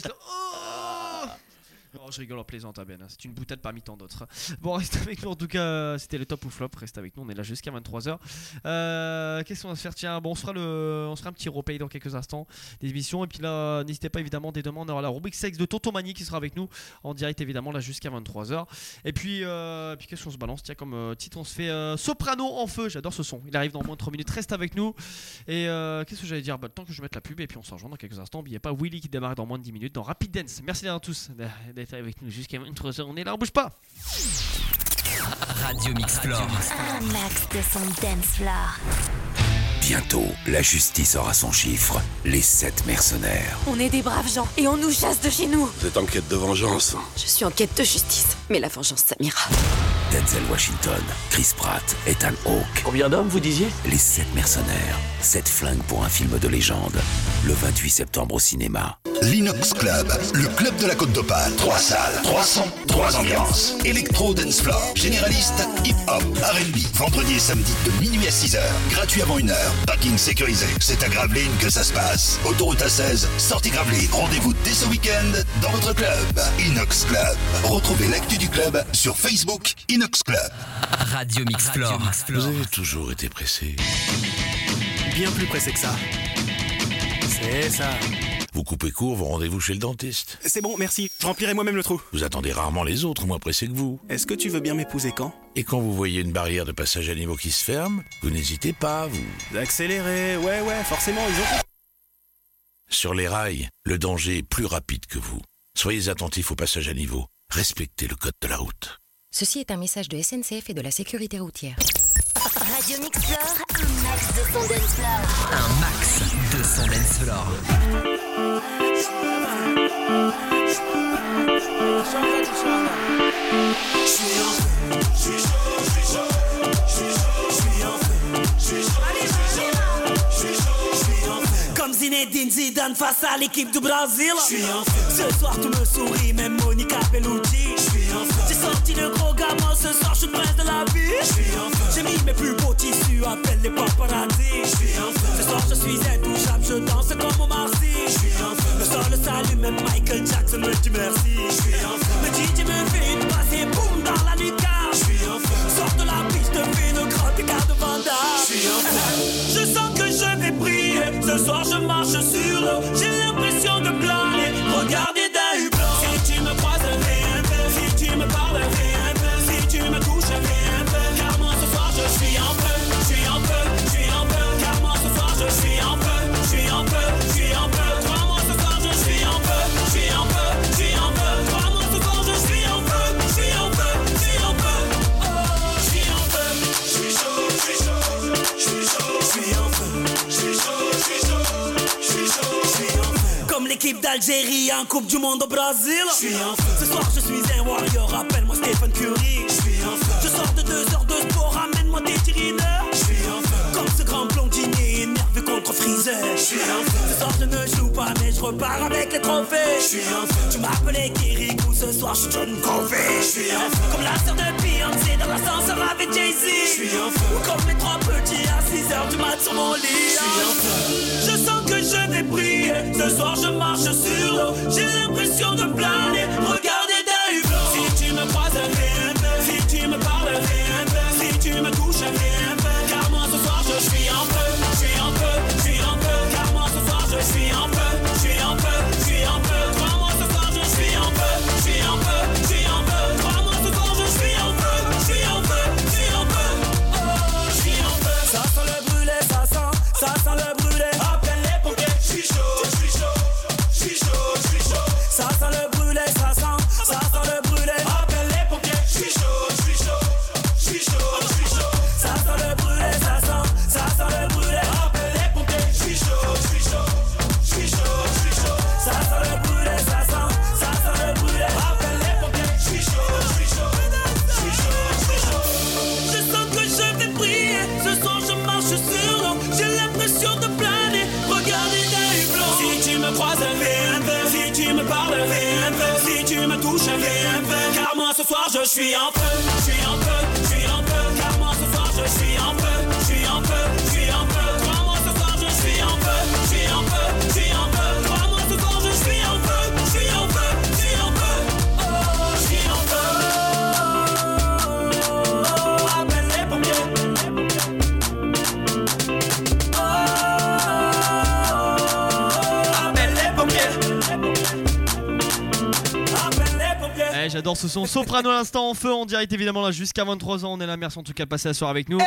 j'étais, oh Oh, je rigole en plaisante à Ben, hein. C'est une boutade parmi tant d'autres. Bon, reste avec nous en tout cas, c'était le top ou flop, reste avec nous, on est là jusqu'à vingt-trois heures. Euh, Qu'est-ce qu'on va se faire? Tiens, bon, on se fera, le, on se fera un petit replay dans quelques instants des émissions. Et puis là, n'hésitez pas évidemment, dès demain, on aura la rubrique sexe de Tonton Mani qui sera avec nous en direct évidemment là jusqu'à vingt-trois heures. Et puis, euh, puis qu'est-ce qu'on se balance? Tiens, comme euh, titre, on se fait euh, Soprano en feu, j'adore ce son. Il arrive dans moins de trois minutes, reste avec nous. Et euh, qu'est-ce que j'allais dire? Bah, tant que je mette la pub et puis on se rejoint dans quelques instants. N'oubliez pas Willy qui démarre dans moins de dix minutes dans Rapid Dance. Merci à tous d'être avec nous jusqu'à vingt-trois heures. On est là, on bouge pas. Radio Mixplore. Un max de son dance floor. Bientôt, la justice aura son chiffre, les sept mercenaires. On est des braves gens et on nous chasse de chez nous. Vous êtes en quête de vengeance. Je suis en quête de justice, mais la vengeance, ça m'ira. Denzel Washington, Chris Pratt, Ethan Hawke. Combien d'hommes vous disiez? Les sept mercenaires, sept flingues pour un film de légende. Le vingt-huit septembre au cinéma. L'Inox Club, le club de la Côte d'Opale. Trois salles, trois sons, trois ambiances. Electro Dance Floor, généraliste, hip-hop, R and B. Vendredi et samedi de minuit à six heures. Gratuit avant une heure. Parking sécurisé. C'est à Gravelines que ça se passe. Autoroute A seize, sortie Gravelines. Rendez-vous dès ce week-end dans votre club. Inox Club. Retrouvez l'actu du club sur Facebook Inox Club. Radio Mixplore. Vous avez toujours été pressé. Bien plus pressé que ça. C'est ça. Vous coupez court vos rendez-vous chez le dentiste. C'est bon, merci. Je remplirai moi-même le trou. Vous attendez rarement les autres moins pressés que vous. Est-ce que tu veux bien m'épouser quand? Et quand vous voyez une barrière de passage à niveau qui se ferme, vous n'hésitez pas, vous... D'accélérer, ouais, ouais, forcément, ils ont... Sur les rails, le danger est plus rapide que vous. Soyez attentifs au passage à niveau. Respectez le code de la route. Ceci est un message de S N C F et de la sécurité routière. Radio Mixplore, un max de son dance floor. Un max de son dance floor. Comme Zinedine Zidane face à l'équipe du Brésil. Ce soir tu me souris, même Monica Bellucci. J'ai sorti le gros gamin, ce soir je suis le prince de la vie. J'ai mis mes plus beaux tissus, appelle les paparazzi. Ce soir je suis intouchable, je danse comme Omar Sy. Le sol le salue, même Michael Jackson me dit merci. Le D J me fait une passe et boum dans la lucarne. Sors de la piste, fais une grande écart de Vanda. Je sens que je vais briller. Ce soir je marche sur l'eau, j'ai l'impression de planer. Regardez d'un hublot. Si tu me croises, fais un peu. Si tu me parles, fais un peu. Si tu me touches, fais un peu. Car moi ce soir je suis en feu. Je suis en feu, je suis en feu. Car moi ce soir je suis en feu. Je suis en feu, je suis en feu. Crois-moi ce soir je suis en feu. Je suis en feu, je suis en feu. Crois-moi ce soir je suis en feu. Je suis en feu, je suis en feu. Oh, je suis en feu. Je suis chaud, je suis chaud. Je suis chaud, je suis en feu. Je suis chaud, je suis chaud. Je suis chaud, je suis en feu. Comme l'équipe d'Algérie en Coupe du Monde au Brésil. Je suis en feu. Ce soir je suis un warrior, appelle-moi Stephen Curry. Je suis en feu. Je sors de deux heures de sport, ramène-moi des tirineurs. Je suis en feu. Comme ce grand blondinier énervé contre Freezer. Je suis en feu. Ce soir je ne joue pas mais je repars avec les trophées. Je suis en feu. Tu m'appelais Kirikou, ce soir je suis John Covey. Je suis en feu. Comme la sœur de Beyoncé dans l'ascenseur avec Jay-Z. Je suis en feu. Ou comme les trois petits à six heures du mat sur mon lit. Je suis en feu. Je sens que je vais briller. Ce soir je marche sur l'eau, j'ai l'impression de planer. Regardez d'un hublot. Si tu me croises, fais un peu. Si tu me parles, fais un peu. Si tu me touches, fais un peu. Car moi ce soir je suis en feu. Je suis en feu, je suis en feu. Car moi ce soir je suis en feu. Je suis en feu, je suis en feu. Crois-moi ce soir je suis en feu. Je suis en feu, je suis en feu. Crois-moi ce soir je suis en feu. Je suis en feu, je suis en feu. Oh, je suis en feu. Ça sent le brûlé, ça sent, ça sent le brûlé. Appelle les pompiers. Je suis chaud, je suis chaud. Je suis chaud, je suis chaud. Ça sent le brûlé, ça sent, ça sent le brûlé. Appelle les pompiers. Je suis chaud, je suis chaud. Je suis chaud, je suis chaud. Ça sent le brûlé, ça sent, ça sent le brûlé. Appelle les pompiers. Je suis chaud, je suis chaud. Je suis chaud, je suis chaud. Ça sent le brûlé, ça sent, ça sent le brûlé. Appelle les pompiers. Je suis chaud, je suis chaud. Je suis chaud, je suis chaud. Je sens que je vais briller. Ce soir je marche sur l'eau, j'ai l'impression de planer. Regardez d'un hublot. Si tu me croises, fais un peu. Si tu me parles, fais un peu. Si tu me touches, fais un peu. Car moi ce soir je suis en feu. Je suis en feu, je suis en feu. Car moi ce soir je suis en feu. Je suis en feu, je suis en feu. Crois-moi ce soir je suis en feu. Je suis en feu, je suis en feu. Crois-moi ce soir je suis en feu. Je suis en feu, je suis en feu. Oh, J'adore ce son. Soprano à l'instant en feu en direct évidemment là jusqu'à vingt-trois ans. On est là, merci en tout cas de passer la soirée avec nous.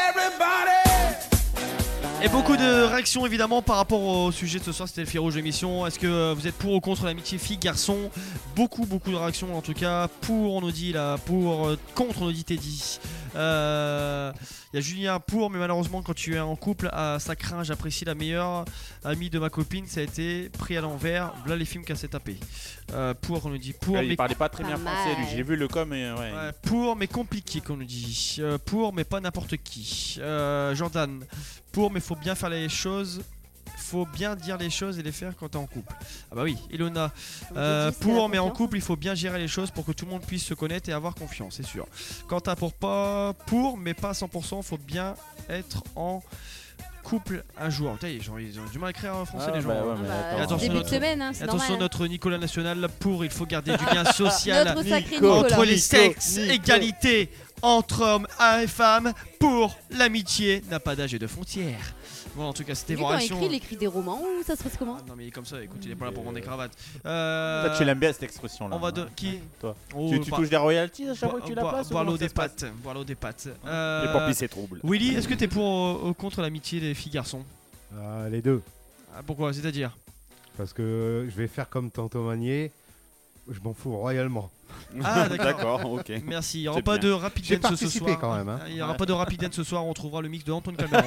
Et beaucoup de réactions évidemment par rapport au sujet de ce soir, c'était le fil rouge de l'émission. Est-ce que vous êtes pour ou contre l'amitié fille-garçon? Beaucoup beaucoup de réactions en tout cas. Pour on nous dit là, pour, euh, contre on nous dit Teddy. Il euh, y a Julien pour, mais malheureusement quand tu es en couple, ah, ça craint, j'apprécie la meilleure amie de ma copine, ça a été pris à l'envers, voilà les films qu'elle s'est tapé. Euh, pour on nous dit pour. Ouais, mais il parlait pas très bien français lui, j'ai vu le com et ouais. Ouais, pour mais compliqué qu'on nous dit. Euh, pour mais pas n'importe qui. Euh, Jordan. Pour mais faut bien faire les choses. Faut bien dire les choses et les faire quand t'es en couple. Ah bah oui, Ilona. Euh, dit, c'est pour la mais en confiance. couple, il faut bien gérer les choses pour que tout le monde puisse se connaître et avoir confiance, c'est sûr. Quand t'as pour pas pour mais pas à cent pour cent, faut bien être en couple un jour. Putain, ils ont, ils ont du mal à écrire en français Ah, les gens. bah ouais, hein. mais Ah bah, attends. Et attention, début de notre, semaine, hein, c'est attention normal. notre Nicolas National pour, il faut garder du lien social Notre sacré entre Nicolas. les Nico, sexes, Nico. égalité entre hommes et femmes, pour l'amitié n'a pas d'âge et de frontières. Bon, en tout cas, c'était Lui, vos quand il réactions. écrit, il écrit des romans ou ça se passe comment? Non, mais il est comme ça, écoute, il est pas là pour vendre des cravates. Euh... Toi, tu l'aimes bien cette expression là. On va de... Qui? Toi. Oh, tu tu bah- touches des royalties à chaque fois que tu la Boire- places ou boire comment l'eau ça des se passe pattes. Boire l'eau des pattes. Les papis, c'est trouble. Willy, est-ce que t'es pour ou ou contre l'amitié des filles-garçons? Euh, les deux. Ah, pourquoi? C'est-à-dire? Parce que je vais faire comme Tonton Magnier. Je m'en fous royalement. Ah d'accord. D'accord, ok. Merci. Il n'y aura C'est pas bien. de rapid J'ai dance ce participé soir. quand même, hein. Il n'y aura pas de rapid dance ce soir. On trouvera le mix de Antoine Calmeron.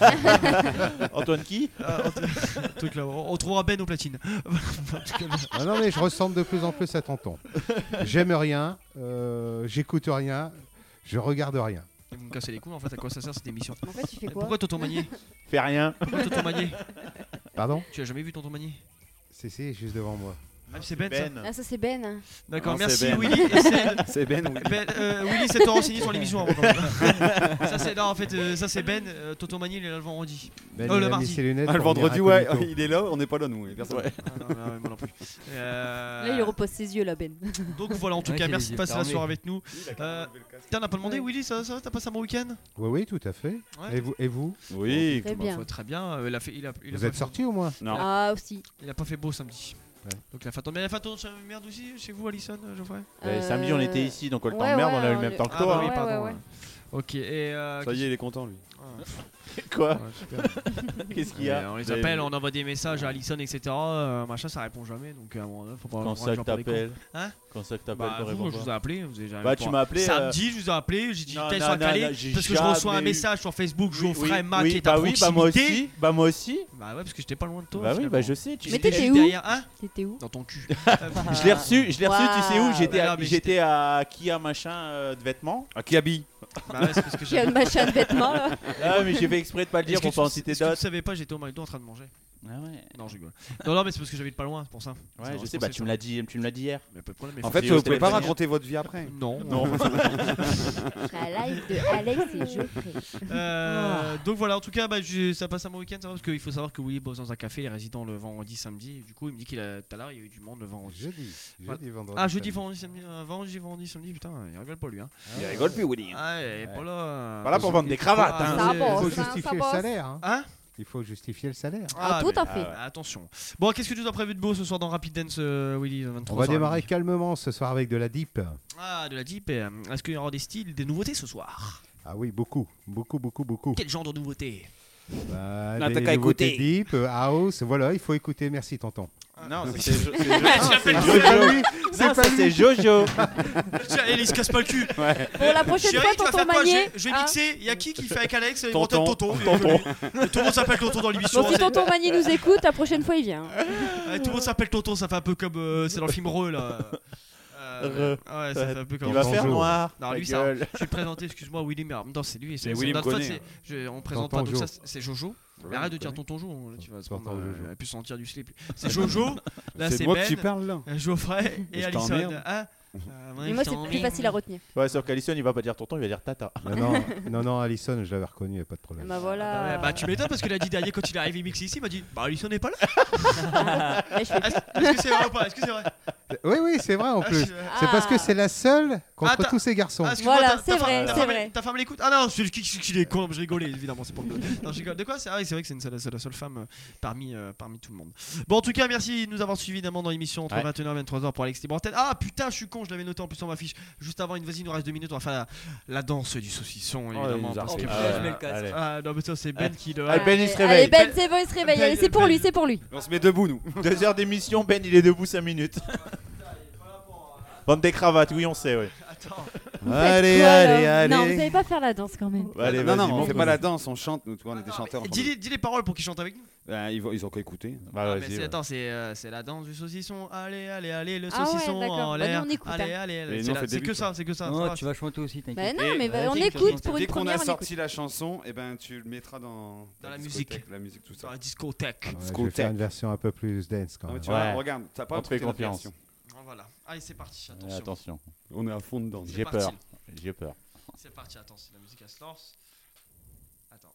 Antoine qui? Ah, Antoine- truc là. On on trouvera Ben au platine. Ah non mais je ressemble de plus en plus à Tonton. J'aime rien, euh, j'écoute rien, je regarde rien. Vous me cassez les couilles en fait. À quoi ça sert cette émission? En fait, tu fais quoi? Pourquoi Tonton Magnier? Fais rien. Pourquoi Tonton Magnier? Pardon? Tu as jamais vu Tonton Magnier? C'est c'est juste devant moi. Ah, c'est Ben, ça. Ah, ça c'est Ben. hein. D'accord, Non, merci c'est Ben. Willy. Et c'est- C'est Ben, oui. Ben, euh, Willy s'est renseigné sur l'émission avant quand même. Ça c'est non en fait euh, ça c'est Ben. euh, Tonton Magnier il est là le vendredi. Ben, Oh, il le a mis mardi. ses lunettes Ah, le pour venir vendredi, ouais, incognito. il est là, on n'est pas là, nous. et Personne. Ah, non, non, non, moi non plus. Euh, Là, il repose ses yeux, là, Ben. Donc voilà, en tout Ouais, cas, qu'il a merci les de yeux passer la fermés. soirée avec nous. Euh, Tiens, on n'a pas demandé, Ouais. Willy, ça, ça va, t'as passé un bon week-end? Oui oui tout à fait. Ouais. Et vous, et vous Oui. Très Bah, bien. faut- Très bien. euh, il a fait, il a, il a Vous pas êtes fait- sortis au moins? Non. Ah, aussi. Il a pas fait beau samedi. Ouais. Donc il a fait attendre. Mais il a fait attendre merde aussi chez vous, Alison, euh, Geoffrey. Euh, Samedi on était ici donc le temps ouais, de merde ouais, on a eu le on même est- temps que Ah, toi. bah oui, ouais, pardon. ouais, ouais. Ok, et. euh, Ça y est, il est content, lui. Ah. Quoi? Ouais, super. Qu'est-ce qu'il y Et, a? euh, on les J'ai- appelle, on envoie des messages à Alison, et cetera. euh, machin, ça répond jamais. Donc à un moment donné, faut pas. Quand faut ça pas que pour des cons. t'appelles? Hein? Quand ça que t'appelles Bah, te vous, réponds je vous ai pas. appelé, vous avez jamais Bah, pour- tu m'as appelé, euh, Samedi, je vous ai appelé, j'ai dit Non, putain, ils non, sont non, calés non, j'ai parce que je reçois un jamais eu- message sur Facebook, Oui, Geoffrey oui, Mac oui, est à bah oui, bah moi proximité. aussi, bah moi aussi. Bah ouais, parce que j'étais pas loin de toi. Bah oui, finalement. bah je sais. Tu Mais sais, t'étais juste où derrière, hein? T'étais où? Dans ton cul. Je l'ai reçu, je l'ai reçu, tu sais où? Waouh. J'étais Bah à, non, mais j'étais à Kia machin euh, de vêtements. À qui habille? Bah ouais, c'est parce que Qui a j'ai. le machin de vêtements, là. Ah mais j'ai fait exprès de pas le dire Est-ce que pour pas en tu- citer est-ce que d'autres. tu savais pas, j'étais au McDo en train de manger. Ah ouais. Non, je rigole. Non, non, mais c'est parce que j'habite pas loin, c'est pour ça. Ouais, C'est je vrai, sais, je bah pensais tu me l'as dit, tu me l'as dit hier. Mais pas de problème. mais En faut- fait, c'est vous au pouvez pas téléphone. raconter votre vie après. Non. Non. La live de Alex et Geoffrey. Euh, donc voilà, en tout cas, bah, je- ça passe un bon week-end, ça va, parce qu'il faut savoir que Willy bosse dans un café, il est résident le vendredi, samedi. Et du coup, il me dit qu'il a tout à l'heure, il y a eu du monde le vendredi. Jeudi. Voilà. Jeudi, vendredi. Ah, jeudi, samedi. vendredi, samedi, euh, vendredi, vendredi, samedi, putain, il rigole pas lui. Hein. Il rigole plus, Woody. Ah, il est pas là. Voilà pour vendre des cravates, hein. Ça Il bosse, faut hein, ça justifier le bosse. salaire. hein. Hein? Il faut justifier le salaire. Ah, tout mais- à fait. ah, attention. Bon, qu'est-ce que tu as prévu de beau ce soir dans Rapid Dance, euh, Willy On va démarrer calmement ce soir avec de la deep. Ah, de la deep. et, euh, Est-ce qu'il y aura des styles, des nouveautés ce soir? Ah oui, beaucoup, beaucoup, beaucoup, beaucoup. Quel genre de nouveautés? Bah, Non, des t'as qu'à nouveautés écouter. deep, euh, c'est voilà, il faut écouter. Merci tonton. Non, Donc, c'est Jo- c'est Jo- Ah, tu c'est l'appelles C'est pas Jojo. lui, c'est Non, pas ça lui. c'est Jojo. Tiens, Ellie se casse pas le cul. Ouais. Pour la prochaine Chérie, fois, tu vas tonton faire quoi? Magnier. Je je vais hein. mixer. Il y a qui qui fait avec Alex et Tonton. Tonton. Tonton. Tout le monde s'appelle Tonton dans l'émission. Bon, si c'est- tonton Magnier nous écoute, la prochaine fois, il vient. Ouais, tout le monde s'appelle Tonton, ça fait un peu comme. euh, c'est dans le film Re là. Euh, Re. Ouais, ça fait un peu comme. Il va Tonton faire Jo. noir. Non, ta lui, ça. gueule. Je vais le présenter, excuse-moi, Willy, mais en même temps, c'est lui. C'est Mais c'est Willy me notre faute, connaît. c'est- je- On présente Tonton pas, donc Jo. ça, c'est Jojo. Mais arrête de dire Tonton Jo, là, tu vas se Tonton prendre, euh, Jojo. elle a pu sentir du slip. C'est Jojo, là C'est c'est de moi que tu Ben, parles là. euh, Geoffrey et Je Alison. t'emmerde. Hein Euh, Mais moi, c'est plus facile à retenir. Ouais, sauf qu'Alison il va pas dire tonton, il va dire tata. Non, non, non, non, Alison, je l'avais reconnu, y a pas de Ah problème. bah Ouais, voilà. bah tu m'étonnes parce que l'a dit dernier quand il est arrivé mixé ici, il m'a dit bah Alison n'est pas là. Ouais, je fais- Est-ce est-ce que c'est vrai ou pas? Est-ce que c'est vrai? Oui, oui, c'est vrai en Ah, plus. je- C'est parce que c'est la seule contre Ah, t'as- tous ces garçons. Ah, excuse-moi, Voilà, ta- ta c'est femme- vrai, ta c'est femme- vrai. Ta femme l'écoute. Ah non, c'est qui qui- qui est con, je rigolais évidemment, c'est pour le. Non, je rigole. De quoi? C'est vrai, c'est vrai que c'est une seule- c'est la seule femme euh, parmi euh, parmi tout le monde. Bon, en tout cas, merci de nous avoir suivis évidemment dans l'émission entre Ouais. vingt et une heures et vingt-trois heures pour Alex Libre Antenne. Ah putain, je suis con, je l'avais noté en plus sur ma fiche. Juste avant, une vas-y, il nous reste deux minutes, on va faire la, la danse du saucisson il évidemment. nous a parce refait. que- Ah ouais, je mets le casque. allez. Ah non, mais ça c'est Ben Ah. qui le. Ah, Ben, il se Allez, réveille. Ben, c'est bon, il se réveille. Allez, c'est pour lui, c'est pour lui. On se met debout, nous. Deux heures d'émission, Ben il est debout cinq minutes. Bande des cravates, oui on sait, oui. Attends. Allez, Quoi, allez, alors allez. Non, vous savez pas faire la danse quand même. Allez, non, vas-y, non, on montre-nous. fait pas la danse, on chante, nous, tu vois, on est des chanteurs. Dis, les- dis les paroles pour qu'ils chantent avec nous. Ben, ils, vont- ils ont qu'à écouter. Bah, Ah, vas-y, mais c'est, ouais. attends, c'est, euh, c'est la danse du saucisson. Allez, allez, allez, le Ah ouais, saucisson d'accord. en Bah, l'air. nous, on écoute, allez, hein. allez, Et allez. nous, C'est, on la- fait le c'est début, que ça, c'est que ça. ça Non, va. tu vas chanter aussi, Bah t'inquiète. non, mais bah, Et- on dès écoute que- pour dès une qu'on première. a on sorti écoute. la chanson, et ben tu le mettras dans, Dans la discothèque, musique. la musique, tout ça. Dans la discothèque. Ouais, je vais faire une version un peu plus dance quand Ah, mais même. tu vois, Ouais. regarde, t'as pas On te fait écouté notre confiance. version. Voilà. Allez, c'est parti. Ouais, Attention. attention, On est à fond dedans. j'ai parti. peur. J'ai peur. C'est parti. Attends, si la musique elle se lance. Attends.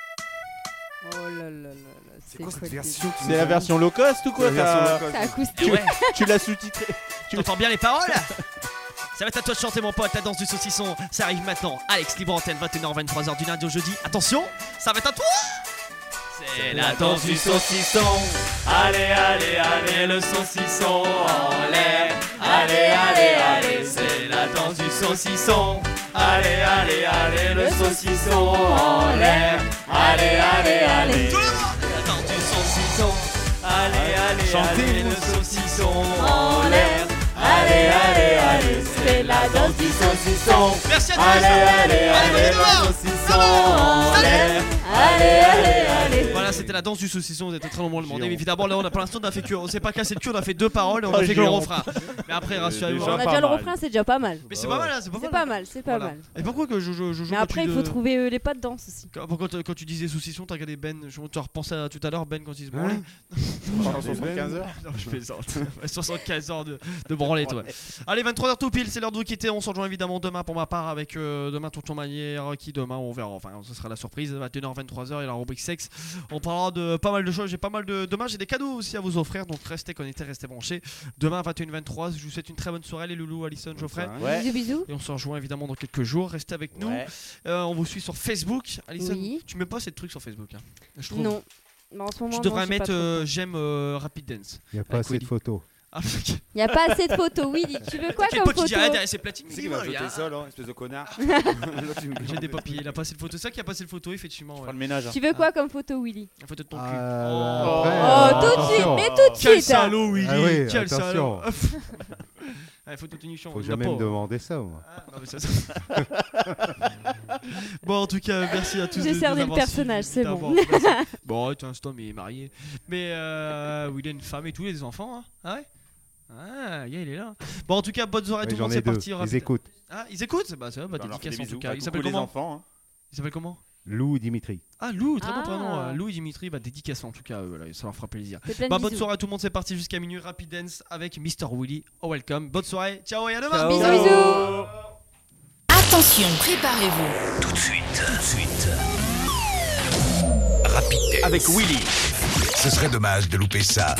Oh là là là là. C'est quoi cette le version délire C'est la version low cost ou quoi? C'est la version t'as- low cost. C'est acoustique. Tu, Ouais. tu l'as sous-titré. Tu T'entends bien les paroles? Ça va être à toi de chanter mon pote, la danse du saucisson. Ça arrive maintenant. Alex Libre Antenne, vingt et une heures vingt-trois heures du lundi au jeudi. Attention, ça va être à toi. C'est la danse du saucisson. Allez, allez, allez, le saucisson en l'air. Allez, allez, allez, c'est la danse du saucisson. Allez, allez, allez, le saucisson en l'air. Allez, allez, allez. Tout le monde. La danse du saucisson. Allez, allez, Chantez, allez, vous. le saucisson en l'air. Allez, allez, allez, c'est la danse du saucisson. Merci à tous. Allez, allez, allez, le saucisson en l'air. Allez, allez, allez. Voilà, c'était la danse du saucisson. Vous êtes très nombreux à le demander. Géant. Mais évidemment, là, on a pour l'instant, on a fait que, on s'est pas cassé le cul, on a fait deux paroles et on a Oh, fait que le géant. refrain. Mais après, rassurez-vous. déjà On a pas déjà le mal. refrain, c'est déjà pas mal. Mais c'est pas mal, hein, c'est pas C'est mal. pas mal, c'est pas Voilà. mal. Et pourquoi que je joue je, Mais après, il faut trouver euh, les pas de danse aussi. Quand, quand, quand tu disais saucisson, t'as regardé Ben. Je, tu as repensé à tout à l'heure, Ben, quand il se branlait. Pendant soixante-quinze heures. Non, je plaisante. soixante-quinze heures de, de branlette, ouais. Allez, vingt-trois heures tout pile, c'est l'heure de vous quitter. On se rejoint évidemment demain pour ma part avec euh, demain Tonton Manière qui demain on verra. Enfin, ce sera la surprise. vingt et une heures vingt-trois heures et la rubrique sexe. On parlera de pas mal de choses. J'ai pas mal de. Demain, j'ai des cadeaux aussi à vous offrir. Donc restez connectés, restez branchés. Demain, vingt et une heures vingt-trois. Je vous souhaite une très bonne soirée, les loulous, Alison, Geoffrey. Ouais. Bisous, bisous. Et on se rejoint évidemment dans quelques jours. Restez avec nous. Ouais. Euh, on vous suit sur Facebook. Alison, Oui. tu mets pas ces trucs sur Facebook, hein, je trouve. Non. Mais en ce moment, Tu non, devrais j'ai pas mettre trop. euh, j'aime euh, Rapid Dance. Il n'y a pas Avec assez de Willy. photos. Ah, ok. Il n'y a pas assez de photos, Willy. Tu veux quoi T'inquiète comme pas, tu photo dis rien derrière ses platines. C'est qui va dis-moi, voter il y a- ça, là, espèce de connard. J'ai des papiers, il a passé le photo. C'est ça qui a passé le photo, effectivement. Prends Ouais. le ménage. hein. Tu veux quoi comme photo, Willy? La photo de ton cul. Ah, Oh. après, Oh, euh, tout de suite, attention. mais tout de Quel suite. salaud, Willy. Ah oui, Quel attention. salaud. Ouais, photo de nichon, Faut il l'a jamais pas, me hein. demander ça, moi. Ah, non, mais ça- Bon, en tout cas, merci à tous. J'ai de- de cerné nous le avoir personnage, suivis, c'est bon. évidemment. Merci. Bon, ouais, t'es un stom, il est marié. Mais euh, oui, il a une femme et tout, il a des enfants. Hein. Ah ouais. Ah, yeah, il est là. Bon, en tout cas, bonne soirée à Ouais, tout le J'en monde. ai C'est deux. parti. Ils rapide. écoutent. Ah, ils écoutent. Bah, ça va, bah, On leur fait dédicace des en tout bisous. cas. Bah, Il coucou s'appelle les comment enfants. hein. Il s'appelle comment Lou et Dimitri. Ah, Lou, très bon Ah. prénom. euh, Lou et Dimitri, bah, dédicace en tout cas. euh, voilà, ça leur fera plaisir. Fais plein de Bah, bonne bisous. soirée à tout le monde. C'est parti jusqu'à minuit. Rapid Dance avec mister Willy. Oh, welcome. Bonne soirée. Ciao et à demain. Ciao. Bisous, bisous. Attention, préparez-vous. Tout de suite, tout de suite. Rapid Dance. Avec Willy. Ce serait dommage de louper ça.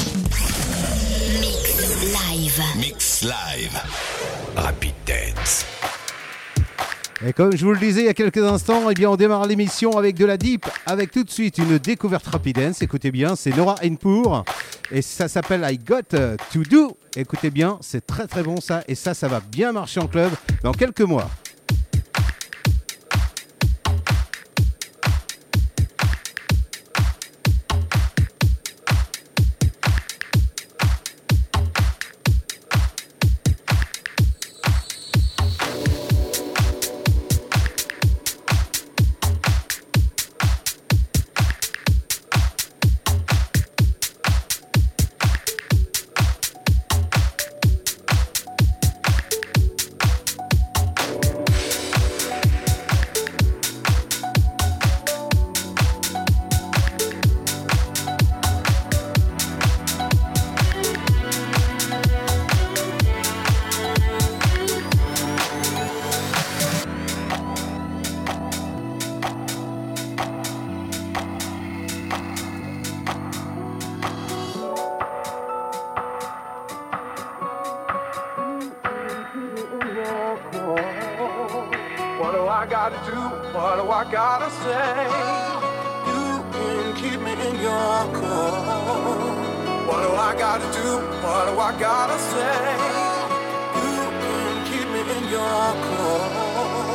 Mix live. Mix Live. Rapid Dance. Et comme je vous le disais il y a quelques instants, eh bien on démarre l'émission avec de la deep, avec tout de suite une découverte Rapid Dance. Écoutez bien, c'est Nora Enpour et ça s'appelle I Got To Do. Écoutez bien, c'est très très bon ça et ça, ça va bien marcher en club dans quelques mois. gotta do? What do I gotta say? You can keep me in your core. What do I gotta do? What do I gotta say? You can keep me in your core.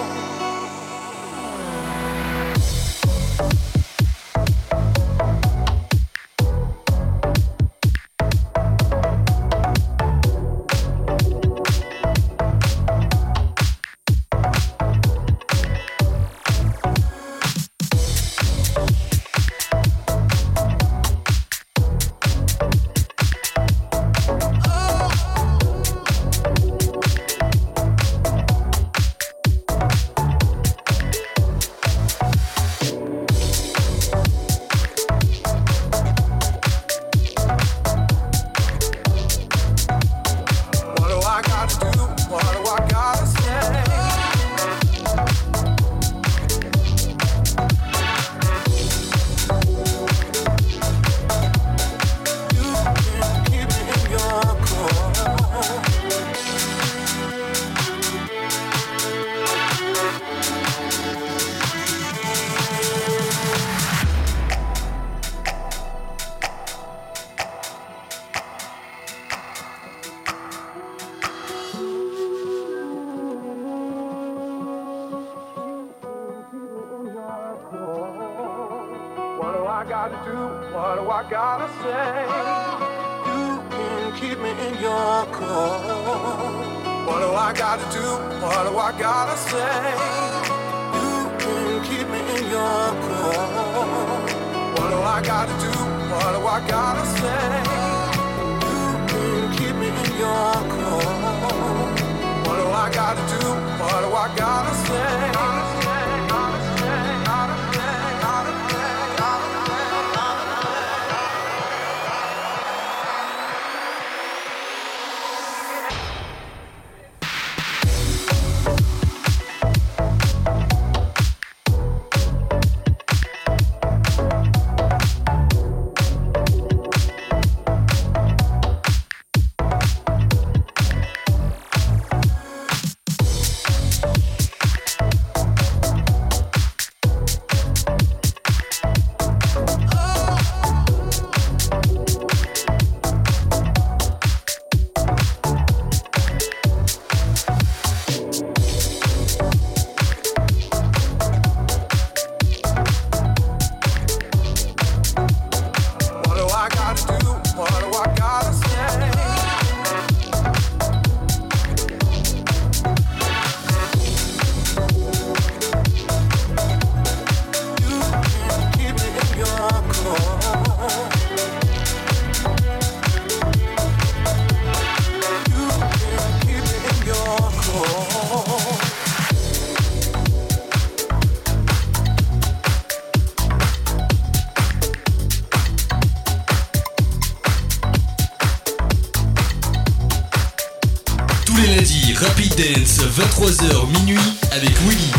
Rapid Dance, vingt-trois heures minuit avec Willy.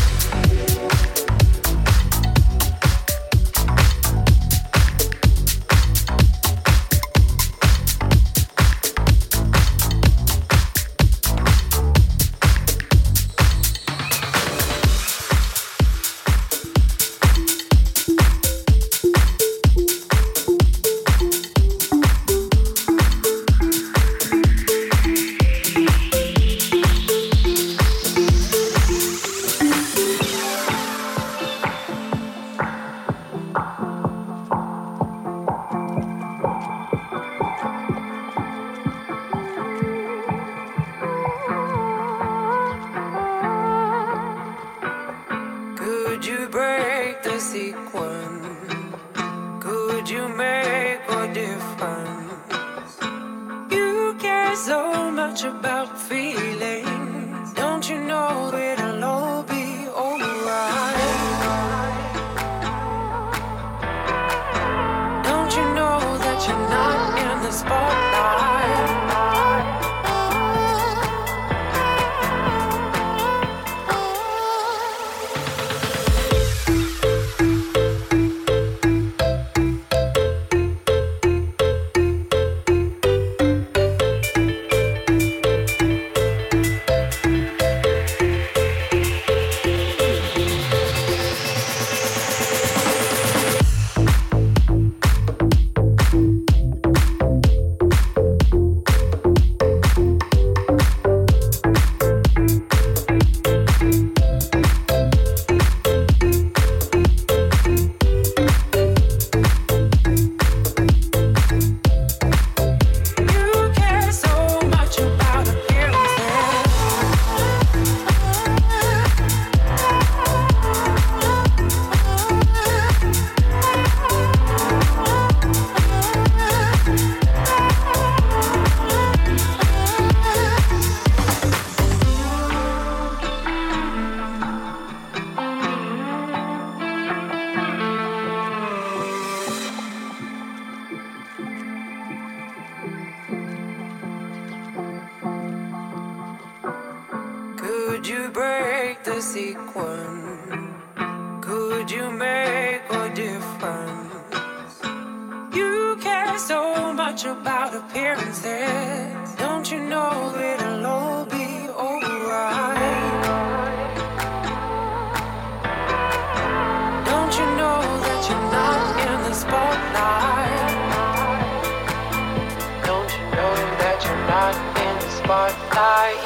a sequence? Could you make a difference? You care so much about appearances. Don't you know it'll all be alright? Don't you know that you're not in the spotlight? Don't you know that you're not in the spotlight?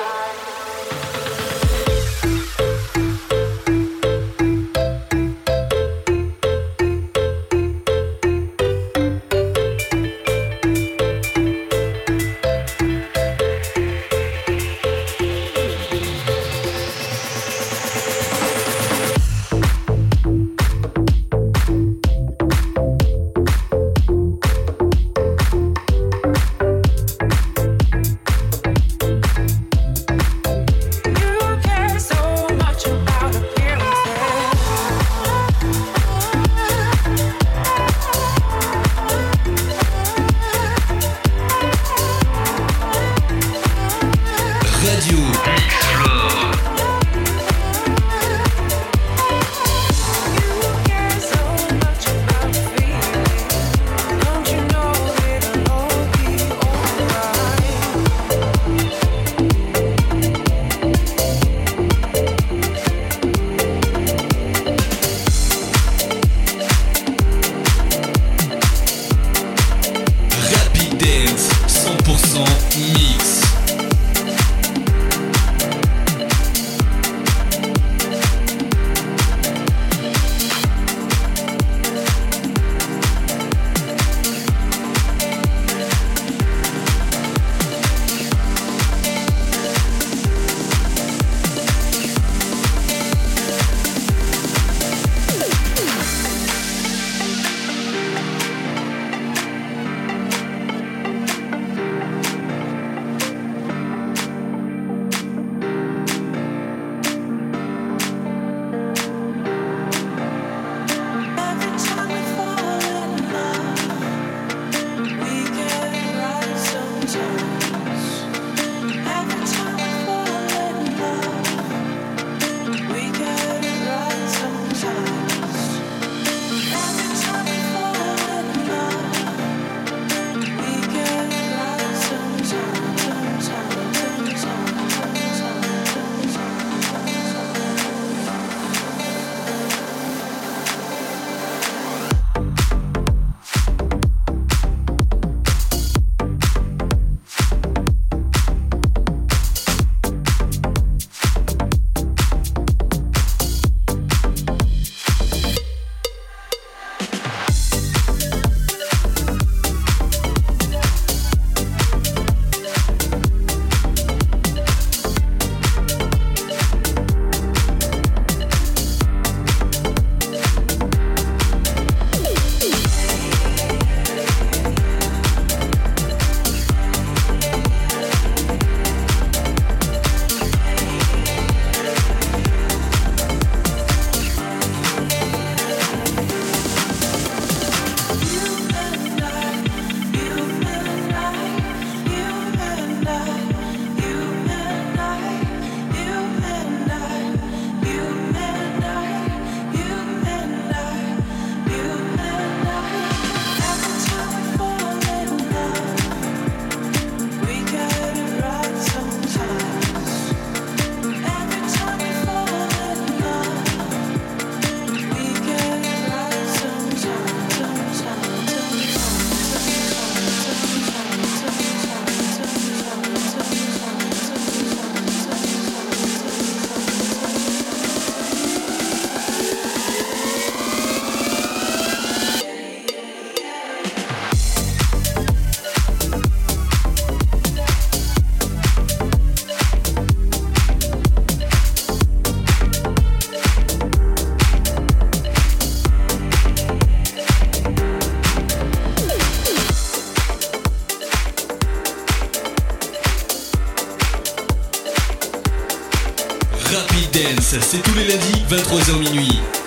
Rapid Dance, c'est tous les lundis, vingt-trois heures minuit.